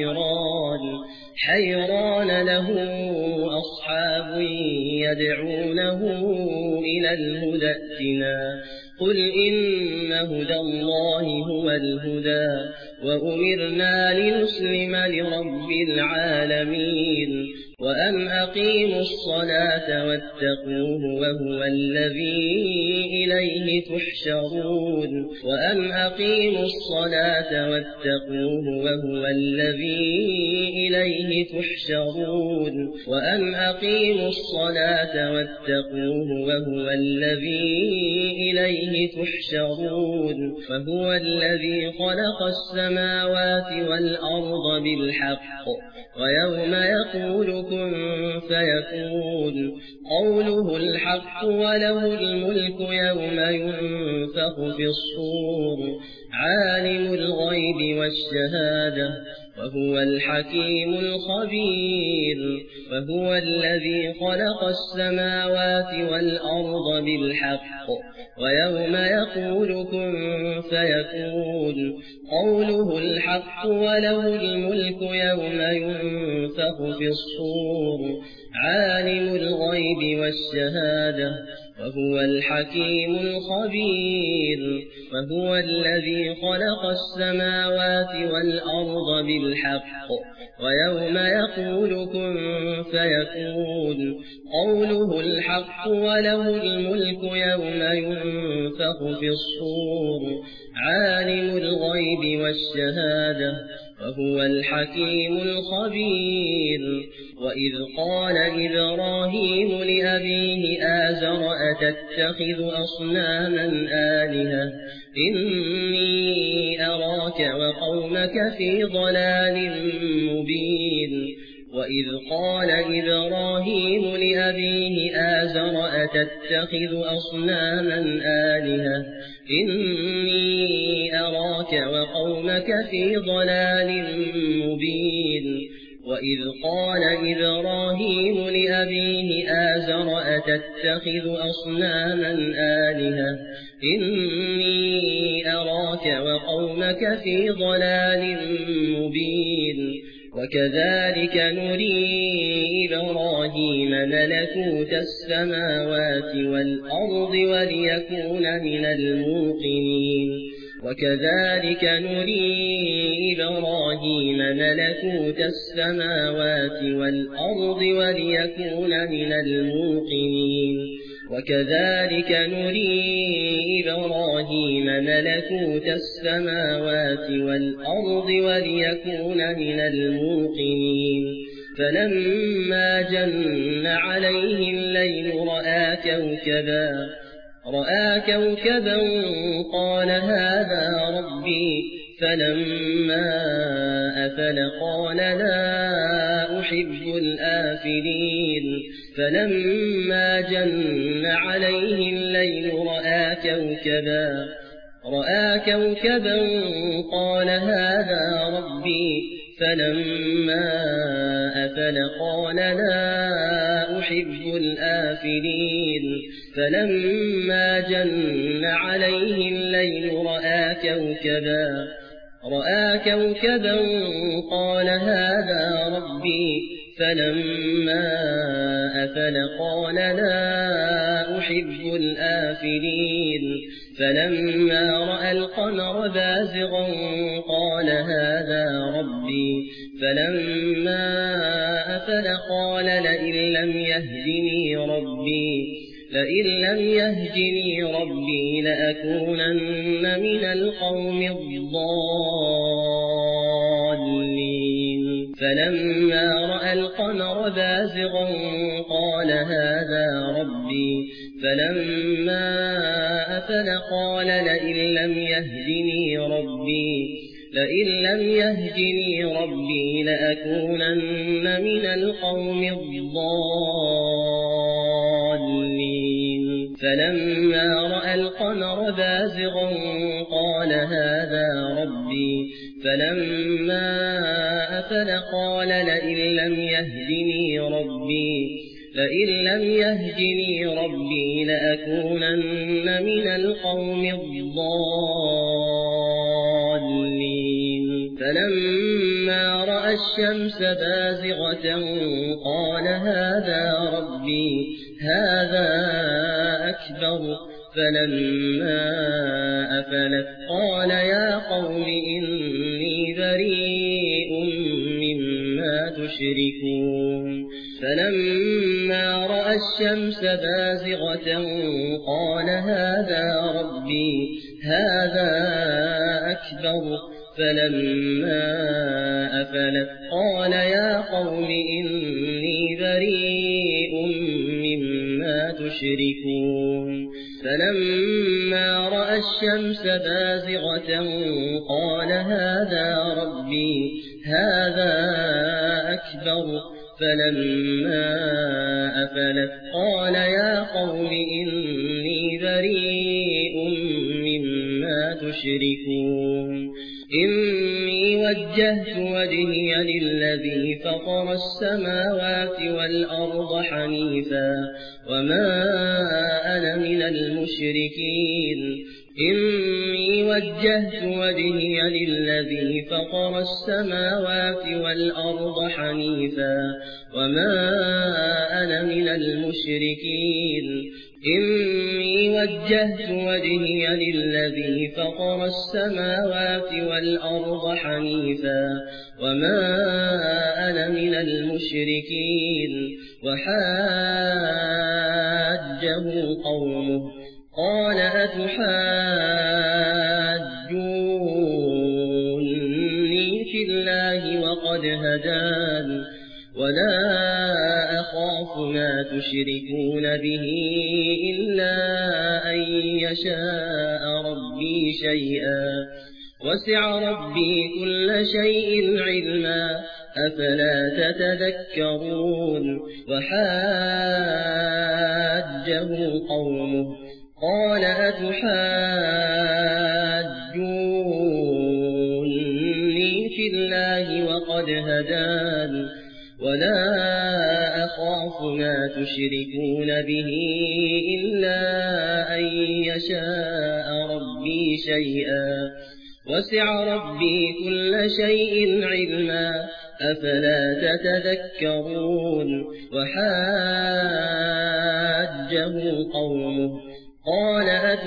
حيران له أصحاب يدعونه إلى الهدى ائتنا قل إن هدى الله هو الهدى وأمرنا لنسلم لرب العالمين وأن أقيموا الصلاة واتقوه وهو الذي إليه تحشرون وأن أقيموا الصلاة واتقوه وهو الذي إليه تحشرون وأن أقيموا الصلاة واتقوه وهو الذي إليه تحشرون فهو الذي خلق السماوات والأرض بالحق ويوم يقول كن فيكون قوله الحق وله الملك يوم ينفخ في الصور عالم الغيب والشهادة وهو الحكيم الخبير وهو الذي خلق السماوات والأرض بالحق ويوم يقول كن فيكون قوله الحق وله الملك يوم ينفخ في الصور عالم الغيب والشهادة وهو الحكيم الخبير وهو الذي خلق السماوات والأرض بالحق ويوم يقول كن فيكون قوله الحق وله الملك يوم ينفخ في الصور عالم الغيب والشهادة وهو الحكيم الخبير وإذ قال إبراهيم لأبيه آزر أتتخذ أصناما آلهة إني أراك وقومك في ضلال مبين وإذ قال إبراهيم لأبيه آزر أتتخذ أصناما آلهة إني أراك وقومك في ضلال مبين وإذ قال إبراهيم لأبيه آزر أتتخذ أصناما آلهة إني أراك وقومك في ضلال مبين وكذلك نري إبراهيم ملكوت السماوات والأرض وليكون من الموقنين وكذلك نري إبراهيم ملكوت السماوات والأرض وليكون من الموقنين وكذلك نري إبراهيم ملكوت السماوات والأرض وليكون من الموقنين فلما جن عليه الليل رأى كوكبا قال هذا ربي فلما أفل قال لا أحب الآفلين فلما جن عليه الليل رأى كوكبا قال هذا ربي فلما أفل قال لا أحب الآفلين فلما جن عليه الليل رأى كوكبا قال هذا ربي فلما أفل قال لا أحب الآفلين فلما رأى القمر بازغا قال هذا ربي فلما أفل قال لئن لم يهدني ربي لأكونن من القوم الضالين فلما رأى القمر بازغا قال هذا ربي فلما أفل قال لئن لم يهدني ربي لأكونن من القوم الضالين فلما رأى القمر بازغا قال هذا ربي فلما أفل قال لئن لم يهدني ربي لأكونن من القوم الضالين فلما رأى الشمس بازغة قال هذا ربي هذا أكبر فلما أفلت قال يا قوم إني بريء مما تشركون فلما رأى الشمس بازغة قال هذا ربي هذا أكبر فلما أفلت قال يا قوم إني بريء مما تشركون فلما رأى الشمس بازغة قال هذا ربي هذا أكبر فلما أفلت قال يا قوم إني بريء مما تشركون إني وجهت وجهي للذي فطر السماوات والأرض حنيفا وما أنا من المشركين إني وجهت وجهي للذي فطر السماوات والأرض حنيفا وما أنا من المشركين إني وجهت وجهي للذي فطر السماوات والأرض حنيفا وما أنا من المشركين وحاجه قومه قال أتحاجوني في الله وقد هدان ولا أخاف ما تشركون به إلا أن يشاء ربي شيئا وسع ربي كل شيء علما أفلا تتذكرون وحاجه قومه قال أتحاجوني في الله وقد هدان ولا أخاف ما تشركون به إلا أن يشاء ربي شيئا وسع ربي كل شيء علما أفلا تتذكرون وحاجه قومه قال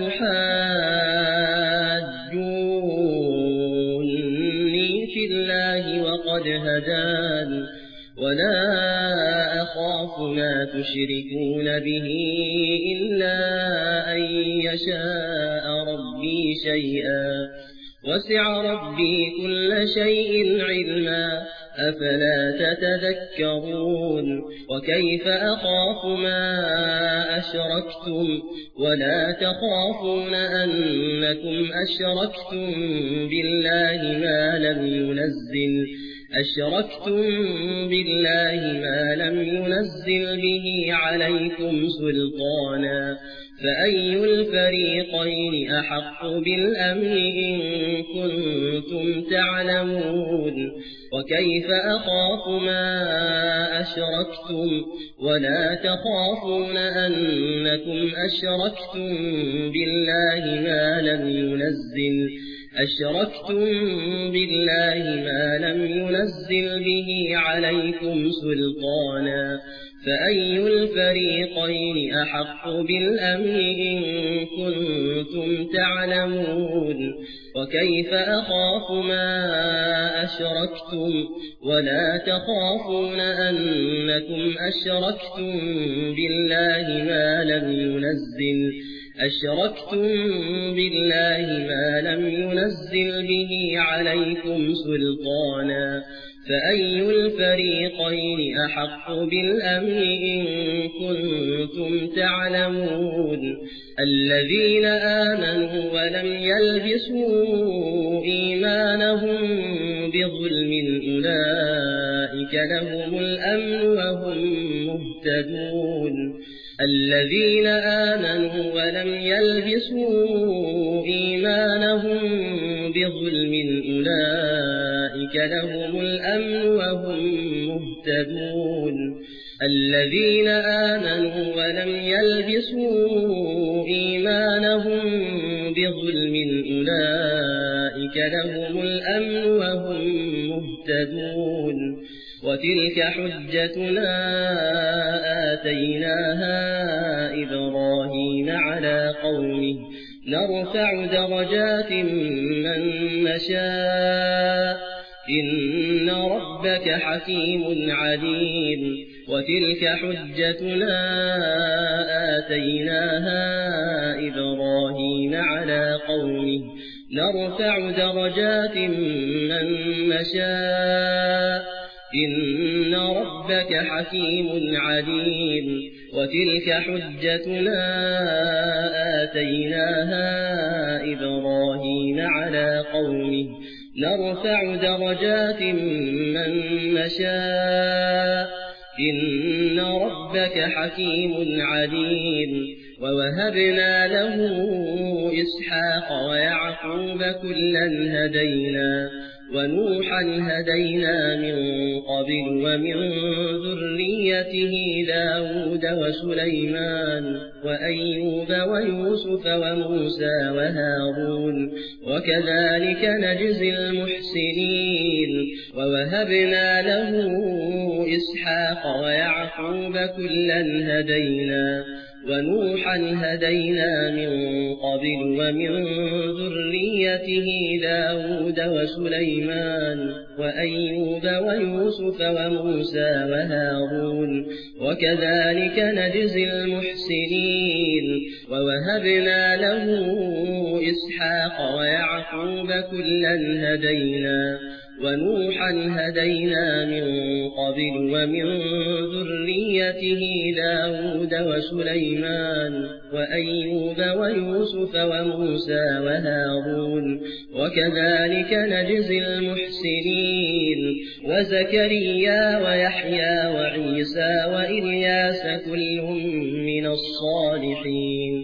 أتحاجوني في الله وقد هدان ولا أخاف ما تشركون به إلا أن يشاء ربي شيئا وسع ربي كل شيء علما أفلا تتذكرون وكيف أخاف ما أشركتم ولا تخافون أنكم أشركتم بالله ما لم ينزل به عليكم سلطانا فأي الفريقين أحق بالأمن إن كنتم تعلمون وكيف أخاف ما أشركتم ولا تخافون أنكم أشركتم بالله ما لم ينزل به عليكم سلطانا فأي الفريقين أحق بالأمن إن كنتم تعلمون وكيف أخاف ما أشركتم ولا تخافون أنكم أشركتم بالله ما لم ينزل به عليكم سلطانا فأي الفريقين أحق بالأمن إن كنتم تعلمون الذين آمنوا ولم يلبسوا إيمانهم بظلم أولئك لهم الأمن وهم مهتدون الذين آمنوا ولم يلبسوا إيمانهم بظلم أولئك لهم الأمن وهم مهتدون الذين آمنوا ولم يلبسوا إيمانهم بظلم أولئك لهم الأمن وهم مهتدون وتلك حجتنا آتيناها إبراهيم على قومه نرفع درجات من نشاء إن ربك حكيم عليم وتلك حجتنا آتيناها إبراهيم على قومه نرفع درجات من نشاء إن ربك حكيم عليم وتلك حجتنا آتيناها إبراهيم على قومه نرفع درجات من نشاء إن ربك حكيم عليم ووهبنا له إسحاق ويعقوب كلا هدينا ونوحا هدينا من قبل ومن ذريته داود وسليمان وأيوب ويوسف وموسى وهارون وكذلك نجزي المحسنين ووهبنا له إسحاق ويعقوب كلا هدينا ونوحا هدينا من قبل ومن ذريته داود وسليمان وأيوب ويوسف وموسى وهارون وكذلك نجزي المحسنين ووهبنا له إسحاق ويعقوب كلا هدينا ونوحا هدينا من قبل ومن ذريته داود وسليمان وأيوب ويوسف وموسى وهارون وكذلك نجزي المحسنين وزكريا ويحيى وعيسى وإلياس كل من الصالحين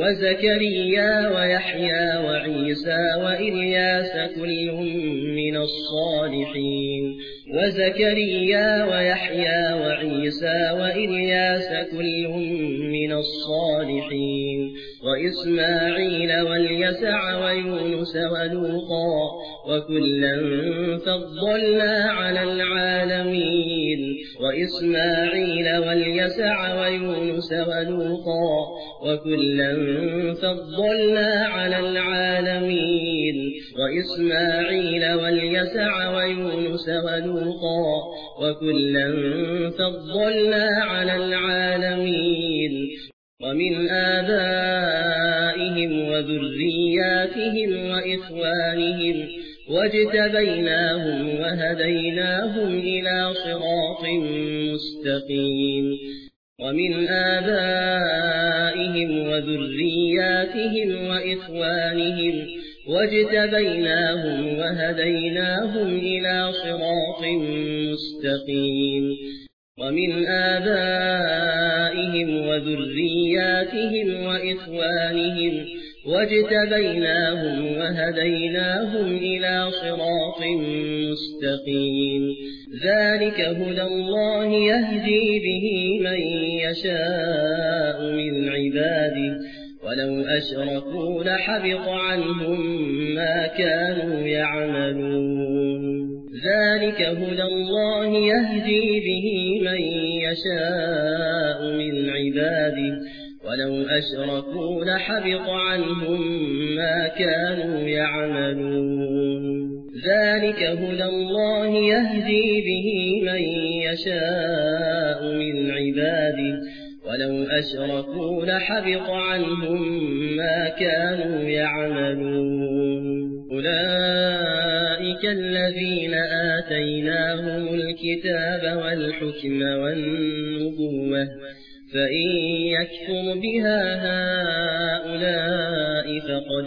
وزكريا ويحيى وعيسى وإلياس كل من الصالحين وزكريا ويحيى وعيسى وإلياس كل من الصالحين وإسماعيل واليسع ويونس ولوطا وكلا فضلنا على العالمين وإسماعيل واليسع ويونس ولوطا وكلا فضلنا على العالمين وإسماعيل واليسع ويونس ولوطا وكلا فضلنا على العالمين ومن آبائهم وذرياتهم وإخوانهم واجتبيناهم وهديناهم إلى صراط مستقيم ومن آبائهم وذرياتهم وإخوانهم واجتبيناهم وهديناهم إلى صراط مستقيم ومن آبائهم وذرياتهم وإخوانهم واجتبيناهم وهديناهم إلى صراط مستقيم ذلك هدى الله يهدي به من يشاء من عباده ولو أشركوا لحبط عنهم ما كانوا يعملون ذلك هدى الله يهدي به من يشاء من عباده ولو أشركوا لحبط عنهم ما كانوا يعملون ذلك هدى الله يهدي به من يشاء من عباده ولو أشركوا لحبط عنهم ما كانوا يعملون أولئك الذين آتيناهم الكتاب والحكم والنبوة فإن يكفر بها هؤلاء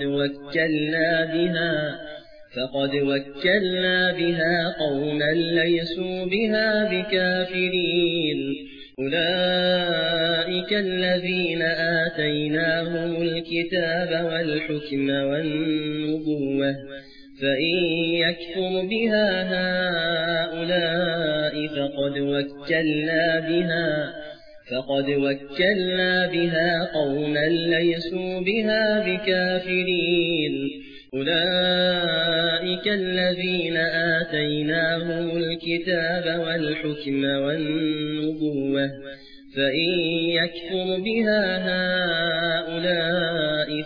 فقد وكلنا بها قوما ليسوا بها بكافرين أولئك الذين آتيناهم الكتاب والحكم والنبوة فإن يكفر بها هؤلاء فقد وكلنا بها قوما ليسوا بها بكافرين أولئك الذين آتيناهم الكتاب والحكم والنبوة فإن يكفر بها هؤلاء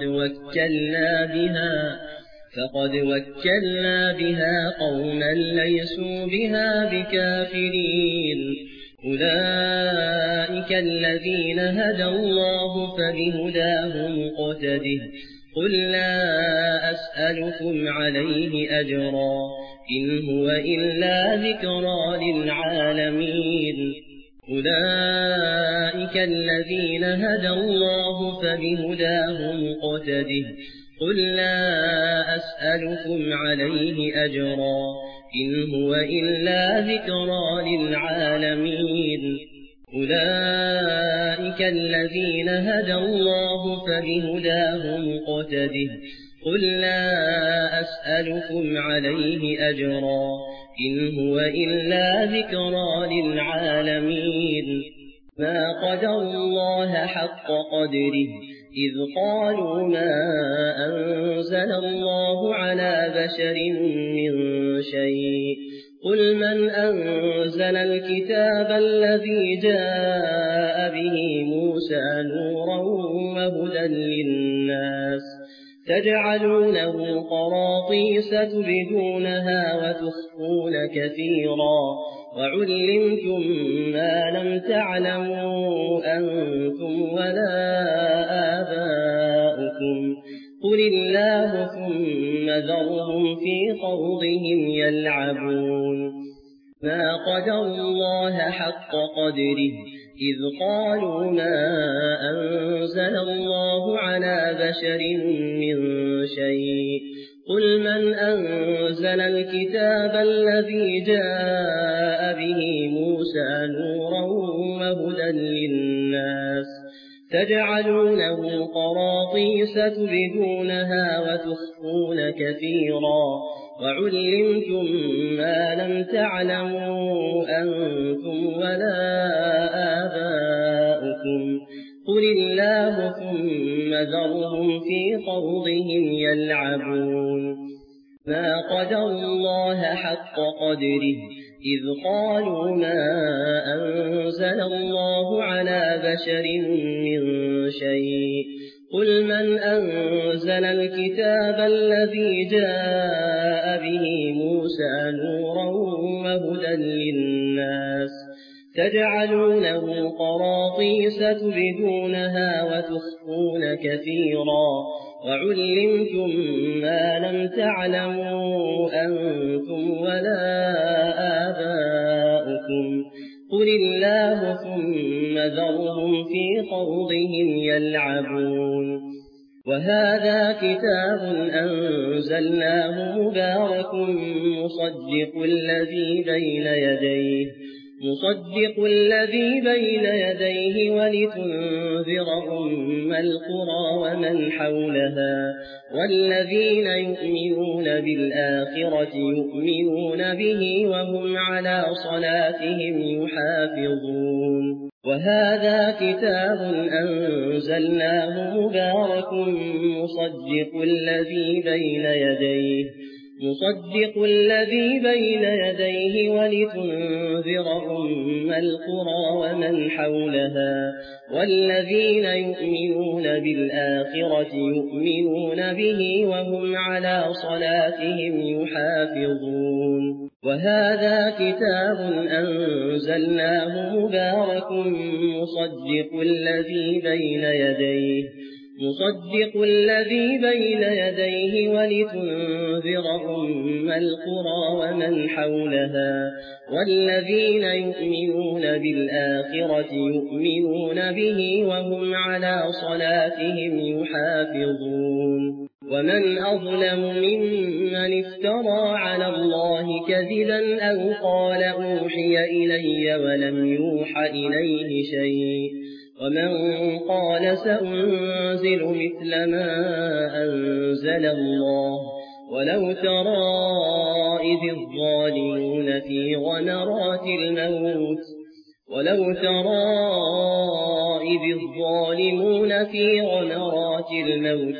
فقد وكلنا بها قوما ليسوا بها بكافرين أولئك الذين هدى الله فبهداه مقتده قل لا أسألكم عليه أجرا إن هو إلا ذكرى للعالمين أولئك الذين هدى الله فبهداه مقتده قل لا أسألكم عليه أجرا إن هو إلا ذكرى للعالمين أولئك الذين هدى الله فبهداه مقتده قل لا أسألكم عليه أجرا إن هو إلا ذكرى للعالمين ما قدروا الله حق قدره إذ قالوا ما أنزل الله على بشر من شيء قل من أنزل الكتاب الذي جاء به موسى نورا وهدى للناس تجعلونه قراطيس تبدونها وتخفون كثيرا وعلمتم ما لم تعلموا أنتم ولا آباؤكم قل الله ثم ذرهم في خوضهم يلعبون ما قدروا الله حق قدره إذ قالوا ما أنزل الله على بشر من شيء قل من أنزل الكتاب الذي جاء به موسى نورا وهدى للناس تجعلونه قراطيس تبدونها وتخفون كثيرا وعلمتم ما لم تعلموا أنتم ولا آباؤكم قل الله ثم ذرهم في خوضهم يلعبون ما قدروا الله حق قدره إذ قالوا ما أنزل الله على بشر من شيء قل من أنزل الكتاب الذي جاء به موسى نورا وهدى للناس تجعلونه قراطيس تبدونها وتخفون كثيرا وعلمتم ما لم تعلموا أنتم ولا آباؤكم قل الله ثم ذرهم في خوضهم يلعبون وهذا كتاب أنزلناه مبارك مصدق الذي بين يديه ولتنذر أم القرى ومن حولها والذين يؤمنون بالآخرة يؤمنون به وهم على صلاتهم يحافظون وهذا كتاب أنزلناه مبارك مصدق الذي بين يديه ولتنذر أم القرى ومن حولها والذين يؤمنون بالآخرة يؤمنون به وهم على صلاتهم يحافظون وهذا كتاب أنزلناه مبارك مصدق الذي بين يديه ولتنذر أم القرى ومن حولها والذين يؤمنون بالآخرة يؤمنون به وهم على صلاتهم يحافظون ومن أظلم ممن افترى على الله كذبا أو قال أوحي إلي ولم يوح إليه شيء ومن قال سأنزل مثل ما أنزل الله ولو ترى إذ الظالمون في غمرات الموت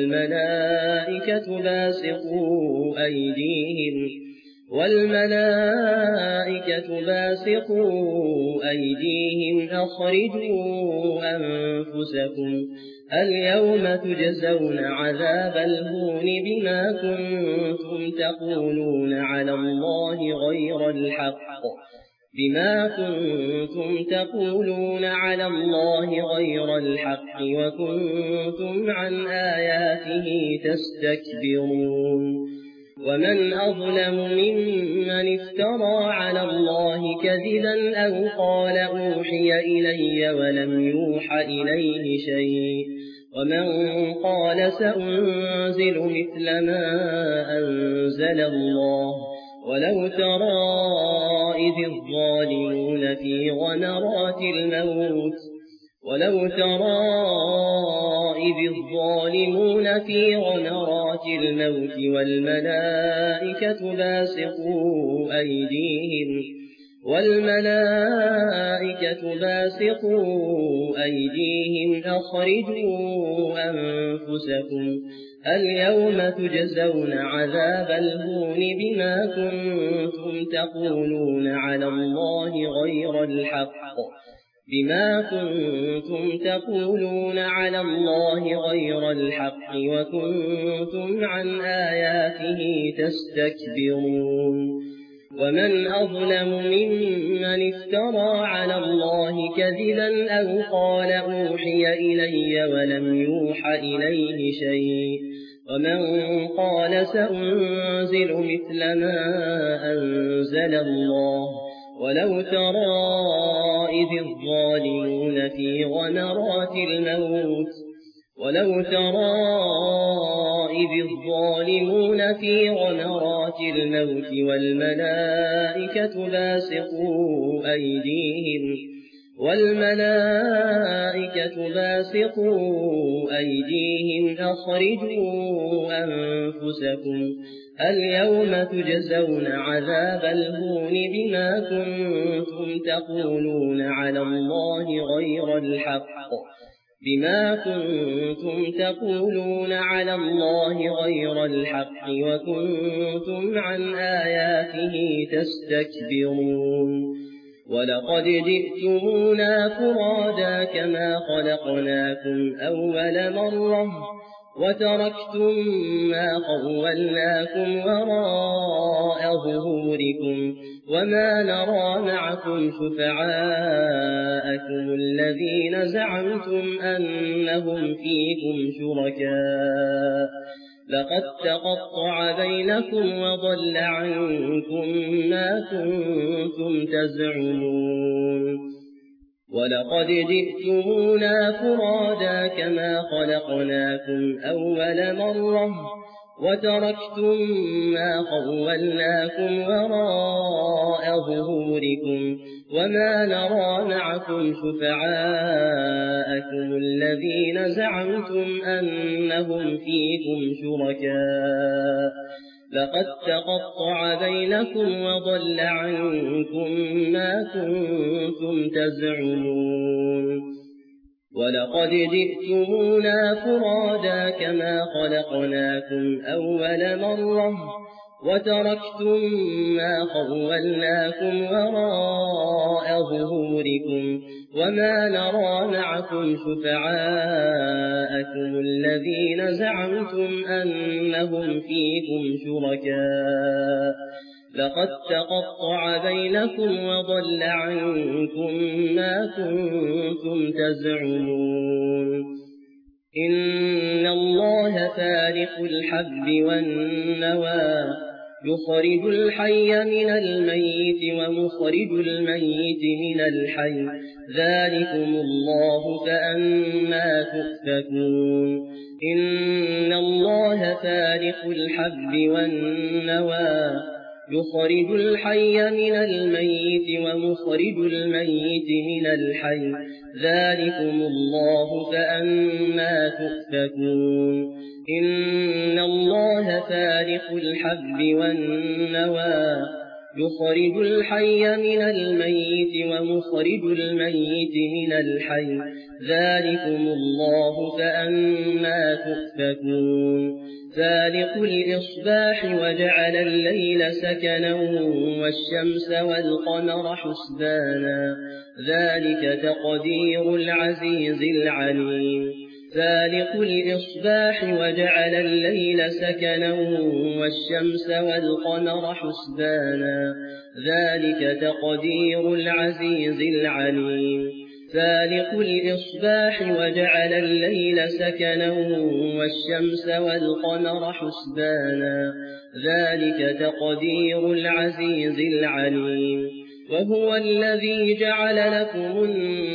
والملائكة باسقوا أيديهم أخرجوا أنفسكم اليوم تجزون عذاب الهون بما كنتم تقولون على الله غير الحق وكنتم عن آياته تستكبرون ومن أظلم ممن افترى على الله كذبا أو قال أوحي إلي ولم يوح إليه شيء ومن قال سأنزل مثل ما أنزل الله ولو ترى إذ الظالمون في غمرات الموت والملائكة باسطوا أيديهم أخرجوا أنفسكم اليوم تجزون عذاب الهون بما كنتم تقولون على الله غير الحق وكنتم عن آياته تستكبرون ومن أظلم ممن افترى على الله كذبا أو قال أوحي إلي ولم يوح إليه شيء ومن قال سأنزل مثل ما أنزل الله ولو ترى إذ الظالمون في غمرات الموت والملائكة باسطوا أيديهم أخرجوا أنفسكم اليوم تجزون عذاب الهون بما كنتم تقولون على الله غير الحق وكنتم عن آياته تستكبرون ولقد جئتمونا فرادا كما خلقناكم أول مرة وتركتم ما خولناكم وراء ظهوركم وما نرى معكم شفعاءكم الذين زعمتم أنهم فيكم شركاء لقد تقطع بينكم وضل عنكم ما كنتم تزعمون ولقد جئتمونا فرادا كما خلقناكم أول مرة وتركتم ما خولناكم وراء ظهوركم وما نرى معكم شفعاءكم الذين زعمتم أنهم فيكم شركاء لقد تقطع بينكم وضل عنكم ما كنتم تزعمون ولقد جئتمونا فرادا كما خلقناكم أول مرة وتركتم ما خولناكم وراء ظهوركم وما نرى معكم شفعاءكم الذين زعمتم أنهم فيكم شركاء لقد تقطع بينكم وضل عنكم ما كنتم تزعمون إن الله فارق الحب والنوى يخرج الحي من الميت ومخرج الميت من الحي ذلكم الله فأنى تؤفكون إن الله فارق الحب والنوى يخرج الحي من الميت ومخرج الميت من الحي ذلكم الله فأنى تؤفكون إن الله فارق الحب والنوى يخرج الحي من الميت ومخرج الميت من الحي ذلكم الله فأنى تؤفكون فالق الإصباح وجعل الليل سكنا والشمس والقمر حسبانا ذلك تقدير العزيز العليم فالق الإصباح وجعل الليل سكنا والشمس والقمر حسبانا ذلك تقدير العزيز العليم فالق الإصباح وجعل الليل سكنا والشمس والقمر حسبانا ذلك تقدير العزيز العليم وهو الذي جعل لكم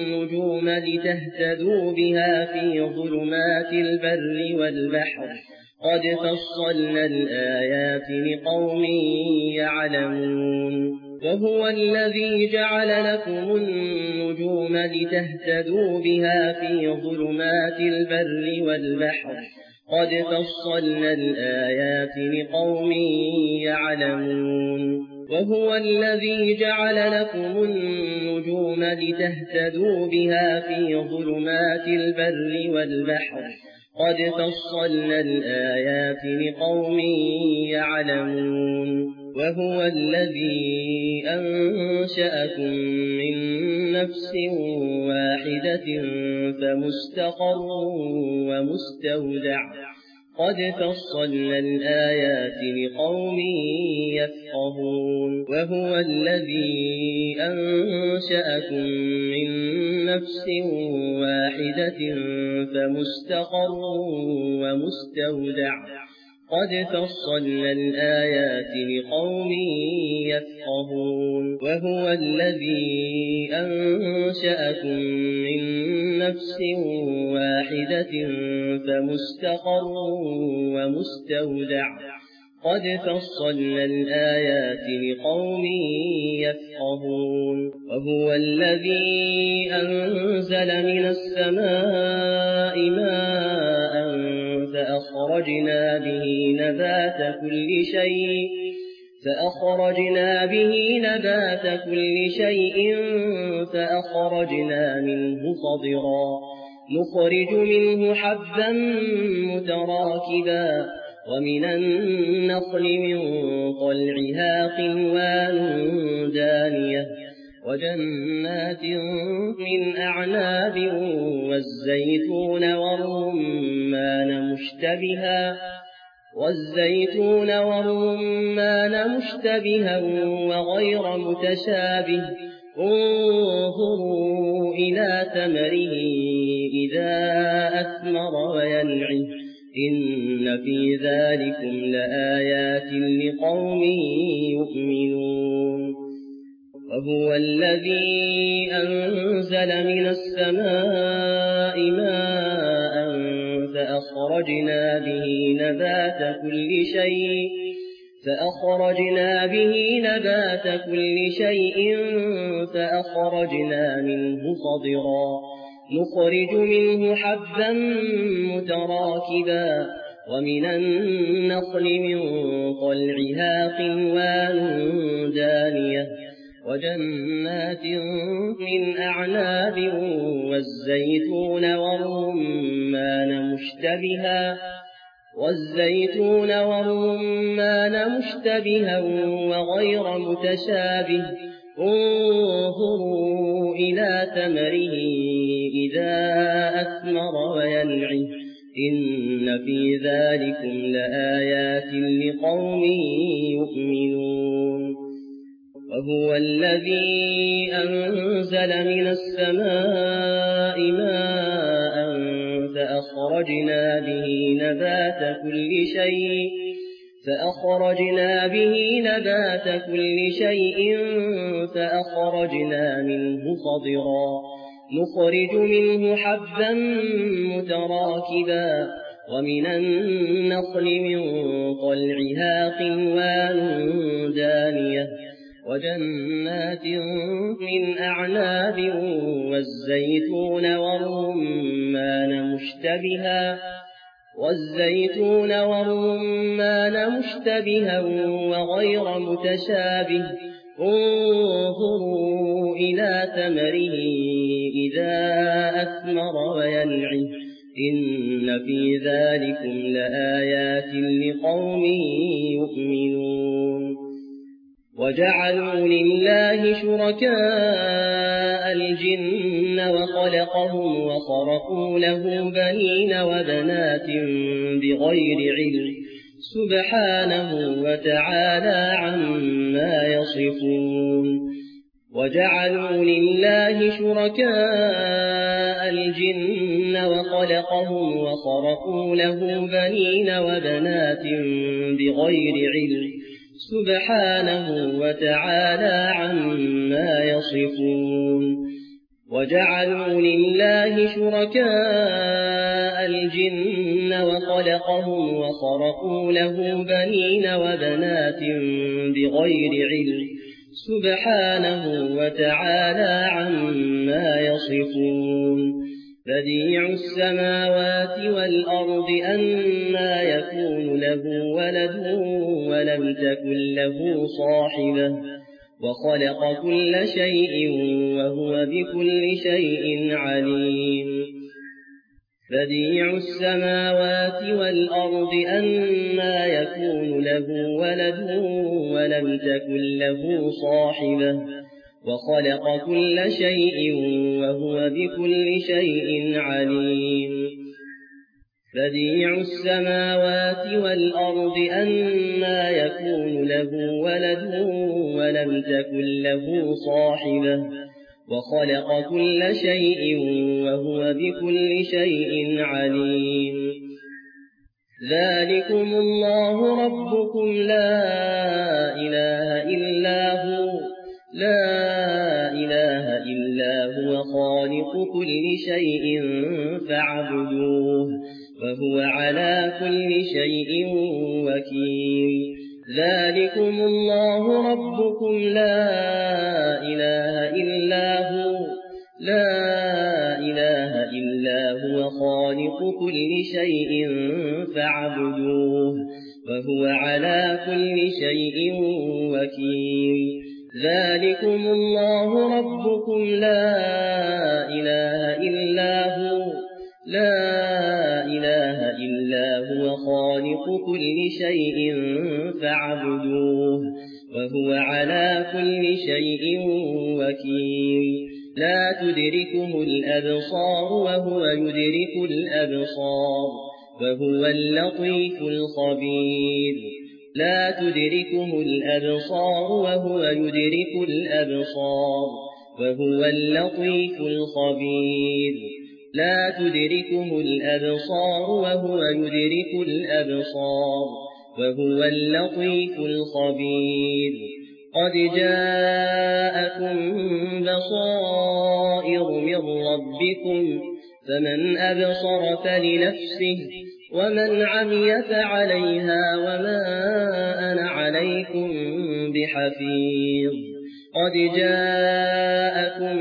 النجوم لتهتدوا بها في ظلمات البر والبحر قد فصلنا الآيات لقوم يعلمون وهو الذي جعل لكم النجوم لتهتدوا بها في ظلمات البر والبحر قد فصلنا الآيات لقوم يعلمون وهو الذي جعل لكم النجوم لتهتدوا بها في ظلمات البر والبحر قد فصلنا الآيات لقوم يعلمون وهو الذي أنشأكم من نفس واحدة فمستقر ومستودع قد فصلنا الآيات لقوم يفقهون وهو الذي أنشأكم من نفس واحدة فمستقر ومستودع قد فصلنا الآيات لقوم يفقهون وهو الذي أنشأكم من نفس واحدة فمستقر ومستودع قد فصلنا الآيات لقوم يفقهون وهو الذي أنزل من السماء ماء فأخرجنا به نبات كل شيء فأخرجنا منه خضرا نخرج منه حبا متراكبا ومن النخل من طلعها قنوان دانية وجنات من أعناب والزيتون والرمان مشتبها وغير متشابه انظروا إلى ثمره إذا أثمر وينعه إن في ذلكم لآيات لقوم يؤمنون وهو الذي أنزل من السماء ماء فأخرجنا به نبات كل شيء فأخرجنا منه خضرا نخرج منه حبا متراكبا ومن النخل من طلعها قنوان دانية وجنات من أعناب والزيتون والرمان مشتبها وغير متشابه انظروا إلى ثمره إذا أثمر وينعه إن في ذلكم لآيات لقوم يؤمنون وهو الذي أنزل من السماء ماء فأخرجنا به نبات كل شيء فأخرجنا منه خضرا نخرج منه حبا متراكبا ومن النخل من طلعها قنوان دانية وجنات من أعناب والزيتون والرمان مشتبها وغير متشابه انظروا إلى ثمره إذا أثمر وينعه إن في ذلكم لآيات لقوم يؤمنون وجعلوا لله شركاء الجن وخلقهم وخرقوا له بنين وبنات بغير علم سبحانه وتعالى عما يصفون وجعلوا لله شركاء الجن وخلقهم وخرقوا له بنين وبنات بغير علم سبحانه وتعالى عما يصفون وجعلوا لله شركاء الجن وخلقهم وخرقوا له بنين وبنات بغير علم سبحانه وتعالى عما يصفون بديع السماوات والأرض أنى يكون له ولد ولم تكن له صاحبة وخلق كل شيء وهو بكل شيء عليم بديع السماوات والأرض أنى يكون له ولد ولم تكن له صاحبة وخلق كل شيء وهو بكل شيء عليم بديع السماوات والأرض أنى يكون له ولد ولم تكن له صاحبة وخلق كل شيء وهو بكل شيء عليم ذلكم الله ربكم لا إله إلا هو خالق كل شيء فاعبدوه وهو على كل شيء وكيل ذلكم الله ربكم لا إله إلا هو خالق كل شيء فاعبدوه وهو على كل شيء وكيل ذلكم الله ربكم لا إله إلا هو خالق كل شيء فاعبدوه وهو على كل شيء وكيل لا تدركه الأبصار وهو يدرك الأبصار وهو اللطيف الخبير لا تدركه الأبصار وهو يدرك الأبصار وهو اللطيف الخبير لا تدركه الأبصار وهو يدرك الأبصار وهو اللطيف الخبير قد جاءكم بصائر من ربكم فمن أبصر فلنفسه ومن عمي فعليها وما أنا عليكم بحفيظ قد جاءكم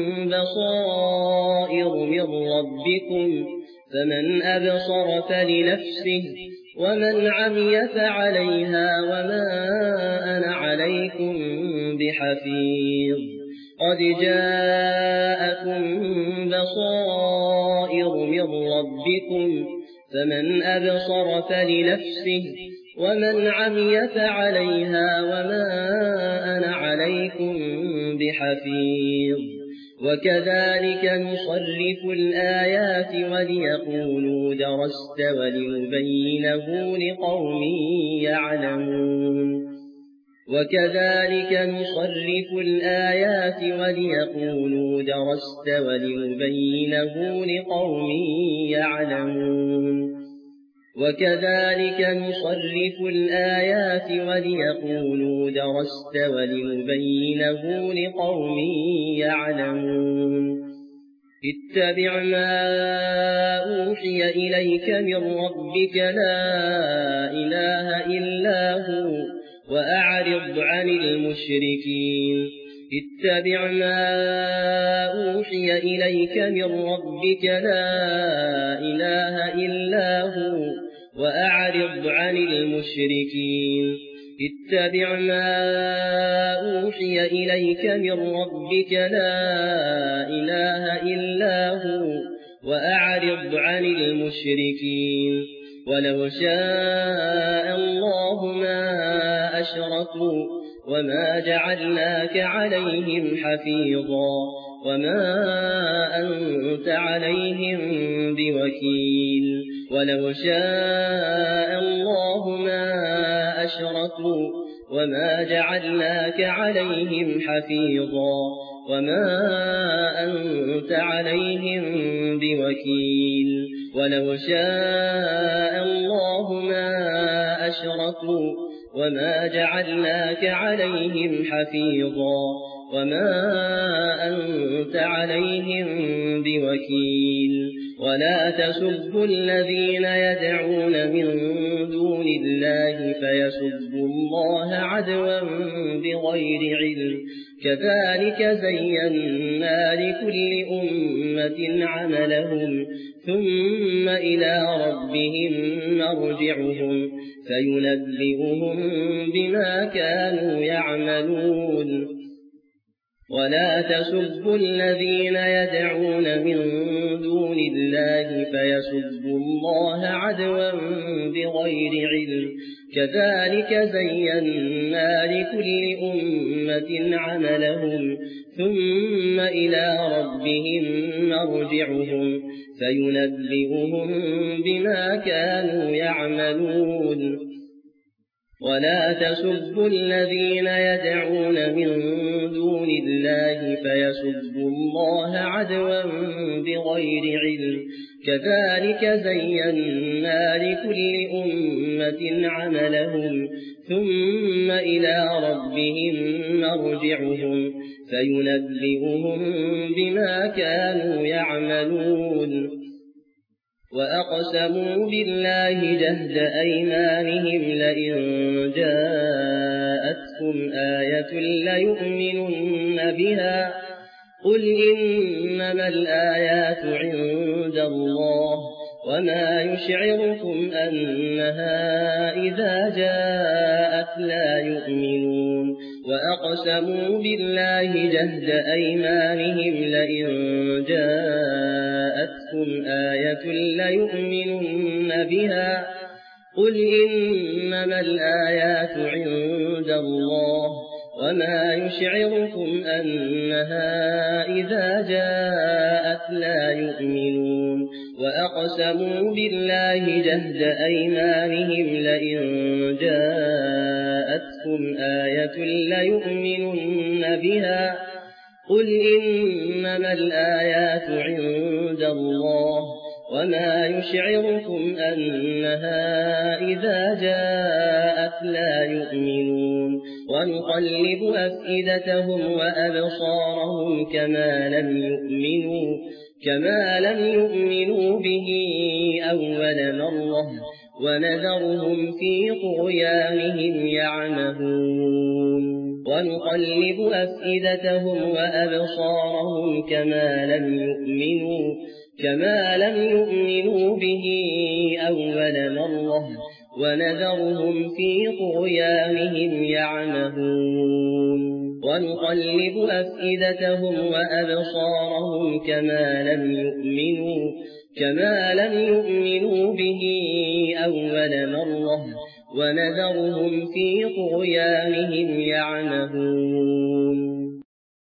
بصائر من ربكم فمن أبصر فلنفسه ومن عمي فعليها وما أنا عليكم بحفيظ قد جاءكم بصائر من ربكم فمن أبصر فلنفسه ومن عمي فعليها وما أنا عليكم بحفيظ وكذلك نصرف الآيات وليقولوا درست ولنبينه لقوم يعلمون وكذلك نصرف الآيات وليقولوا درست ولنبينه لقوم يعلمون وكذلك نصرف الآيات وليقولوا درست ولنبينه لقوم يعلمون اتبع ما أوحي إليك من ربك لا إله إلا هو وأعرض عن المشركين اتبع ما أوحي إليك من ربك لا إله إلا هو وأعرض عن المشركين اتبع ما أوحي إليك من ربك لا إله إلا هو وأعرض عن المشركين ولو شاء الله ما أشركوا وما جعلناك عليهم حفيظا وما أنت عليهم بوكيل ولو شاء الله ما أشركوا وما جعلناك عليهم حفيظا وما أنت عليهم بوكيل ولو شاء الله ما أشركوا وما جعلناك عليهم حفيظا وما أنت عليهم بوكيل ولا تسبوا الذين يدعون من دون الله فيسبوا الله عدوا بغير علم كذلك زينا لكل أمة عملهم ثم إلى ربهم مرجعهم فينبئهم بما كانوا يعملون ولا تسبوا الذين يدعون من دون الله فيسبوا الله عدوا بغير علم كذلك زينا لكل أمة عملهم ثم إلى ربهم مرجعهم فينبئهم بما كانوا يعملون ولا تسبوا الذين يدعون من دون الله فيسبوا الله عدوا بغير علم كذلك زينا لكل أمة عملهم ثم إلى ربهم مرجعهم فينبئهم بما كانوا يعملون وأقسموا بالله جهد أيمانهم لئن جاءتكم آية ليؤمنن بها قل إنما الآيات عند الله وما يشعركم أنها إذا جاءت لا يؤمنون وأقسموا بالله جهد أيمانهم لئن جاءتكم آية ليؤمنن بها قل إنما الآيات عند الله وما يشعركم أنها إذا جاءت لا يؤمنون وأقسموا بالله جهد أيمانهم لئن جاءتكم آية ليؤمنن بها قل إنما الآيات عند الله وما يشعركم أنها إذا جاءت لا يؤمنون ونقلب أفئدتهم وأبصارهم كما لم يؤمنوا به أول مرة ونذرهم في طغيانهم يعمهون ونقلب أفئدتهم وأبصارهم كما لم يؤمنوا به أول مرة ونذرهم في طغيانهم يعمهون ونقلب أفئدتهم وأبصارهم كما لم يؤمنوا به أول مرة ونذرهم في طغيانهم يعمهون